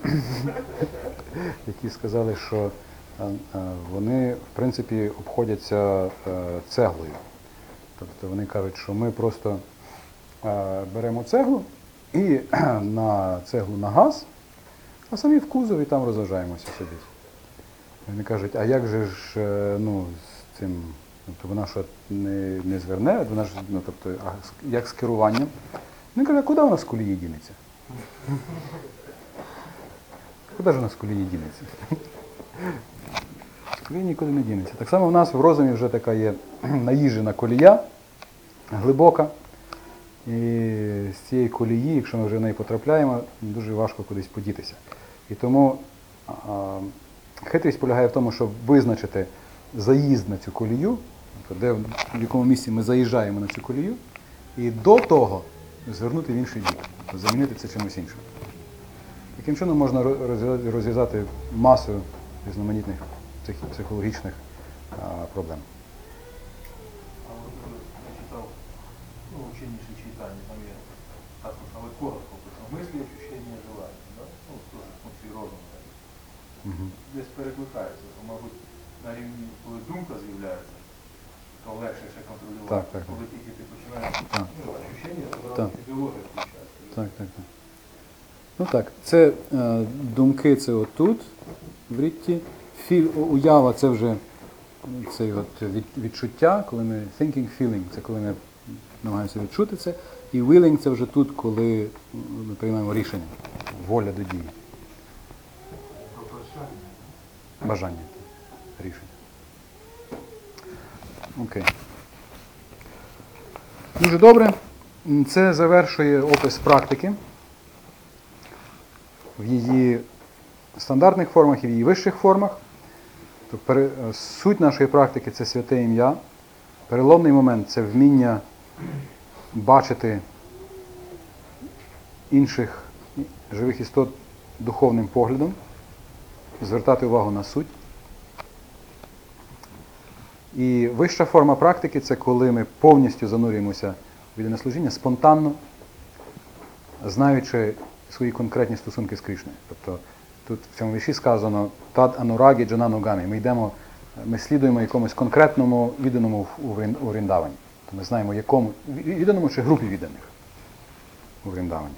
які сказали, що е, вони, в принципі, обходяться е, цеглою. Тобто вони кажуть, що ми просто е, беремо цеглу і на цеглу на газ, а самі в кузові там розважаємося собі. Вони кажуть, а як же ж ну, з цим, тобто вона що не, не зверне, вона ж, ну, тобто, а як з керуванням? Вони кажуть, а куди вона з колії дінеться? Куди ж вона з колії дінеться? З колії нікуди не дінеться. Так само в нас в розумі вже така є наїжджена колія, глибока, І з цієї колії, якщо ми вже в неї потрапляємо, дуже важко кудись подітися. І тому а, хитрість полягає в тому, щоб визначити заїзд на цю колію, тобто де, в якому місці ми заїжджаємо на цю колію, і до того звернути в інший бік, тобто замінити це чимось іншим. Таким чином можна роз- розв'язати масу різноманітних псих- психологічних а, проблем.
А от е, я читав, ну, ученейші читання, там є також, але коротко писано. Мислі, ощущення, желання, да? Ну, теж функції розуму. так.
Мгм.
Десь перекликається, то, мабуть, на рівні, коли думка з'являється, то легше ще контролювати.
Так, так, так.
Коли тільки ти починаєш,
Так.
ну, ощущення, то
Так.
зразу фізіологія включається.
Так, так, так. Ну так, це е, думки, це отут, в рітті. Філь, уява це вже це от від, відчуття, коли ми thinking, feeling, це коли ми намагаємося відчути це. І willing це вже тут, коли ми приймаємо рішення, воля до дії,
Про прощання.
бажання, рішення. Окей. Дуже добре. Це завершує опис практики в її стандартних формах і в її вищих формах. Тобто, пере- суть нашої практики – це святе ім'я. Переломний момент – це вміння бачити інших живих істот духовним поглядом, звертати увагу на суть. І вища форма практики – це коли ми повністю занурюємося в віддане служіння спонтанно, знаючи свої конкретні стосунки з Кришною. Тобто тут в цьому вірші сказано «Тад анурагі джананугамі». Ми йдемо, ми слідуємо якомусь конкретному відданому у Врін- у Вріндавані. То ми знаємо, якому відданому чи групі відданих у Вріндавані.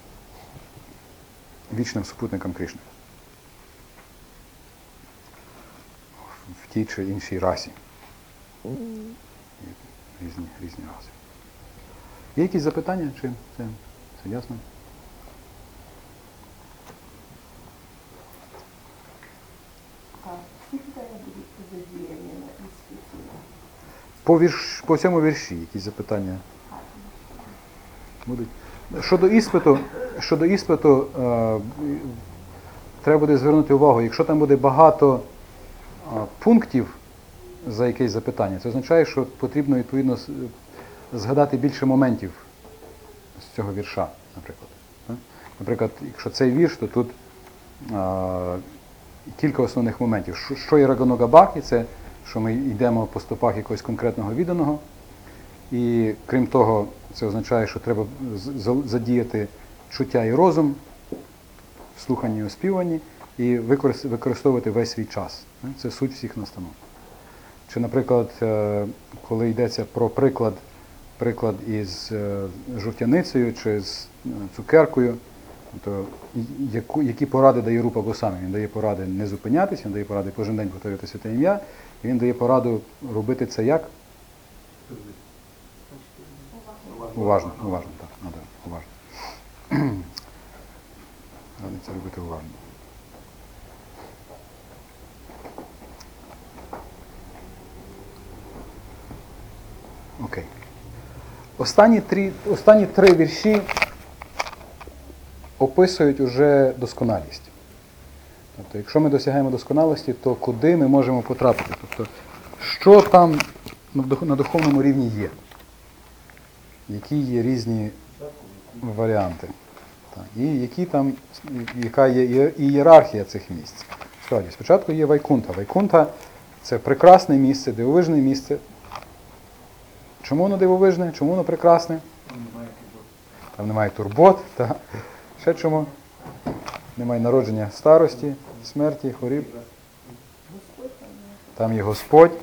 Вічним супутникам Кришни. В тій чи іншій расі. Різні, різні раси. Є якісь запитання? Чи це, це ясно?
А всі питання будуть задіяні на іспиті.
По, вірш, по цьому вірші якісь запитання будуть. Щодо іспиту, щодо іспиту е, треба буде звернути увагу, якщо там буде багато е, пунктів за якесь запитання, це означає, що потрібно відповідно з- згадати більше моментів з цього вірша, наприклад. Так? Наприклад, якщо цей вірш, то тут е, кілька основних моментів. Що- Що є Раганогабакі, це що ми йдемо по стопах якогось конкретного відданого. І крім того, це означає, що треба з- з- задіяти чуття і розум в слуханні і оспіванні і використ- використовувати весь свій час. Це суть всіх настанов. Чи, наприклад, е, коли йдеться про приклад, приклад із е, жовтяницею чи з е, цукеркою, то і- яку, які поради дає Рупа Госвамі? Він дає поради не зупинятися, він дає поради кожен день повторювати святе ім'я, і він дає пораду робити це як? Уважно, уважно, так, надо, уважно. Треба це робити уважно. Окей. Останні три, останні три вірші описують уже досконалість. Тобто, якщо ми досягаємо досконалості, то куди ми можемо потрапити? Тобто, що там на дух- на духовному рівні є? Які є різні варіанти? Так. І які там, яка є іє- ієрархія цих місць? Справді, спочатку є Вайкунта. Вайкунта – це прекрасне місце, дивовижне місце. Чому воно дивовижне? Чому воно прекрасне? Там немає турбот. Та. Ще чому? Немає народження старості, смерті, хворіб. Там є Господь.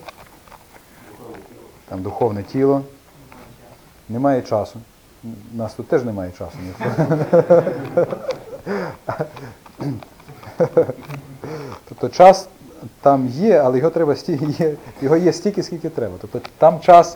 Там духовне тіло. Немає часу. У нас тут теж немає часу. Тобто час там є, але його треба стільки, є, його є стільки, скільки треба. Тобто там час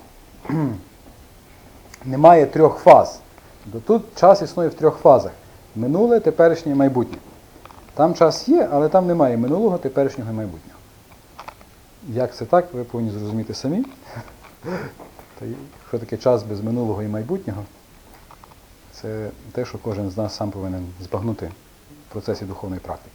немає трьох фаз. Тобто тут час існує в трьох фазах. Минуле, теперішнє і майбутнє. Там час є, але там немає минулого, теперішнього і майбутнього. Як це так, ви повинні зрозуміти самі. То що таке час без минулого і майбутнього? Це те, що кожен з нас сам повинен збагнути в процесі духовної практики.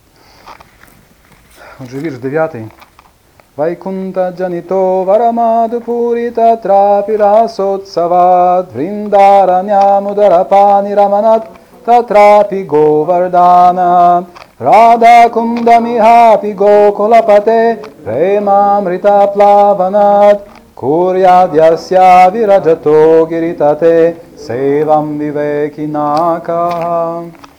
Отже, вірш дев'ятий. Вайкунта джанито варамаду пуріта трапірасотсавад вріндаранямударапані раманат татрапі говардана рада кундаміхапі гоколапате премамрита плаванат курядясya віраджато гірітате севам вівекінака.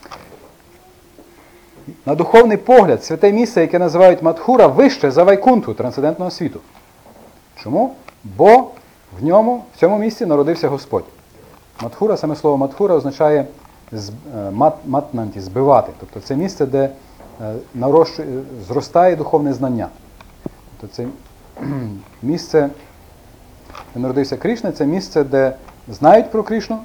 На духовний погляд, святе місце, яке називають Мадхура, вище за Вайкунту, трансцендентного світу. Чому? Бо в ньому, в цьому місці народився Господь. Мадхура, саме слово Мадхура означає мат, матнанті, збивати. Тобто це місце, де нарощує, зростає духовне знання. Тобто це місце, де народився Кришна, це місце, де знають про Кришну,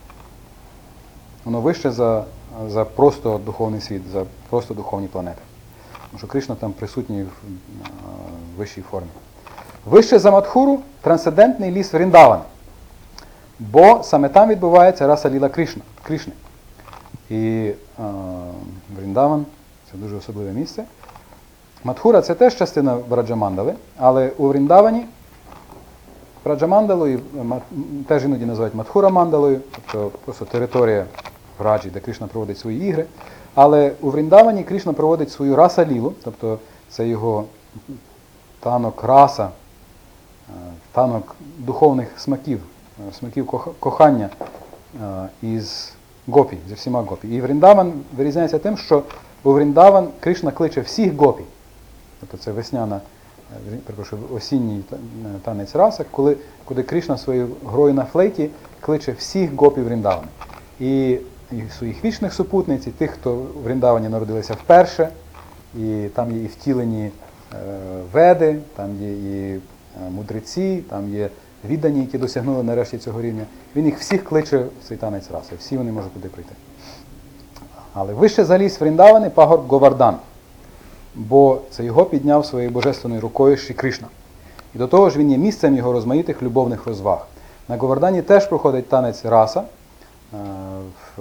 воно вище за за просто духовний світ, за просто духовні планети. Тому що Кришна там присутній в вищій формі. Вище за Мадхуру трансцендентний ліс Вріндаван, бо саме там відбувається раса ліла Кришна, Кришни. І а, Вріндаван – це дуже особливе місце. Мадхура – це теж частина Враджамандали, але у Вріндавані Враджамандалою теж іноді називають Мадхура-мандалою, тобто просто територія в Раджі, де Кришна проводить свої ігри. Але у Вріндавані Кришна проводить свою раса-лілу, тобто це його танок раса, танок духовних смаків, смаків кохання із гопі, зі всіма гопі. І Вріндаван вирізняється тим, що у Вріндаван Кришна кличе всіх гопі. Тобто це весняна, перепрошую, осінній танець раса, коли, коли Кришна своєю грою на флейті кличе всіх гопі Вріндавани. І і своїх вічних супутниць, і тих, хто в Вріндавані народилися вперше, і там є і втілені е, веди, там є і е, мудреці, там є віддані, які досягнули нарешті цього рівня. Він їх всіх кличе в цей танець раси, всі вони можуть туди прийти. Але вище за ліс Вріндавани пагорб Говардан, бо це його підняв своєю божественною рукою Шрі Кришна. І до того ж він є місцем його розмаїтих любовних розваг. На Говардані теж проходить танець раса, В,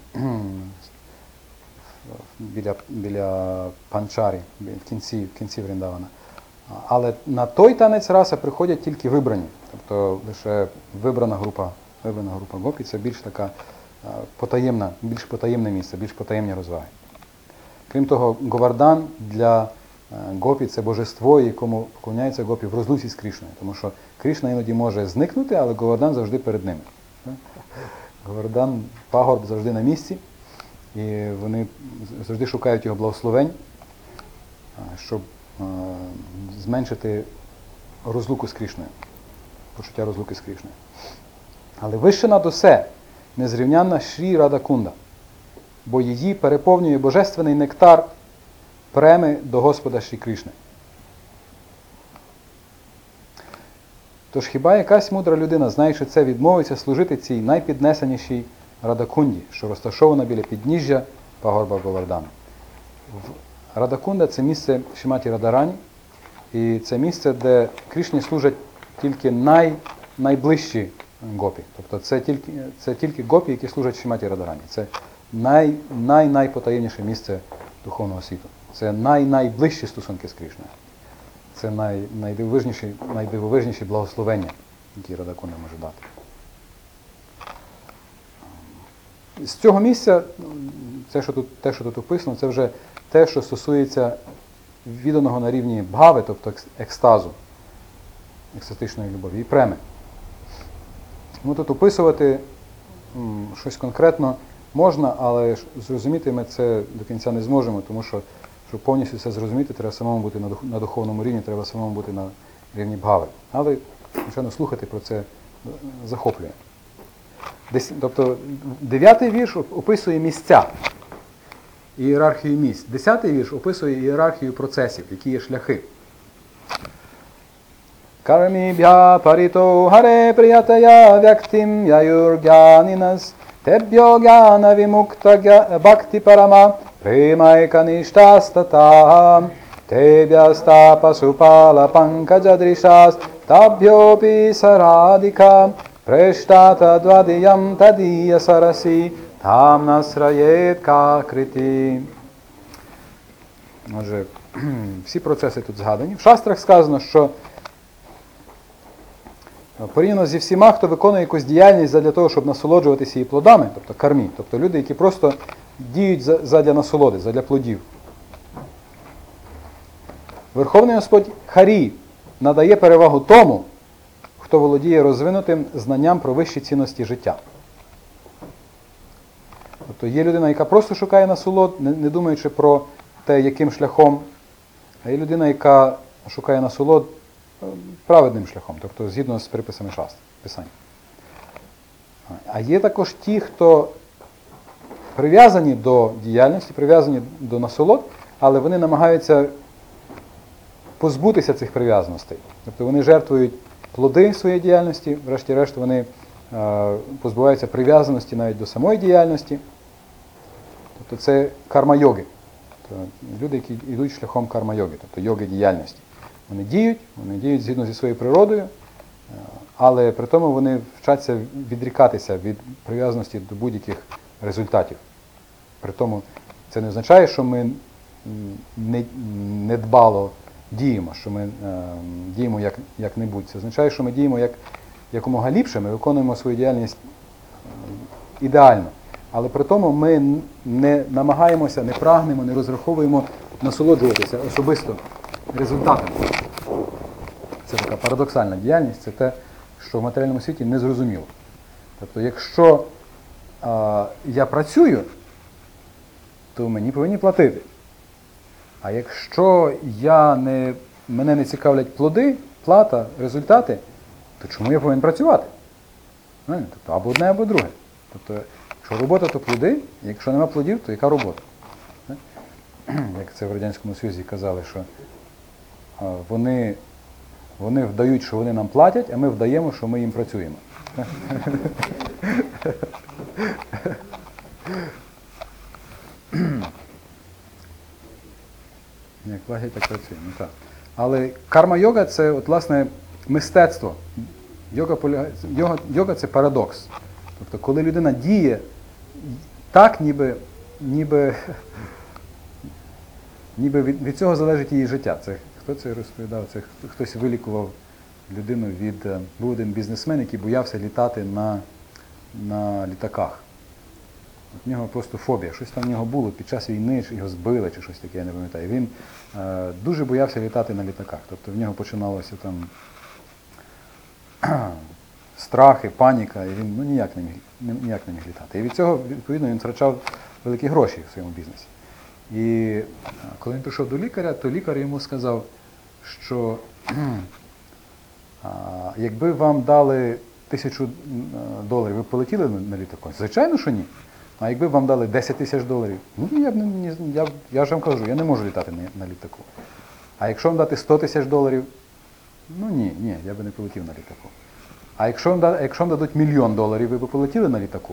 біля, біля Панчарі, в кінці, в кінці Вріндавана. Але на той танець раса приходять тільки вибрані. Тобто лише вибрана група, вибрана група гопі, це більш така потаємна, більш потаємне місце, більш потаємні розваги. Крім того, Говардан для гопі – це божество, якому поклоняється гопі в розлуці з Кришною. Тому що Кришна іноді може зникнути, але Говардан завжди перед ними. Говардан, пагорб завжди на місці, і вони завжди шукають його благословень, щоб зменшити розлуку з Кришною, почуття розлуки з Кришною. Але вище над усе незрівнянна Шрі Радакунда, бо її переповнює божественний нектар преми до Господа Шрі Кришни. Тож хіба якась мудра людина, знаючи це, відмовиться служити цій найпіднесенішій Радакунді, що розташована біля підніжжя пагорба Говардану? Радакунда – це місце Шриматі Радарані, і це місце, де Кришні служать тільки най, найближчі гопі. Тобто це тільки, це тільки гопі, які служать Шриматі Радарані. Це най, най, найпотаємніше місце духовного світу. Це най-найближчі стосунки з Кришною. Це най, найдивовижніші, найдивовижніші благословення, які Радакунда може дати. З цього місця, це, що тут, те, що тут описано, це вже те, що стосується відданого на рівні бхави, тобто екстазу, екстатичної любові і преми. Ну, тут описувати м, щось конкретно можна, але зрозуміти ми це до кінця не зможемо, тому що щоб повністю це зрозуміти, треба самому бути на духовному рівні, треба самому бути на рівні бхави. Але, звичайно, слухати про це захоплює. Десь, тобто, дев'ятий вірш описує місця, ієрархію місць. Десятий вірш описує ієрархію процесів, які є шляхи. Карміб'я парито харе приятая вяктим яюргянінас теб'yo гяна вімукта бхакти парама Премайка ништастата Tebhyastapa supala pankajadrishas tabhyopi saradika preshtata dvadiyam tadiya sarasi tam nasrayet kakriti. Отже, всі процеси тут згадані. В шастрах сказано, що порівняно зі всіма, хто виконує якусь діяльність задля того, щоб насолоджуватися її плодами, тобто кармі, тобто люди, які просто діють задля насолоди, задля плодів. Верховний Господь Харі надає перевагу тому, хто володіє розвинутим знанням про вищі цінності життя. Тобто є людина, яка просто шукає насолод, не, не думаючи про те, яким шляхом, а є людина, яка шукає насолод праведним шляхом, тобто згідно з приписами шастр, писань. А є також ті, хто прив'язані до діяльності, прив'язані до насолод, але вони намагаються позбутися цих прив'язаностей. Тобто вони жертвують плоди своєї діяльності, врешті-решт вони е, позбуваються прив'язаності навіть до самої діяльності. Тобто це карма-йоги. Тобто люди, які йдуть шляхом карма-йоги, тобто йоги діяльності. Вони діють, вони діють згідно зі своєю природою, але при тому вони вчаться відрікатися від прив'язаності до будь-яких результатів. При тому це не означає, що ми недбало діємо, що ми е, діємо як, як-небудь. Це означає, що ми діємо як, якомога ліпше, ми виконуємо свою діяльність ідеально. Але при тому ми не намагаємося, не прагнемо, не розраховуємо насолоджуватися особисто результатом. Це така парадоксальна діяльність, це те, що в матеріальному світі не зрозуміло. Тобто, якщо а, я працюю, то мені повинні платити. А якщо я не, мене не цікавлять плоди, плата, результати, то чому я повинен працювати? Тобто, або одне, або друге. Тобто, якщо робота, то плоди, якщо нема плодів, то яка робота? Як це в Радянському Союзі казали, що вони, вони вдають, що вони нам платять, а ми вдаємо, що ми їм працюємо. Як платять, так працюємо. Так. Але карма-йога – це, от, власне, мистецтво. Йога, полягає, йога, йога – це парадокс. Тобто, коли людина діє так, ніби, ніби, ніби від, від цього залежить її життя. Це, хто це розповідав? Це хтось вилікував людину від... Був один бізнесмен, який боявся літати на, на літаках. От в нього просто фобія. Щось там в нього було під час війни, чи його збили, чи щось таке, я не пам'ятаю. Він е, дуже боявся літати на літаках. Тобто в нього починалося там страхи, паніка, і він ну, ніяк, не міг, ніяк не міг літати. І від цього, відповідно, він втрачав великі гроші в своєму бізнесі. І коли він прийшов до лікаря, то лікар йому сказав, що а, якби вам дали тисячу доларів, ви полетіли на літаку? Звичайно, що ні. А якби вам дали десять тисяч доларів, ну я б не я, я ж вам кажу, я не можу літати на, на літаку. А якщо вам дати сто тисяч доларів, ну ні, ні, я би не полетів на літаку. А якщо вам, якщо вам дадуть мільйон доларів, ви б полетіли на літаку?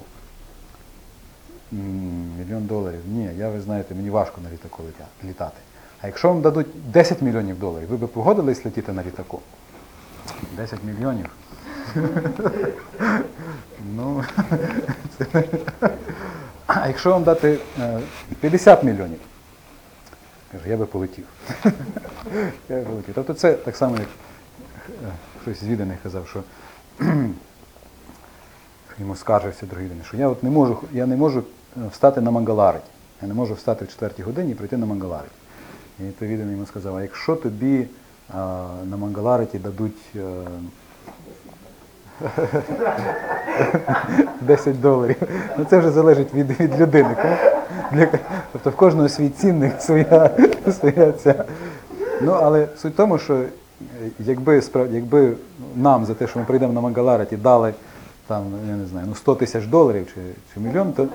М-м, мільйон доларів, ні, я, ви знаєте, мені важко на літаку літати. А якщо вам дадуть десять мільйонів доларів, ви б погодились летіти на літаку? десять мільйонів? Ну, це... А якщо вам дати п'ятдесят мільйонів, каже, я би полетів. Я би полетів. Тобто це так само, як хтось з відданих казав, що йому скаржився другий відданий, що я от не можу, я не можу встати на Мангалариті. Я не можу встати в четвертій годині і прийти на Мангалариті. І той відданий йому сказав, а якщо тобі а, на Мангалариті дадуть а, десять доларів. Ну це вже залежить від, від людини. Для, тобто в кожного свій цінник, своя, своя ця. Ну, але суть в тому, що якби, якби нам за те, що ми прийдемо на Мангалариті, дали там, я не знаю, ну сто тисяч доларів чи, чи мільйон, то...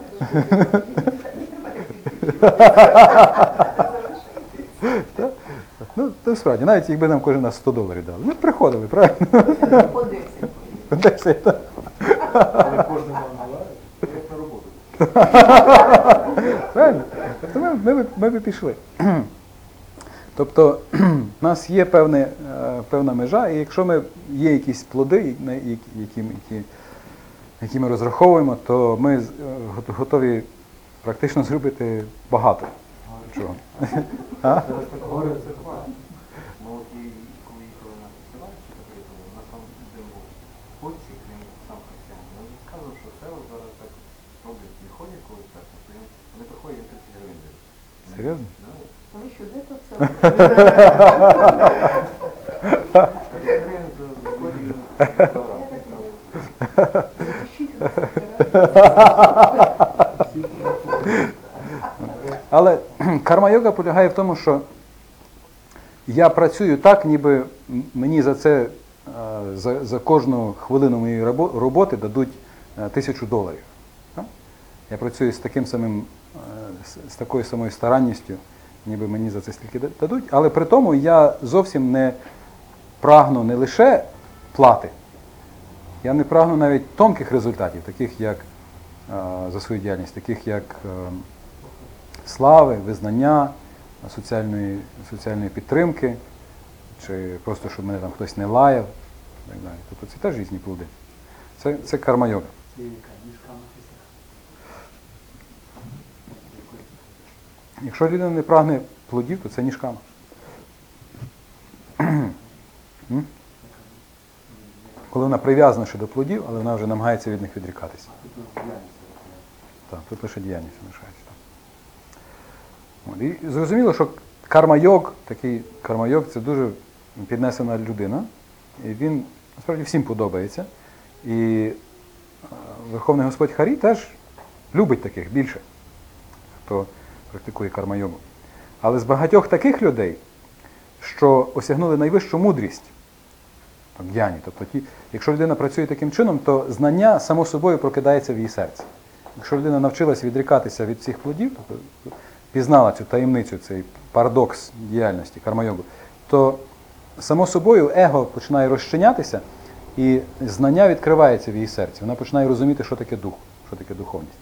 Ну, то справді, навіть якби нам кожен нас сто доларів дали. Ми б приходили, правильно?
По десять.
По десять, так.
Але кожен Мангалариті, як на роботу.
Правильно? Тобто ми, ми, ми б пішли. Тобто в нас є певне, е, певна межа, і якщо ми, є якісь плоди, на які, які, які, які ми розраховуємо, то ми з- е, го- готові практично зробити багато чого. А?
Зараз так говорять, це хватить. Ну от і коли їхали на фестиваль, що таке, то на там, де був ходці, крім сам християн, вони сказали, що це от зараз так роблять, і ходять коли так, то їм, вони приходять і тридцять гривень дають.
Серйозно?
Да.
Ви що, де то це?
тридцять гривень за годину ресторан.
Запишіть.
Але карма-йога полягає в тому, що я працюю так, ніби м- мені за це, е, за, за кожну хвилину моєї рабо- роботи дадуть е, тисячу доларів. Так? Я працюю з таким самим, е, з- з такою самою старанністю, ніби мені за це стільки да- дадуть, але при тому я зовсім не прагну не лише плати, я не прагну навіть тонких результатів, таких як е, за свою діяльність, таких як е, слави, визнання, соціальної, соціальної підтримки, чи просто, щоб мене там хтось не лаяв, і так далі. Тобто це теж різні плоди. Це, це карма-йога. Якщо людина не прагне плодів, то це ніжкама. М? Коли вона прив'язана ще до плодів, але вона вже намагається від них відрікатися. Так, тут лише діяльність залишається. От, і зрозуміло, що карма-йог, такий карма-йог, це дуже піднесена людина. І він, насправді, всім подобається. І е, Верховний Господь Харі теж любить таких більше, хто практикує карма-йогу. Але з багатьох таких людей, що осягнули найвищу мудрість, там, гьяні, тобто ті, якщо людина працює таким чином, то знання само собою прокидається в її серці. Якщо людина навчилась відрікатися від всіх плодів, тобто пізнала цю таємницю, цей парадокс діяльності, карма-йогу, то само собою его починає розчинятися, і знання відкривається в її серці. Вона починає розуміти, що таке дух, що таке духовність.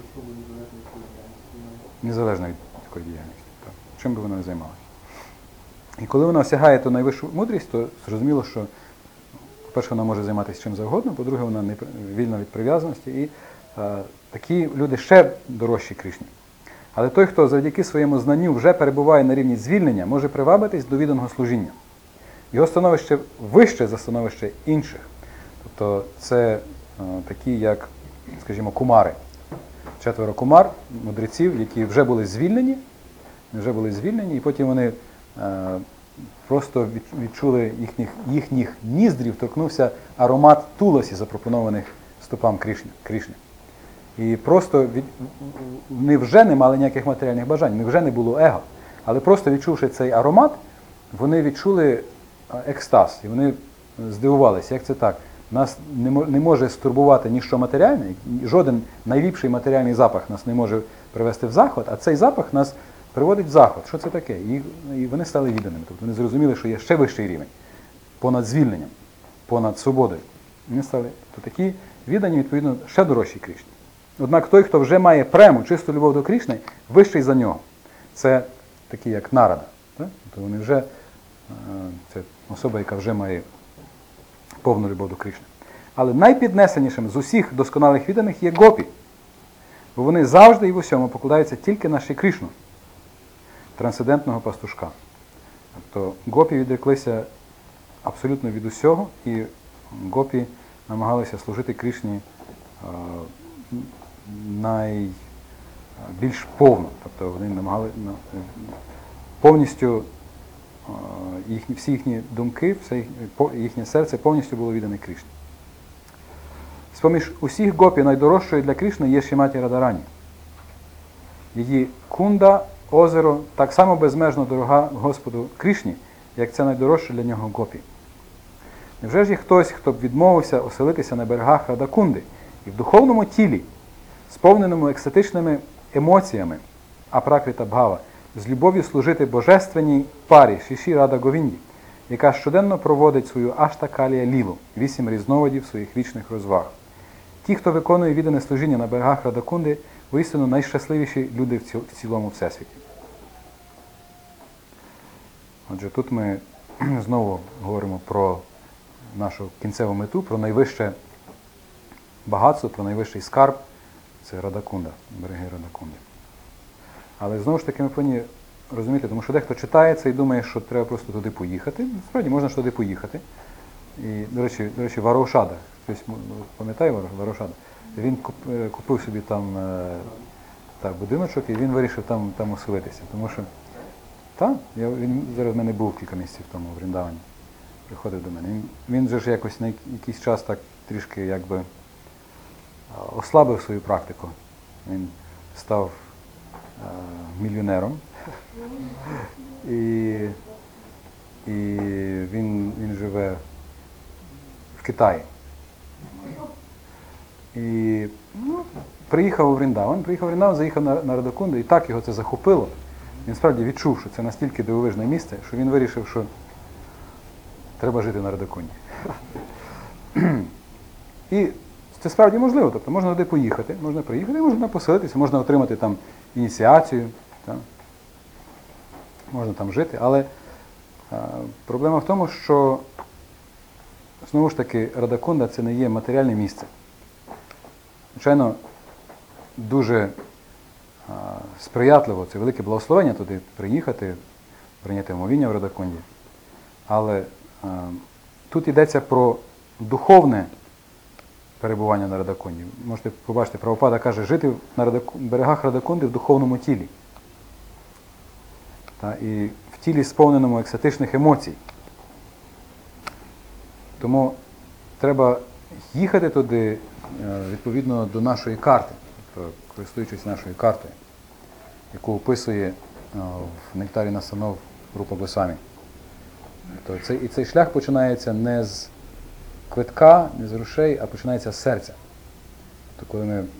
Незалежно від такої діяльності. Так. Чим би вона не займалася. І коли вона осягає ту найвищу мудрість, то зрозуміло, що, по-перше, вона може займатися чим завгодно, по-друге, вона не вільна від прив'язаності, і е, такі люди ще дорожчі Кришні. Але той, хто завдяки своєму знанню вже перебуває на рівні звільнення, може привабитись до відданого служіння. Його становище вище за становище інших. Тобто це е, такі, як, скажімо, кумари. Четверо кумар, мудреців, які вже були звільнені, вже були звільнені, і потім вони е, просто відчули їхніх, їхніх ніздрів, торкнувся аромат туласі, запропонованих стопам Кришни. Кришни. І просто від, вони вже не мали ніяких матеріальних бажань, не вже не було его. Але просто відчувши цей аромат, вони відчули екстаз. І вони здивувалися, як це так. Нас не може стурбувати ніщо матеріальне, жоден найліпший матеріальний запах нас не може привести в захват, а цей запах нас приводить в захват. Що це таке? І, і вони стали відданими. Тобто вони зрозуміли, що є ще вищий рівень, понад звільненням, понад свободою. Вони стали, то такі віддані, відповідно, ще дорожчі Кришні. Однак той, хто вже має прему, чисту любов до Кришни, вищий за нього. Це такі, як Нарада. Тобто вони вже, це особа, яка вже має повну любов до Кришни. Але найпіднесенішим з усіх досконалих відданих є гопі. Бо вони завжди і в усьому покладаються тільки на Шрі Кришну, трансцендентного пастушка. Тобто гопі відреклися абсолютно від усього, і гопі намагалися служити Кришні найбільш повно. Тобто вони намагали повністю, їхні, всі їхні думки, все їхнє, їхнє серце повністю було віддане Кришні. З-поміж усіх гопі найдорожчою для Кришни є Шріматі Радарані. Її кунда, озеро, так само безмежно дорога Господу Кришні, як це найдорожче для нього гопі. Невже ж є хтось, хто б відмовився оселитися на берегах Радакунди і в духовному тілі, сповненому екстатичними емоціями, апракрита бхава, з любов'ю служити божественній парі Шрі Рада Говінді, яка щоденно проводить свою аштакалія лілу, вісім різновидів своїх вічних розваг. Ті, хто виконує віддане служіння на берегах Радакунди, воістину найщасливіші люди в цілому всесвіті. Отже, тут ми знову говоримо про нашу кінцеву мету, про найвище багатство, про найвищий скарб. Це Радакунда, береги Радакунди. Але знову ж таки ми повинні розуміти, тому що дехто читає це і думає, що треба просто туди поїхати. Справді, можна ж туди поїхати. І, до речі, до речі, Вараушада, хтось пам'ятає Вараушада? Він купив собі там так, будиночок і він вирішив там, там оселитися. Тому що, так, я, він зараз в мене був кілька місяців тому в Вріндавані, приходив до мене. Він, він же ж якось на якийсь час так трішки якби ослабив свою практику. Він став а, мільйонером. І, і він, він живе в Китаї. І ну, приїхав у Вріндаван, приїхав у Вріндаван, заїхав на, на Радакунду, і так його це захопило. Він справді відчув, що це настільки дивовижне місце, що він вирішив, що треба жити на Радакунді. І це справді можливо, тобто можна туди поїхати, можна приїхати, можна поселитися, можна отримати там ініціацію, так? Можна там жити, але а, проблема в тому, що знову ж таки Радакунда це не є матеріальне місце. Звичайно, дуже а, сприятливо, це велике благословення туди приїхати, прийняти омовіння в Радакунді. Але а, тут йдеться про духовне перебування на Радакунді. Можете побачити, Прабхупада каже, жити на Радаку... берегах Радакунди в духовному тілі. Та, і в тілі сповненому екстатичних емоцій. Тому треба їхати туди відповідно до нашої карти, тобто користуючись нашою картою, яку описує в Нектарі Насанов Рупа Госвамі. Тобто цей, і цей шлях починається не з квитка, не з грошей, а починається з серця. Тобто коли ми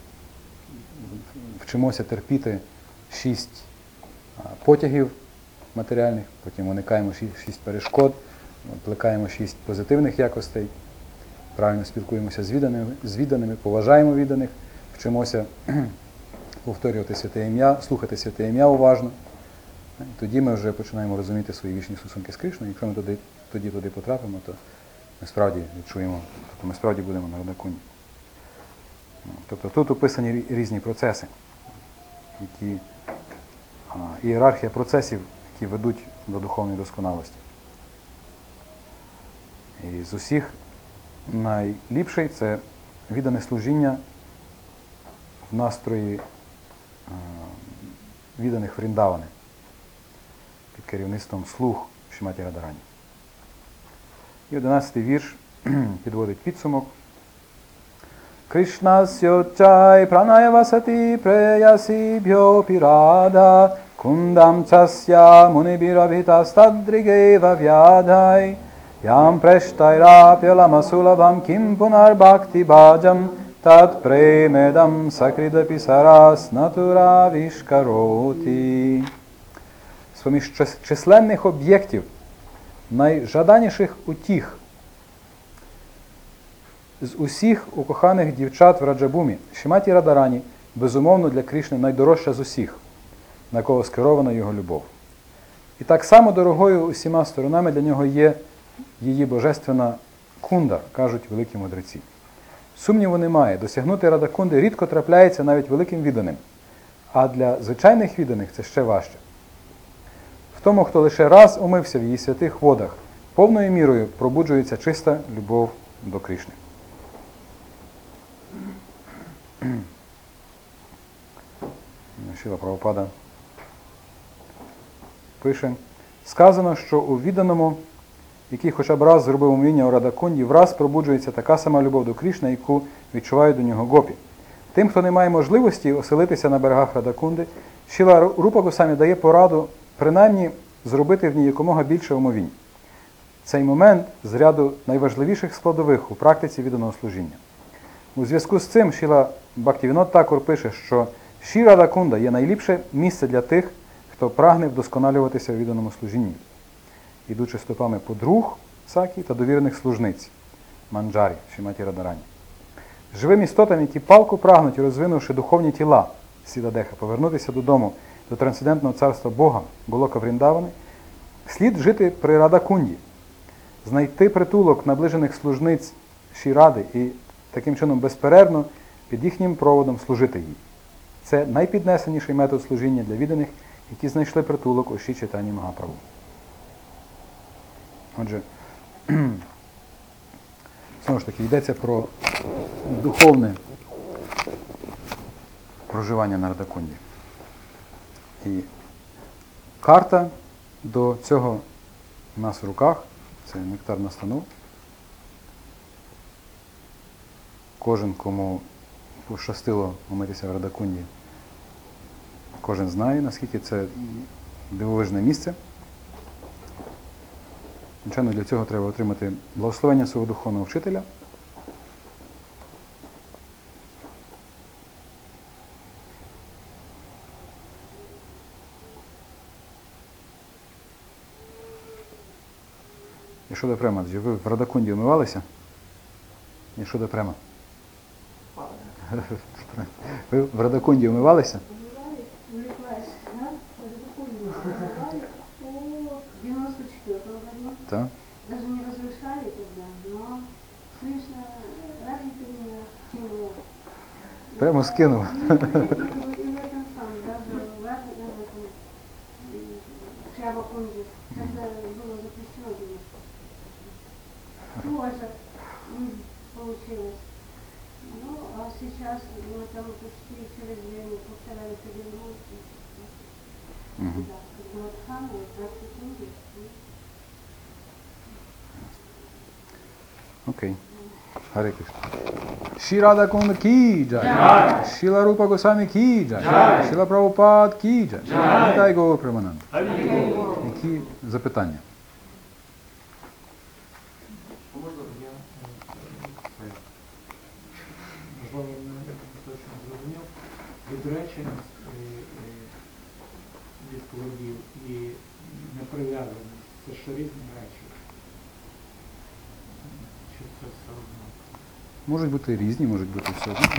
вчимося терпіти шість потягів матеріальних, потім уникаємо шість перешкод, плекаємо шість позитивних якостей, правильно спілкуємося з відданими, з відданими, поважаємо відданих, вчимося повторювати святе ім'я, слухати святе ім'я уважно. Тоді ми вже починаємо розуміти свої вічні стосунки з Кришною. Якщо ми туди, тоді туди потрапимо, то ми справді відчуємо, тобто ми справді будемо на Радакунді. Тобто тут описані різні процеси, які ієрархія процесів, які ведуть до духовної досконалості. І з усіх найліпший – це віддане служіння в настрої відданих Вріндавани під керівництвом слуг Шриматі Радарані. І одинадцятий вірш підводить підсумок. Кришнасьочай пранaya vasati preyasibhyo pirada kundam chasya munibirabhitastadrigeva vyadhai yam preshtairapyalamasulavam kim punar bhakti bhajam tat premedam sakridapi saras natura vishkaroti. З-поміж численних об'єктів, найжаданіших утіх, з усіх укоханих дівчат в Раджабумі, Шриматі Радарані, безумовно, для Кришни найдорожча з усіх, на кого скерована його любов. І так само дорогою усіма сторонами для нього є її божественна кунда, кажуть великі мудреці. Сумніву немає, досягнути Радакунди рідко трапляється навіть великим відданим, а для звичайних відданих це ще важче. В тому, хто лише раз умився в її святих водах, повною мірою пробуджується чиста любов до Кришни. Шріла Прабхупада пише: сказано, що у відданому, який хоча б раз зробив омовіння у Радакунді, враз пробуджується така сама любов до Кришни, яку відчувають до нього гопі. Тим, хто не має можливості оселитися на берегах Радакунди, Шріла Рупа Госвамі дає пораду принаймні зробити в ній якомога більше омовінь. Цей момент з ряду найважливіших складових у практиці відданого служіння. У зв'язку з цим Шріла Бхактивінод Такур пише, що Шрі Радакунда є найліпше місце для тих, хто прагне вдосконалюватися у відданому служінні, ідучи стопами подруг Сакі та довірених служниць Манджарі, Шриматі Радарані. Живим істотам, які палко прагнуть, розвинувши духовні тіла Сідадеха, повернутися додому, до трансцендентного царства Бога, Голока Вріндавани, Слід жити при Радакунді, знайти притулок наближених служниць Ші-Ради і таким чином безперервно під їхнім проводом служити їй. Це найпіднесеніший метод служіння для відданих, які знайшли притулок у Шрі Чайтані Магапрабху. Отже, знову ж таки, йдеться про духовне проживання на Радакунді. І карта до цього у нас в руках, це нектар настанов. Кожен, кому пощастило умитися в Радакунді, кожен знає, наскільки це дивовижне місце. Звичайно, для цього треба отримати благословення свого духовного вчителя. Якщо до према, ви в Радакунді умивалися? Якщо до према. Ви в Радакунді умивалися?
девяносто четвёртого года.
Так.
Даже не разрешали тогда, но слышно, разница меня кинула.
Прямо скинув.
И в этом самом, даже в этом Шрябакунде, когда было запрещено девяносто. Тоже м, получилось. Ну, а сейчас мы там по четыре через день постарались вернуться.
Мгм.
Да, как бы вот самое, так секунды.
Окей. Харе Кришна. Шри Рада Кунда ки джай. Шрила Рупа Госвами ки джай. Шрила Прабхупад ки джай. Нитай Гаур Премананда. Які запитання?
Можливо, я е, це, можливо, не точно зрозумів. Відреченість е, е, від плодів і неприв'язаність – це ж різні речі. Чи це все одно?
Можуть бути різні, можуть бути все одно.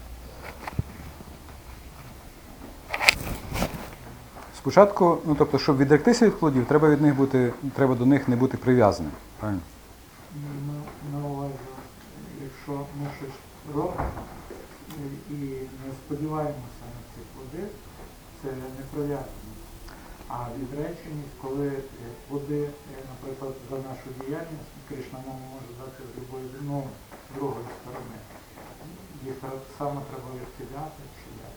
Спочатку, ну тобто, щоб відректися від плодів, треба від них бути, треба до них не бути прив'язаним. Правильно?
На, на увазі, якщо ми щось робимо і, і не сподіваємося на ці плоди, це не прив'язано. А відреченість, коли е, плоди, е, наприклад, за нашу діяльність, Кришна нам може дати з любої, ну, другої сторони. Їх саме треба відкидати чи як.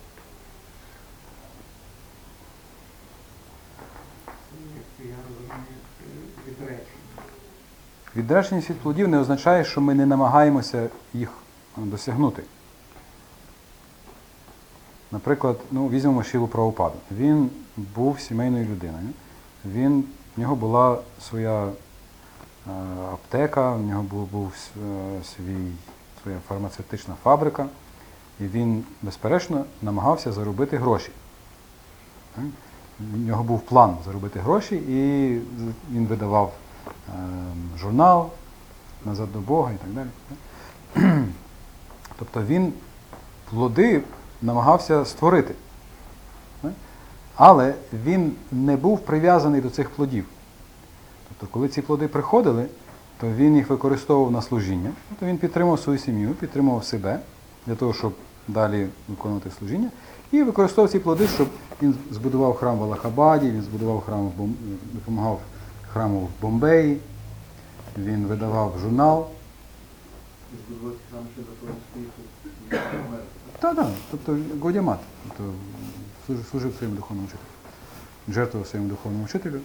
Це, як я розумію, е, відречення.
Відреченість від плодів не означає, що ми не намагаємося їх досягнути. Наприклад, ну, візьмемо Шрілу Прабхупаду. Він був сімейною людиною. Він, в нього була своя е, аптека, в нього був, був е, свій, своя фармацевтична фабрика, і він, безперечно, намагався заробити гроші. Так? В нього був план заробити гроші, і він видавав е, журнал «Назад до Бога» і так далі. Тобто він плоди намагався створити. Але він не був прив'язаний до цих плодів. Тобто, коли ці плоди приходили, то він їх використовував на служіння. Тобто він підтримував свою сім'ю, підтримував себе для того, щоб далі виконувати служіння. І використовував ці плоди, щоб він збудував храм в Аллахабаді, він збудував храм, в Бом... допомагав храму в Бомбеї, він видавав журнал.
Збудувати храм ще за того,
Так, так, тобто Годямат, тобто служив, служив своєму духовному вчителю, жертвував своєму духовному вчителю.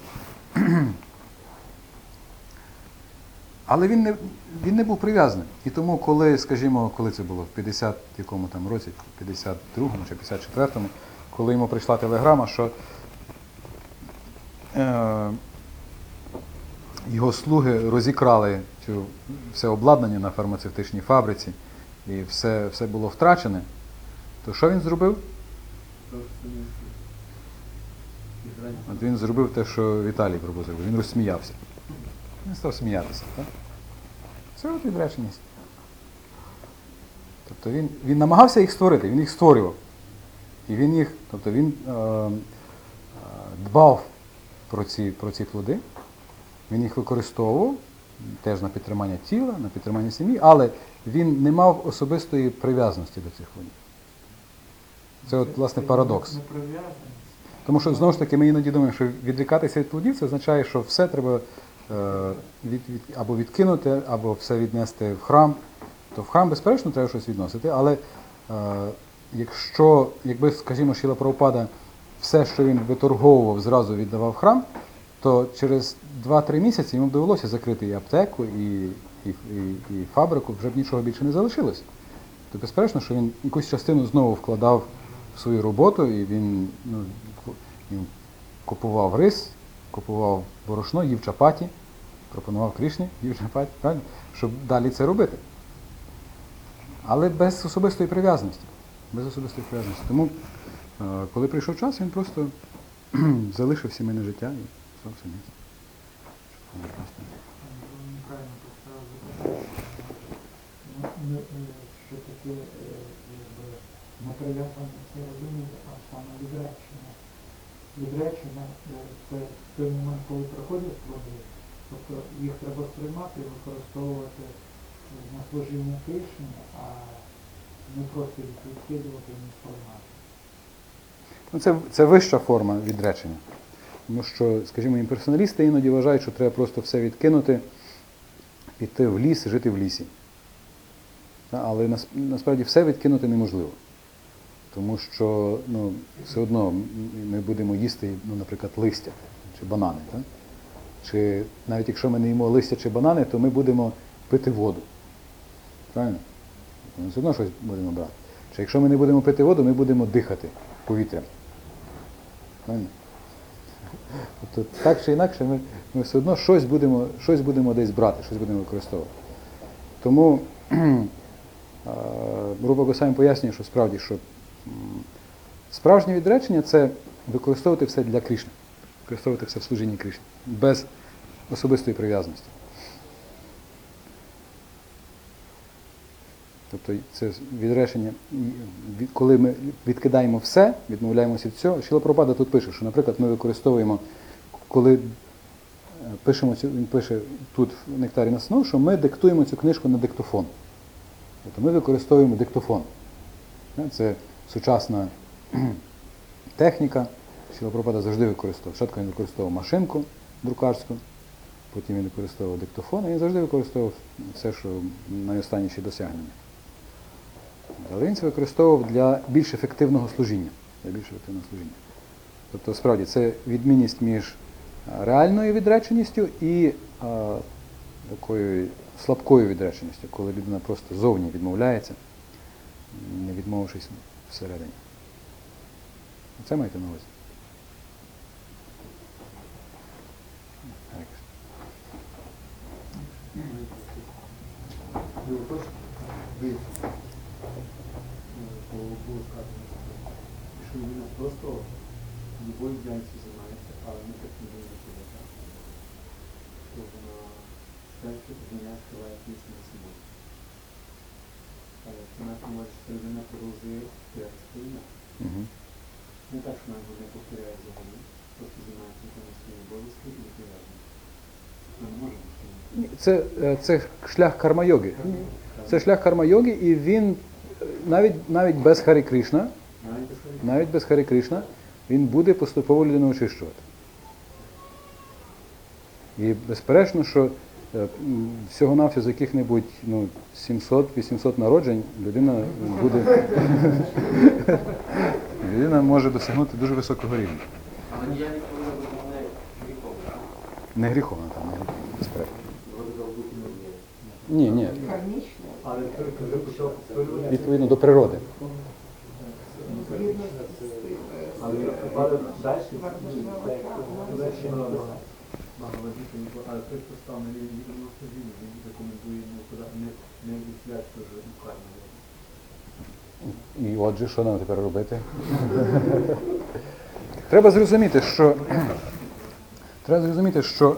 Але він не, він не був прив'язаний. І тому, коли, скажімо, коли це було в п'ятдесят якому там році, п'ятдесят другому чи п'ятдесят четвертому, коли йому прийшла телеграма, що е, його слуги розікрали цю, все обладнання на фармацевтичній фабриці, і все, все було втрачене, то що він зробив? От він зробив те, що Віталій Прабу зробив. Він розсміявся. Він став сміятися. Так? Це от відреченість. Тобто він, він намагався їх створити, він їх створював. І він їх, тобто він е, е, дбав про ці, про ці плоди. Він їх використовував теж на підтримання тіла, на підтримання сім'ї, але він не мав особистої прив'язаності до цих плодів. Це от, власне, парадокс.
Не прив'язаність.
Тому що, знову ж таки, ми іноді думаємо, що відрікатися від плодів, це означає, що все треба е, від, від, або відкинути, або все віднести в храм. То в храм, безперечно, треба щось відносити, але е, якщо, якби, скажімо, Шріла Прабхупада все, що він виторговував, зразу віддавав в храм, то через два-три місяці йому б довелося закрити і аптеку, і, і, і, і фабрику, вже б нічого більше не залишилось. То безперечно, що він якусь частину знову вкладав в свою роботу, і він, ну, він купував рис, купував борошно, їв чапаті, пропонував Кришні, їв чапаті, правильно? Щоб далі це робити. Але без особистої прив'язаності. Без особистої прив'язаності. Тому, е, коли прийшов час, він просто залишив сімейне життя і став самі.
Неправильно поставили. Ну, е, що таке неприв'язаність, це розуміє, а саме відречення. Відречення – це той момент, коли приходять плоди, тобто їх треба сприймати і використовувати на служіння Кришні, а не просто їх відкидувати і не сприймати.
Ну, це, це вища форма відречення. Тому що, скажімо, імперсоналісти іноді вважають, що треба просто все відкинути, піти в ліс і жити в лісі. Але насправді все відкинути неможливо. Тому що, ну, все одно ми будемо їсти, ну, наприклад, листя чи банани. Так? Чи навіть якщо ми не їмо листя чи банани, то ми будемо пити воду. Правильно? Ми все одно щось будемо брати. Чи якщо ми не будемо пити воду, ми будемо дихати повітрям. Правильно? Тобто, так чи інакше, ми, ми все одно щось будемо, щось будемо десь брати, щось будемо використовувати. Тому Рупа Госвамі пояснює, що справді, що справжнє відречення – це використовувати все для Кришни, використовувати все в служінні Кришні, без особистої прив'язаності. Тобто це відречення, коли ми відкидаємо все, відмовляємося від цього. Шріла Прабхупада тут пише, що, наприклад, ми використовуємо, коли пишемо цю, він пише тут в Нектарі Наснов, що ми диктуємо цю книжку на диктофон. Тобто ми використовуємо диктофон. Це сучасна техніка. Шріла Прабхупада завжди використовував. Спочатку він використовував машинку друкарську, потім він використовував диктофон, і він завжди використовував все, що найостанніші досягнення. Але він це використовував для більш ефективного служіння. Для більш ефективного служіння. Тобто, справді, це відмінність між реальною відреченістю і а, такою слабкою відреченістю, коли людина просто зовні відмовляється, не відмовившись всередині. Це маєте на увазі.
Було сказано, що людина просто любою діяльністю займається, але не так не думає себе. Що вона спершу дня відкриває пісню на собою. Але це нас може, що людина продовжує спільно. Не так, що вона не повторяє взагалі, просто займається виконує свої обов'язки і не прив'язані. Ми не можемо.
Це, це шлях карма-йоги. Це шлях карма-йоги, і він навіть, навіть без Харі Кришна, навіть без Харі Кришна, він буде поступово людину очищувати. І безперечно, що всього-навсього з яких-небудь ну, сімсот-вісімсот народжень людина буде людина може досягнути дуже високого рівня.
Але я ніколи не буду не гріховна.
Не гріховна там, не гріховна, безперечно. Ні, ні.
Кармічне.
Але коли почав повторювати,
Відповідно до природи.
Згідно з тим,
але далі, легше Багавадгіта, але той, хто став на рівні служіння, він рекомендує не відсвяти вже карму.
І отже, що нам тепер робити? Треба зрозуміти, що треба зрозуміти, що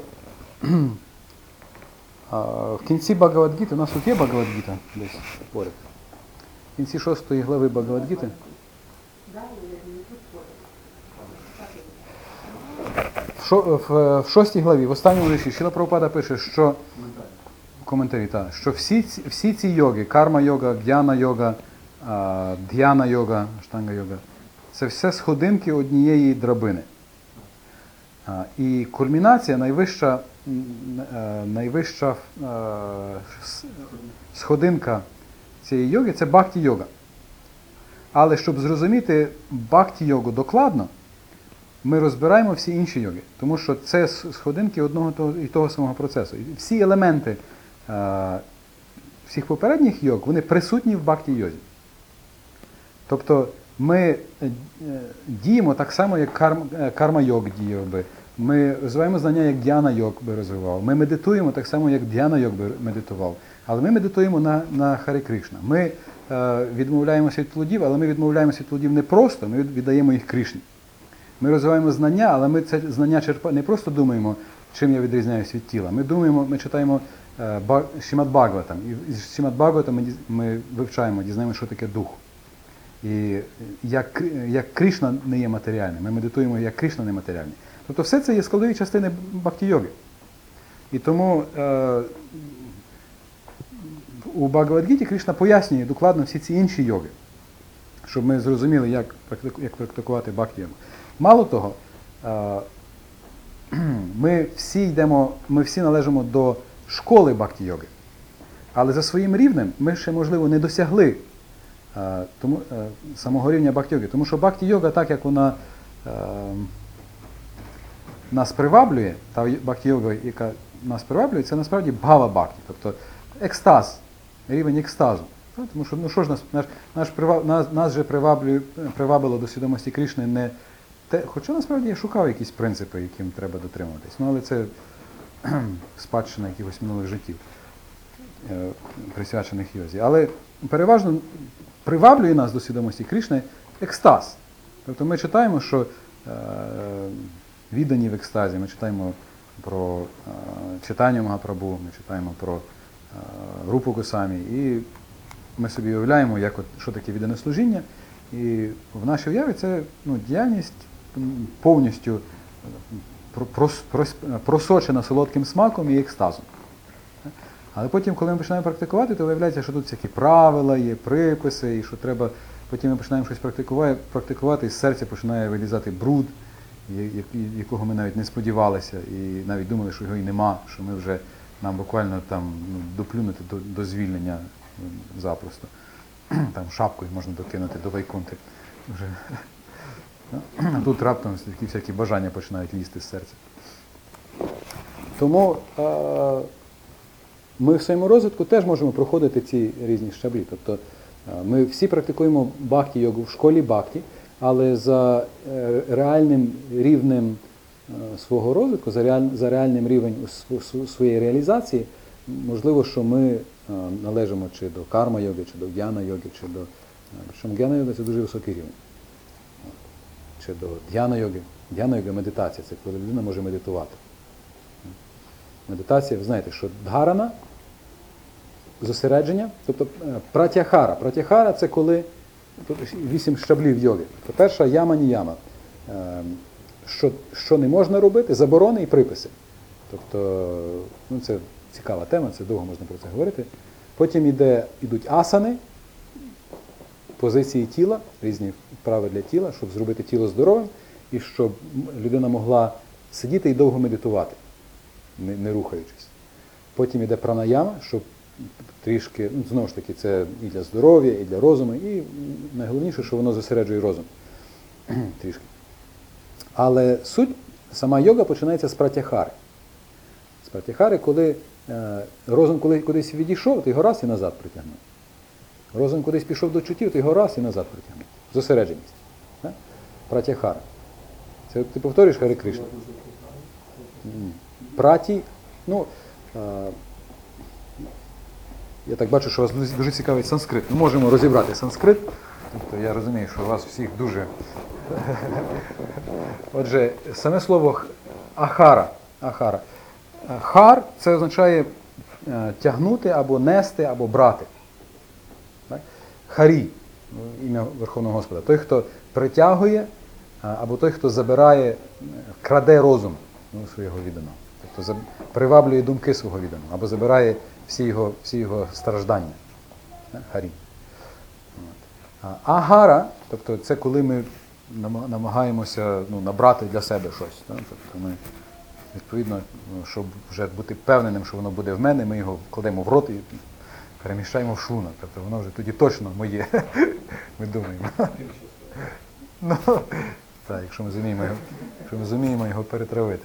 а, в кінці Багавадгіти, у нас тут є Багавадгіта десь поряд. В кінці шостої глави Багавадгіти. В шо, в, в шостій главі, в останньому вірші, Шріла Прабхупада пише, що в коментарі, так, що всі, ці- всі ці йоги, карма-йога, гьяна-йога, а, дхьяна-йога, аштанга-йога, це все сходинки однієї драбини. А, і кульмінація, найвища, м, е, найвища е, с- сходинка цієї йоги – це бхакті-йога. Але щоб зрозуміти бхакті-йогу докладно, ми розбираємо всі інші йоги, тому що це с- сходинки одного того- і того самого процесу. І всі елементи е, всіх попередніх йог, вони присутні в бхакті-йозі. Тобто ми е, е, діємо так само, як карм, е, карма-йог діяв би. Ми розвиваємо знання, як дхьяна-йог би розвивав. Ми медитуємо так само, як дхьяна-йог би медитував. Але ми медитуємо на, на Харі Кришна. Ми е, відмовляємося від плодів, але ми відмовляємося від плодів не просто, ми від- віддаємо їх Кришні. Ми розвиваємо знання, але ми це знання черпаємо, не просто думаємо, чим я відрізняюсь від тіла. Ми думаємо, ми читаємо е, Ба- Шримад Бхагаватам. І з Шримад Бхагаватам ми, діз- ми вивчаємо, дізнаємося, що таке дух. І як, Кри- як Кришна не є матеріальним, ми медитуємо, як Кришна не матеріальний. Тобто все це є складові частини бхакті-йоги. І тому е, у Бхагавад-гіті Кришна пояснює докладно всі ці інші йоги, щоб ми зрозуміли, як, практику- як практикувати бхакті-йогу. Мало того, е, ми всі йдемо, ми всі належимо до школи бхакті-йоги. Але за своїм рівнем ми ще, можливо, не досягли е, тому, е, самого рівня бхакті-йоги. Тому що бхакті-йога, так як вона е, нас приваблює, та бхакті-йога, яка нас приваблює, це насправді бхава-бхакті, тобто екстаз, рівень екстазу. Ну, тому що, ну що ж нас, наш, наш прива, нас, нас же приваблює, привабило до свідомості Кришни не те, хоча насправді я шукав якісь принципи, яким треба дотримуватись, ну але це кхм, спадщина якихось минулих життів, е, присвячених йозі. Але переважно приваблює нас до свідомості Кришни екстаз. Тобто ми читаємо, що е, віддані в екстазі, ми читаємо про е, читання Магапрабху, ми читаємо про е, Рупу Госвамі, і ми собі уявляємо, як от, що таке віддане служіння, і в нашій уяві це ну, діяльність м, повністю про- прос- прос- просочена солодким смаком і екстазом. Але потім, коли ми починаємо практикувати, то виявляється, що тут всякі правила є, приписи, і що треба, потім ми починаємо щось практикувати, практикувати і з серця починає вилізати бруд, я- я- якого ми навіть не сподівалися, і навіть думали, що його і нема, що ми вже, нам буквально там ну, доплюнути до, до звільнення м, запросто. Там шапкою можна докинути до Вайкунти. Вже. А тут раптом такі всякі бажання починають лізти з серця. Тому е- ми в своєму розвитку теж можемо проходити ці різні щаблі. Тобто е, ми всі практикуємо бхакті-йогу в школі бхакті, але за е, реальним рівнем е, свого розвитку, за, реаль, за реальним рівнем св- своєї реалізації, можливо, що ми е, належимо чи до карма-йоги, чи до гьяна-йоги, чи до... Причому гьяна-йога – це дуже високий рівень. Чи до дхьяна-йоги. Дхьяна-йога – медитація, це коли людина може медитувати. Медитація, ви знаєте, що дхарана, зосередження, тобто е, пратяхара. Пратяхара – це коли тут вісім щаблів йоги. Тобто перша яма-ніяма. Е, що, що не можна робити, заборони і приписи. Тобто, ну це цікава тема, це довго можна про це говорити. Потім іде, ідуть асани, позиції тіла, різні вправи для тіла, щоб зробити тіло здоровим, і щоб людина могла сидіти і довго медитувати, не, не рухаючись. Потім іде пранаяма, щоб трішки, ну знову ж таки, це і для здоров'я, і для розуму, і найголовніше, що воно зосереджує розум. Трішки. Але суть, сама йога починається з пратяхари. З пратяхари, коли е, розум коли кудись відійшов, ти його раз і назад притягнув. Розум кудись пішов до чуттів, ти його раз і назад притягнув. Зосередженість. Да? Пратяхара. Це ти повторюєш Харе Кришна? Праті, ну, е, я так бачу, що вас дуже, дуже цікавить санскрит. Ми можемо розібрати санскрит. Тобто я розумію, що у вас всіх дуже... Отже, саме слово ахара. ахара. Хар – це означає е, тягнути або нести, або брати. Так? Харі – ім'я Верховного Господа. Той, хто притягує, або той, хто забирає, краде розум. ну, свого відданого. Тобто приваблює думки свого відданого, або забирає всі його, всі його страждання. Харі. А гара, тобто це коли ми намагаємося ну, набрати для себе щось. Так? Тобто ми, відповідно, щоб вже бути впевненим, що воно буде в мене, ми його кладемо в рот і переміщаємо в шлунок. Тобто воно вже тоді точно моє. Ми думаємо. Ну, так, якщо ми зуміємо його, якщо ми зуміємо його перетравити.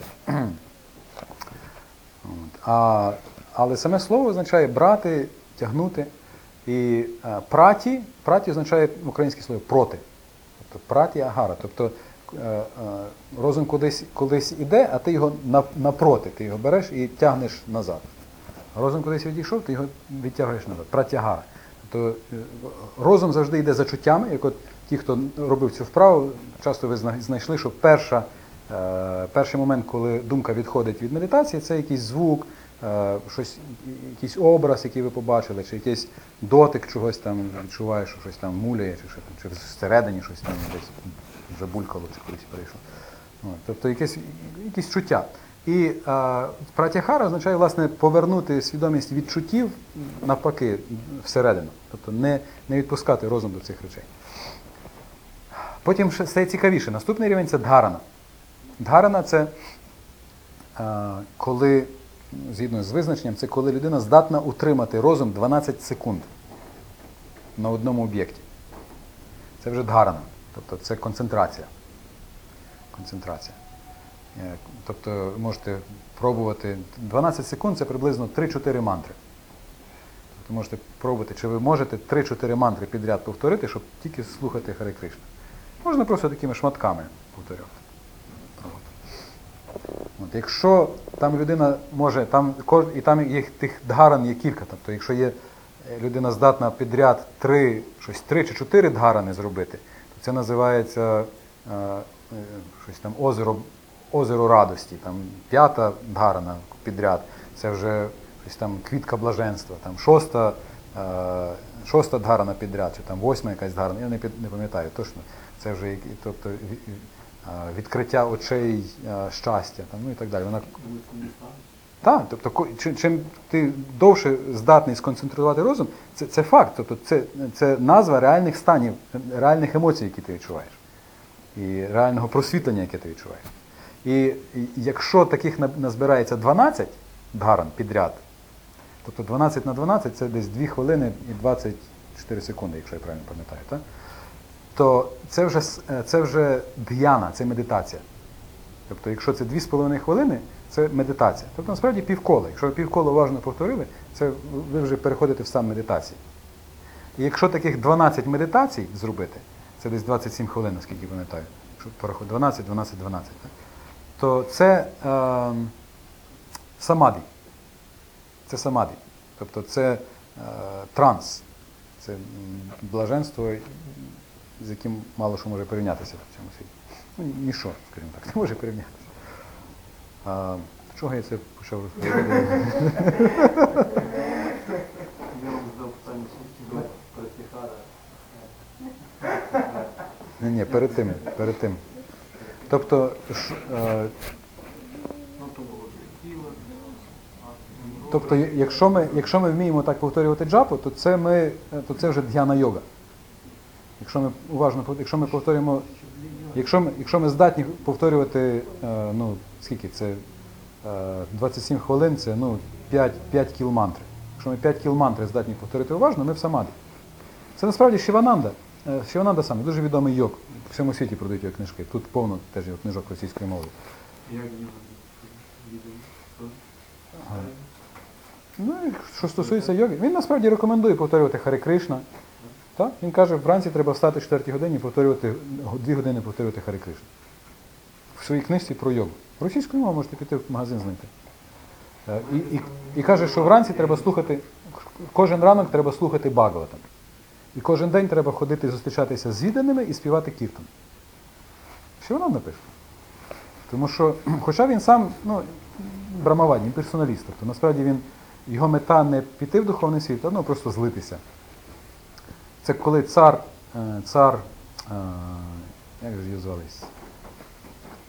А, але саме слово означає брати, тягнути. І а, праті, праті означає українське слово проти. Тобто праті агара. Тобто а, а, розум кудись, кудись іде, а ти його напроти. Ти його береш і тягнеш назад. Розум кудись відійшов, ти його відтягуєш назад. Пратягара. Тобто розум завжди йде за чуттями, як от ті, хто робив цю вправу, часто ви знайшли, що перша, е, перший момент, коли думка відходить від медитації, це якийсь звук, е, щось, якийсь образ, який ви побачили, чи якийсь дотик чогось там відчуваєш, що щось там муляє, чи, що, чи всередині щось там десь забулькало, чи кудись перейшло. Тобто якесь, якісь чуття. І а, пратяхара означає, власне, повернути свідомість відчуттів навпаки всередину. Тобто не, не відпускати розум до цих речей. Потім ще стає цікавіше. Наступний рівень – це дхарана. Дхарана – це а, коли, згідно з визначенням, це коли людина здатна утримати розум дванадцять секунд на одному об'єкті. Це вже дхарана. Тобто це концентрація. Концентрація. Тобто можете пробувати, дванадцять секунд це приблизно три-чотири мантри. Тобто можете пробувати, чи ви можете три-чотири мантри підряд повторити, щоб тільки слухати Харе Кришна. Можна просто такими шматками повторювати. От. От. Якщо там людина може, там, і там їх, тих дхаран є кілька, тобто якщо є людина здатна підряд три, щось три чи чотири дхарани зробити, то це називається е, щось там озеро, озеро радості, там п'ята дхарана підряд, це вже щось там квітка блаженства, там шоста, е, шоста дхарана підряд, чи там восьма якась дхарана, я не, не пам'ятаю точно, це вже тобто, відкриття очей е, щастя, там, ну і так далі. Вона... Так, тобто чим, чим ти довше здатний сконцентрувати розум, це, це факт, тобто це, це назва реальних станів, реальних емоцій, які ти відчуваєш, і реального просвітлення, яке ти відчуваєш. І якщо таких назбирається дванадцять дхаран підряд, тобто дванадцять на дванадцять це десь дві хвилини і двадцять чотири секунди, якщо я правильно пам'ятаю, так? То це вже, це вже д'яна, це медитація. Тобто якщо це дві з половиною хвилини, це медитація. Тобто насправді півкола. Якщо ви півкола уважно повторили, це ви вже переходите в стан медитації. І якщо таких дванадцять медитацій зробити, це десь двадцять сім хвилин, наскільки пам'ятаю, дванадцять, дванадцять, дванадцять, так? То це е, самаді. Це самаді. Тобто це е, транс. Це блаженство, з яким мало що може порівнятися в цьому світі. Ну, ніщо, скажімо так, не може порівнятися. А, чого я це почав розповідати?
Я вам задав питання, чи про Тихара.
Ні, ні, перед тим, перед тим. Тобто, ш, е,
Ну, то було тіло.
тобто якщо, ми, якщо ми вміємо так повторювати джапу, то це, ми, то це вже д'яна-йога. Якщо ми уважно, якщо ми повторюємо, якщо ми, якщо ми здатні повторювати, е, ну, скільки це, е, двадцять сім хвилин, це, ну, п'ять кіл мантри. Якщо ми п'ять кіл мантри здатні повторити уважно, ми в самаді. Це насправді Шивананда. Е, Шивананда саме, дуже відомий йог. В всьому світі продають його книжки. Тут повно теж його книжок російської мови.
Як його відео?
Ну, і що стосується йоги, він насправді рекомендує повторювати Харе Кришна. Так? Він каже, вранці треба встати о четвертій годині і повторювати, дві години повторювати Харе Кришна. В своїй книжці про йогу. Російською мовою можете піти в магазин знайти. І, і, і каже, що вранці треба слухати, кожен ранок треба слухати Бхагаватам. І кожен день треба ходити зустрічатися з відданими і співати кіртан. Що вона напише? Тому що, хоча він сам, ну, брамаваді, він персоналіст, тобто насправді він, його мета не піти в духовний світ, а ну, просто злитися. Це коли цар, цар, як же її звались?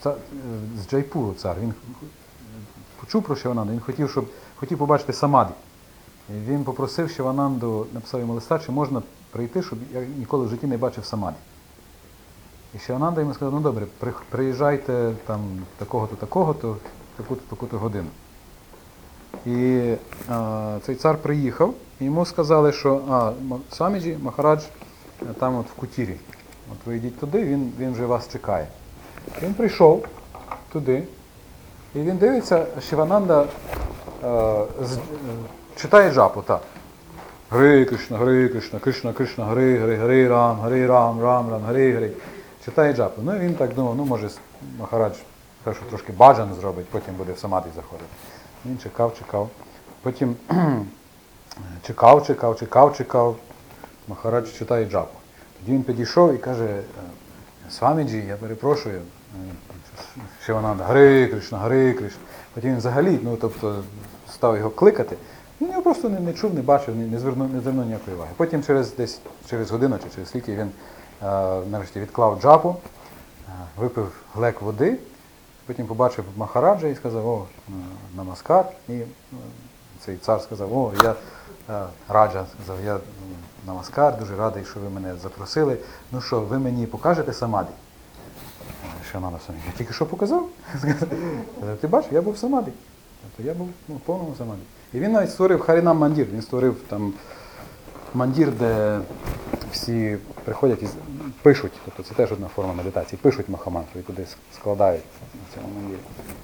ца- з Джайпуру цар, він почув про Шивананду, він хотів, щоб, хотів побачити самаді. І він попросив Шивананду, написав йому листа, чи можна прийти, щоб я ніколи в житті не бачив самаді. І Шивананда йому сказав, ну добре, при- приїжджайте там такого-то, такого-то, в таку-то, таку-то годину. І а, цей цар приїхав, і йому сказали, що а, Ма- Сваміджі, Махарадж, а, там от в Кутірі. От ви йдіть туди, він, він вже вас чекає. Він прийшов туди, і він дивиться, Шивананда е, з, е, читає джапу, так. Гри Кришна, Гри Кришна, Кришна, Кришна, Гри, Гри, Гри, Рам, Гри, Рам, Рам, Рам, Гри, Гри. Читає джапу. Ну і він так думав, ну може Махарадж першу трошки баджан зробить, потім буде в самаді заходити. Він чекав, чекав. Потім чекав, чекав, чекав, чекав. Махарадж читає джапу. Тоді він підійшов і каже, Сваміджі, я перепрошую, Шивананда, Гри Кришна, Гри Кришна. Потім він взагалі, ну тобто, став його кликати. Він його просто не, не чув, не бачив, не, не, звернув, не звернув ніякої уваги. Потім через десь через годину чи через скільки він е, нарешті відклав джапу, е, випив глек води, потім побачив Махараджа і сказав, о, намаскар. І е, цей цар сказав, о, я е, Раджа, сказав, я намаскар, дуже радий, що ви мене запросили. Ну що, ви мені покажете самаді? Що на самі? Я тільки що показав. Ти бачиш, я був в самаді. Тобто я був ну, в повному самаді. І він навіть створив Харінам Мандір. Він створив там мандір, де всі приходять і пишуть. Тобто це теж одна форма медитації. Пишуть махамантру і туди складають в цьому мандірі.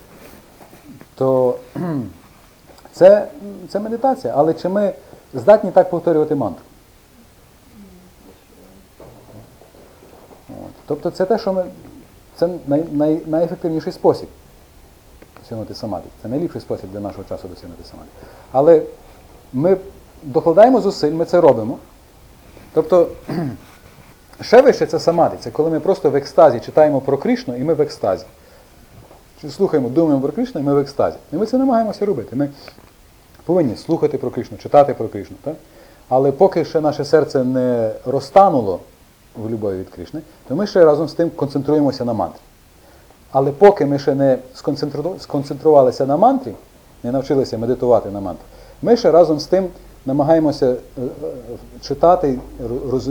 То це, це медитація. Але чи ми здатні так повторювати мантру? От. Тобто це те, що ми... Це най, най, найефективніший спосіб досягнути самаді. Це найліпший спосіб для нашого часу досягнути самаді. Але ми докладаємо зусиль, ми це робимо. Тобто, ще вище це самаді. Це коли ми просто в екстазі читаємо про Кришну, і ми в екстазі. Чи слухаємо, думаємо про Кришну, і ми в екстазі. І ми це намагаємося робити. Ми повинні слухати про Кришну, читати про Кришну. Так? Але поки ще наше серце не розтануло в любові від Кришни, то ми ще разом з тим концентруємося на мантрі. Але поки ми ще не сконцентрувалися на мантрі, не навчилися медитувати на мантрі, ми ще разом з тим намагаємося читати, роз...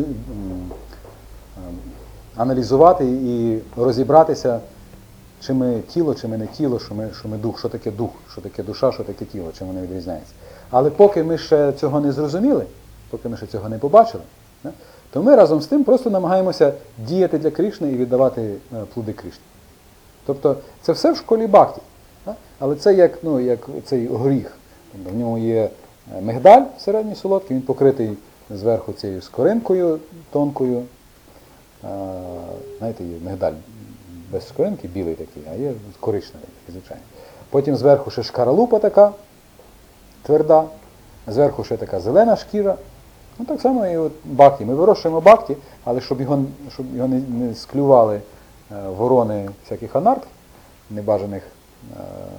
аналізувати і розібратися, чи ми тіло, чи ми не тіло, що ми, що ми дух, що таке дух, що таке душа, що таке тіло, чим вони відрізняються. Але поки ми ще цього не зрозуміли, поки ми ще цього не побачили, то ми разом з тим просто намагаємося діяти для Кришни і віддавати плоди Кришні. Тобто це все в школі бхакті. Але це як, ну, як цей горіх. В ньому є мигдаль середній солодкий, він покритий зверху цією скоринкою тонкою. А, знаєте, є мигдаль без скоринки, білий такий, а є коричневий, звичайно. Потім зверху ще шкаралупа така тверда, зверху ще така зелена шкіра. Ну, так само і от бхакті. Ми вирощуємо бхакті, але щоб його, щоб його не, не склювали е, ворони всяких анарх, небажаних е,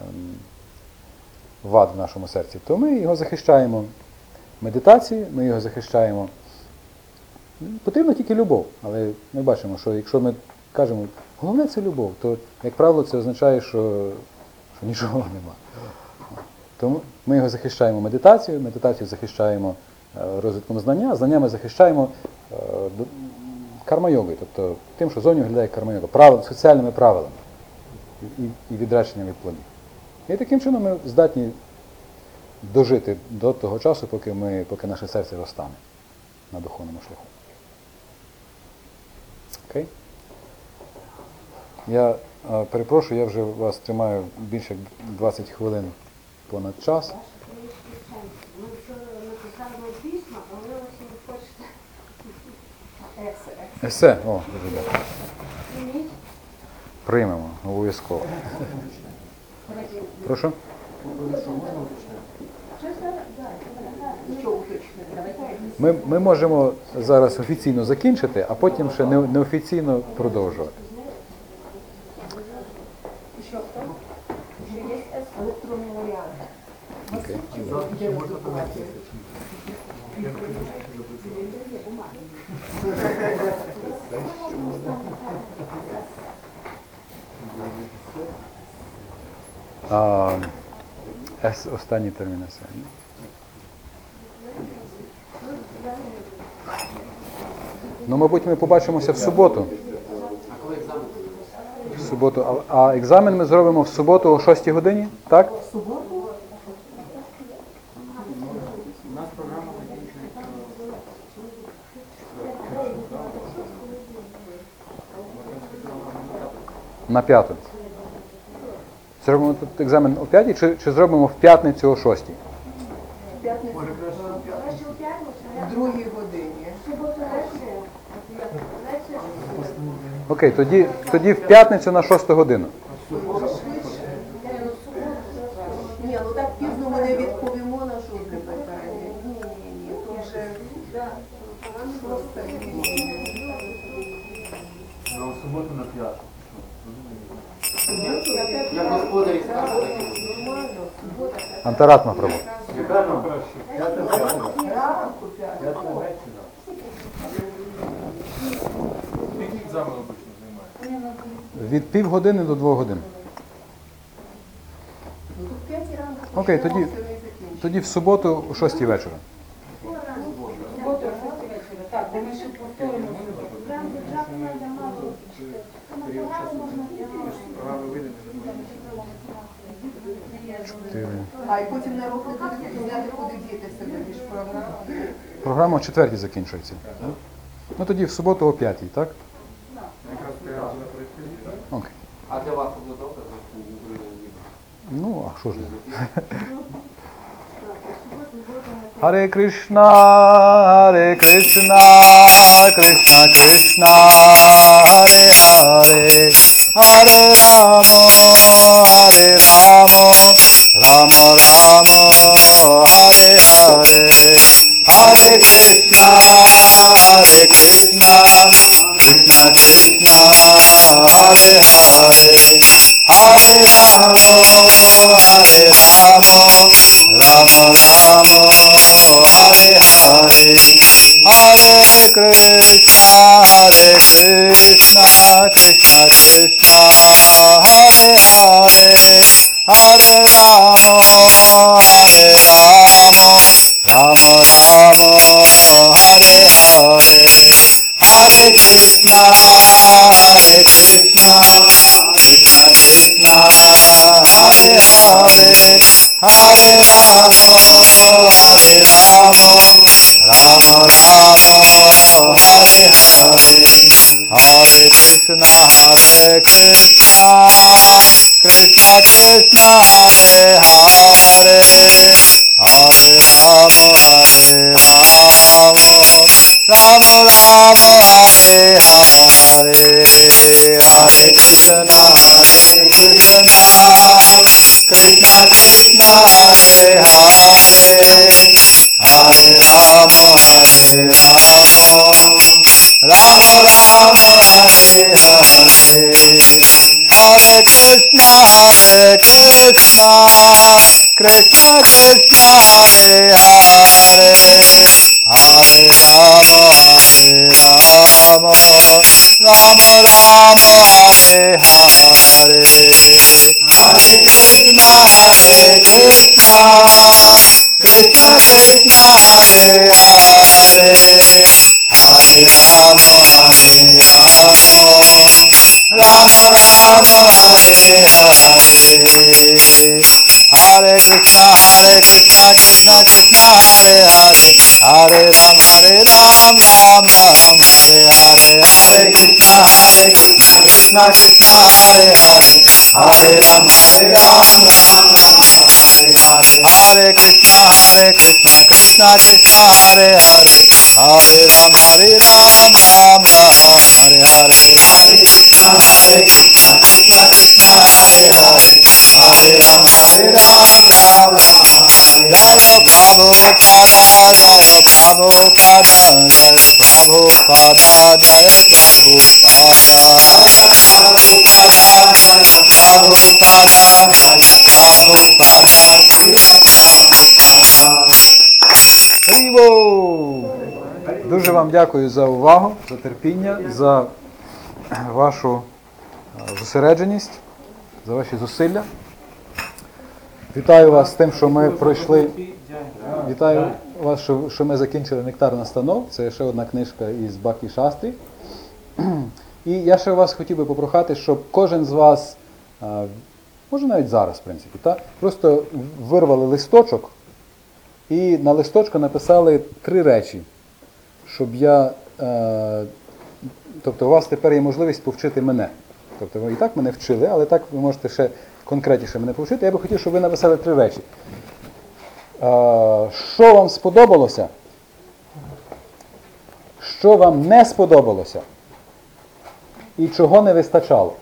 вад в нашому серці, то ми його захищаємо медитацією, ми його захищаємо. Потрібна тільки любов, але ми бачимо, що якщо ми кажемо, головне це любов, то, як правило, це означає, що, що нічого нема. Тому ми його захищаємо медитацією, медитацію захищаємо розвитком знання, знаннями захищаємо е, карма-йогою, тобто тим, що зовні виглядає карма-йога, правил, соціальними правилами і, і відреченням від плодів. І таким чином ми здатні дожити до того часу, поки, ми, поки наше серце розтане на духовному шляху. Окей? Я е, перепрошую, я вже вас тримаю більше як двадцять хвилин понад час.
Ми вчора написали письма, але ось ви хочете есе.
Есе, о, дуже дякую. Приймемо, обов'язково. Прошу? Ми, ми можемо зараз офіційно закінчити, а потім ще не, неофіційно продовжувати.
Що хто? Ще є електронний варіант.
Окей.
Ось
А, ес, останній термін есе. Ну, мабуть, ми побачимося в суботу.
А коли екзамен?
В суботу. А, а екзамен ми зробимо в суботу о шостій годині, так?
В суботу
У нас програма закінчується.
На п'яту. Зробимо тут екзамен о п'ятій чи, чи зробимо в п'ятницю о шостій?
в п'ятницю
Краще у п'ятницю, а
в другій годині.
в суботу лекція. Лекція.
Окей, тоді, тоді в п'ятницю на шосту годину.
Може швидше? Ні, ну так пізно ми не відповімо на жодне питання. Ні, ні, ні, то вже шоста. Ні, ні, ні.
Ну, в суботу на п'яту.
Суботу на п'ятницю.
Як господарі скажуть,
Нормально, субота.
Антаратма Прабу.
Яка нам краще?
Ранку п'ятницю.
Скільки екзамен обично займає?
Від півгодини до двох годин.
Ну тут п'ятій ранку.
Окей, тоді,
починається, не закінчується.
тоді в суботу о шостій вечора.
Так, бо ми ще повторимо.
Прям державу треба мало читати. Тому програму можна
програми видані.
Чотири.
А і потім на руку буде зняти, куди діти себе між програмами.
Програма о четвертій закінчується. Ну тоді в суботу о п'ятій, так?
Якраз встигаємо на перехід.
Окей.
А для вас підготовка за Україну?
Ну, а що ж? Харе Кришна, Харе Кришна, Кришна Кришна, Харе Харе, Харе Рамо, Харе Рамо, Рамо Рамо, Харе Харе, Харе Кришna, Харе Кришna, Krishna Krishna, Hare Hare, Hare Ramo, Hare Ramo, Ramo Ramo, Hare Hare, Hare Krishna, Hare Krishna, Krishna Krishna, Hare Hare, Hare Ramo, Hare Ramo, Ramo Ramo, Hare Hare, Hare Krishna, Hare Krishna, Krishna Krishna, Hare Hare, Hare Ramo, Hare Ramo, Ramo Ramo, Hare Hare, Hare Krishna, Hare Krishna, Krishna Krishna, Hare Hare, Hare Ramo, Hare Ramo, Ramo Ramo, Hare Hare, Hare Krishna, Hare Krishna, Krishna Krishna, Hare Hare, Hare Ramo, Hare Ramo, Ramo Ramo, Hare Hare, Hare Krishna, Hare Krishna, Krishna Krishna, Hare Hare, Hare Ramo, Hare Ramo, Ramo Ramo, Hare Hare, Hare Krishna, Hare Krishna, Krishna Krishna, Hare Hare, Hare Ramo, Hare Ramo, Ramo Ramo, Hare Hare, Hare Krishna, Hare Krishna, Krishna Krishna, Hare Hare, Hare Ram, Hare Ram, Ram Ram, Hare Hare, Hare Krishna, Hare Krishna, Krishna Krishna, Hare Hare, Hare Ram, Hare Ram, Ram Ram, Hare Hare, Hare Krishna, Hare Krishna, Krishna Krishna, Hare Hare, Hare Ram, Hare Ram, Ram Ram, Hare Hare, Hare Krishna, Hare Krishna, Krishna Krishna, Hare Hare, Hare Ram, Hare Ram, Ram Ram, Hare Jaya Prabhupada, Jaya Prabhupada, Jaya Prabhupada, Jaya Prabhupada, Jaya Prabhupada, Jaya Prabhupada, Jaya Prabhupada, Srila Prabhupada. Хрібо! Дуже вам дякую за увагу, за терпіння, за вашу зосередженість, за ваші зусилля. Вітаю вас з тим, що ми пройшли. Вітаю вас, що, що ми закінчили «Нектар настанов». Це ще одна книжка із Бхакти Шастрі. І я ще вас хотів би попрохати, щоб кожен з вас, може навіть зараз, в принципі, та, просто вирвали листочок і на листочку написали три речі, щоб я, е, тобто у вас тепер є можливість повчити мене. Тобто ви і так мене вчили, але так ви можете ще конкретніше мене повчити. Я би хотів, щоб ви написали три речі. Е, що вам сподобалося? Що вам не сподобалося? І чого не вистачало?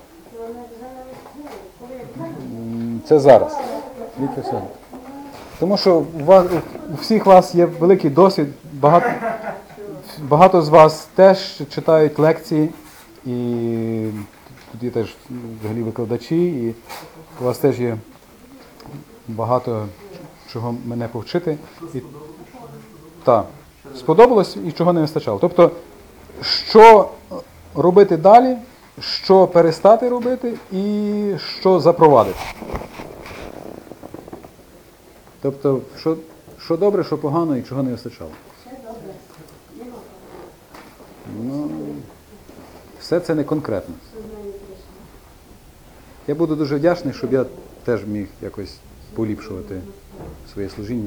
М, Це зараз. Тільки сьогодні. Тому що у, вас, у всіх вас є великий досвід, багато, багато з вас теж читають лекції, і тут є теж взагалі викладачі, і у вас теж є багато чого мене повчити. І, та, сподобалось і чого не вистачало. Тобто, що робити далі, що перестати робити і що запровадити. Тобто, що, що добре, що погано і чого не вистачало. Ну, все це не конкретно. Я буду дуже вдячний, щоб я теж міг якось поліпшувати своє служіння.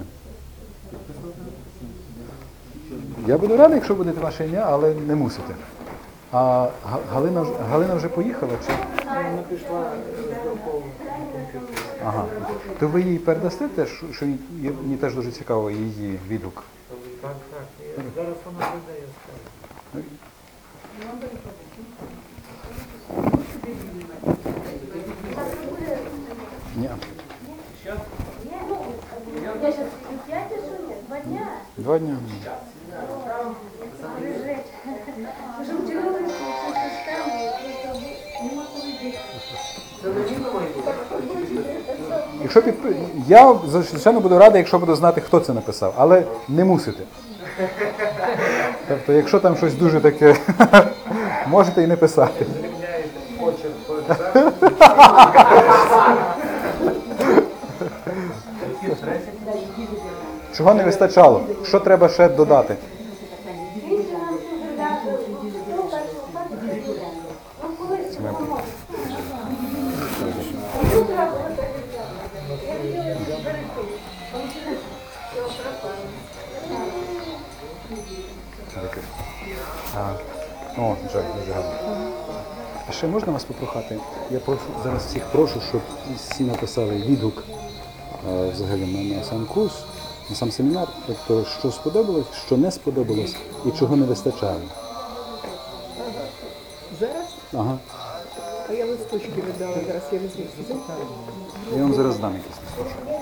Я буду радий, якщо буде ваше ім'я, але не мусите. А Га- Галина, вже- Галина вже поїхала? Чи?
Вона пішла з духовного.
Ага. То ви їй передасте теж, що їй- є- мені теж дуже цікаво її відгук.
Так, так. Зараз вона буде, я скажу.
Ні.
Я сейчас пять что ли? Два дня.
Два дні.
Уже вчера систему, нема коли дихати.
Це надійно має бути?
Якщо підп... Я, звичайно, буду радий, якщо буду знати, хто це написав, але не мусите. Тобто, якщо там щось дуже таке, можете і не писати. Чого не вистачало? Що треба ще додати? А, о, жаль, дуже гарно. А ще можна вас попрохати? Я прошу, зараз всіх прошу, щоб всі написали відгук е, взагалі на, на сам курс, на сам семінар. Тобто, що сподобалось, що не сподобалось і чого не вистачало.
Зараз?
Ага.
А я листочки видала, зараз я візьму.
Я вам зараз дам якісь листочки.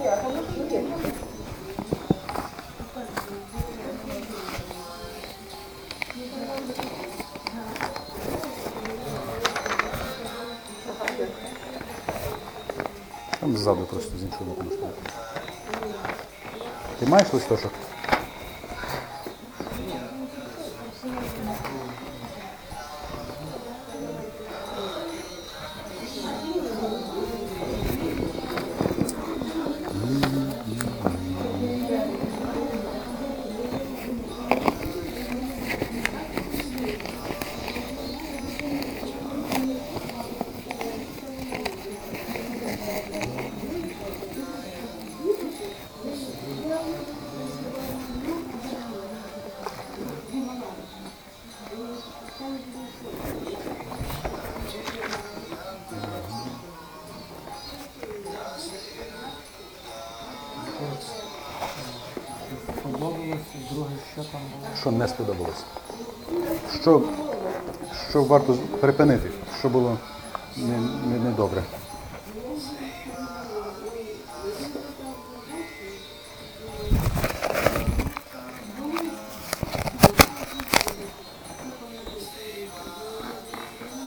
Там ззаду просто з іншого боку можна. Ти маєш листочок?
Сподобалось, друге, що там було?
Що не сподобалось? Що, що варто припинити? Що було не, не, недобре?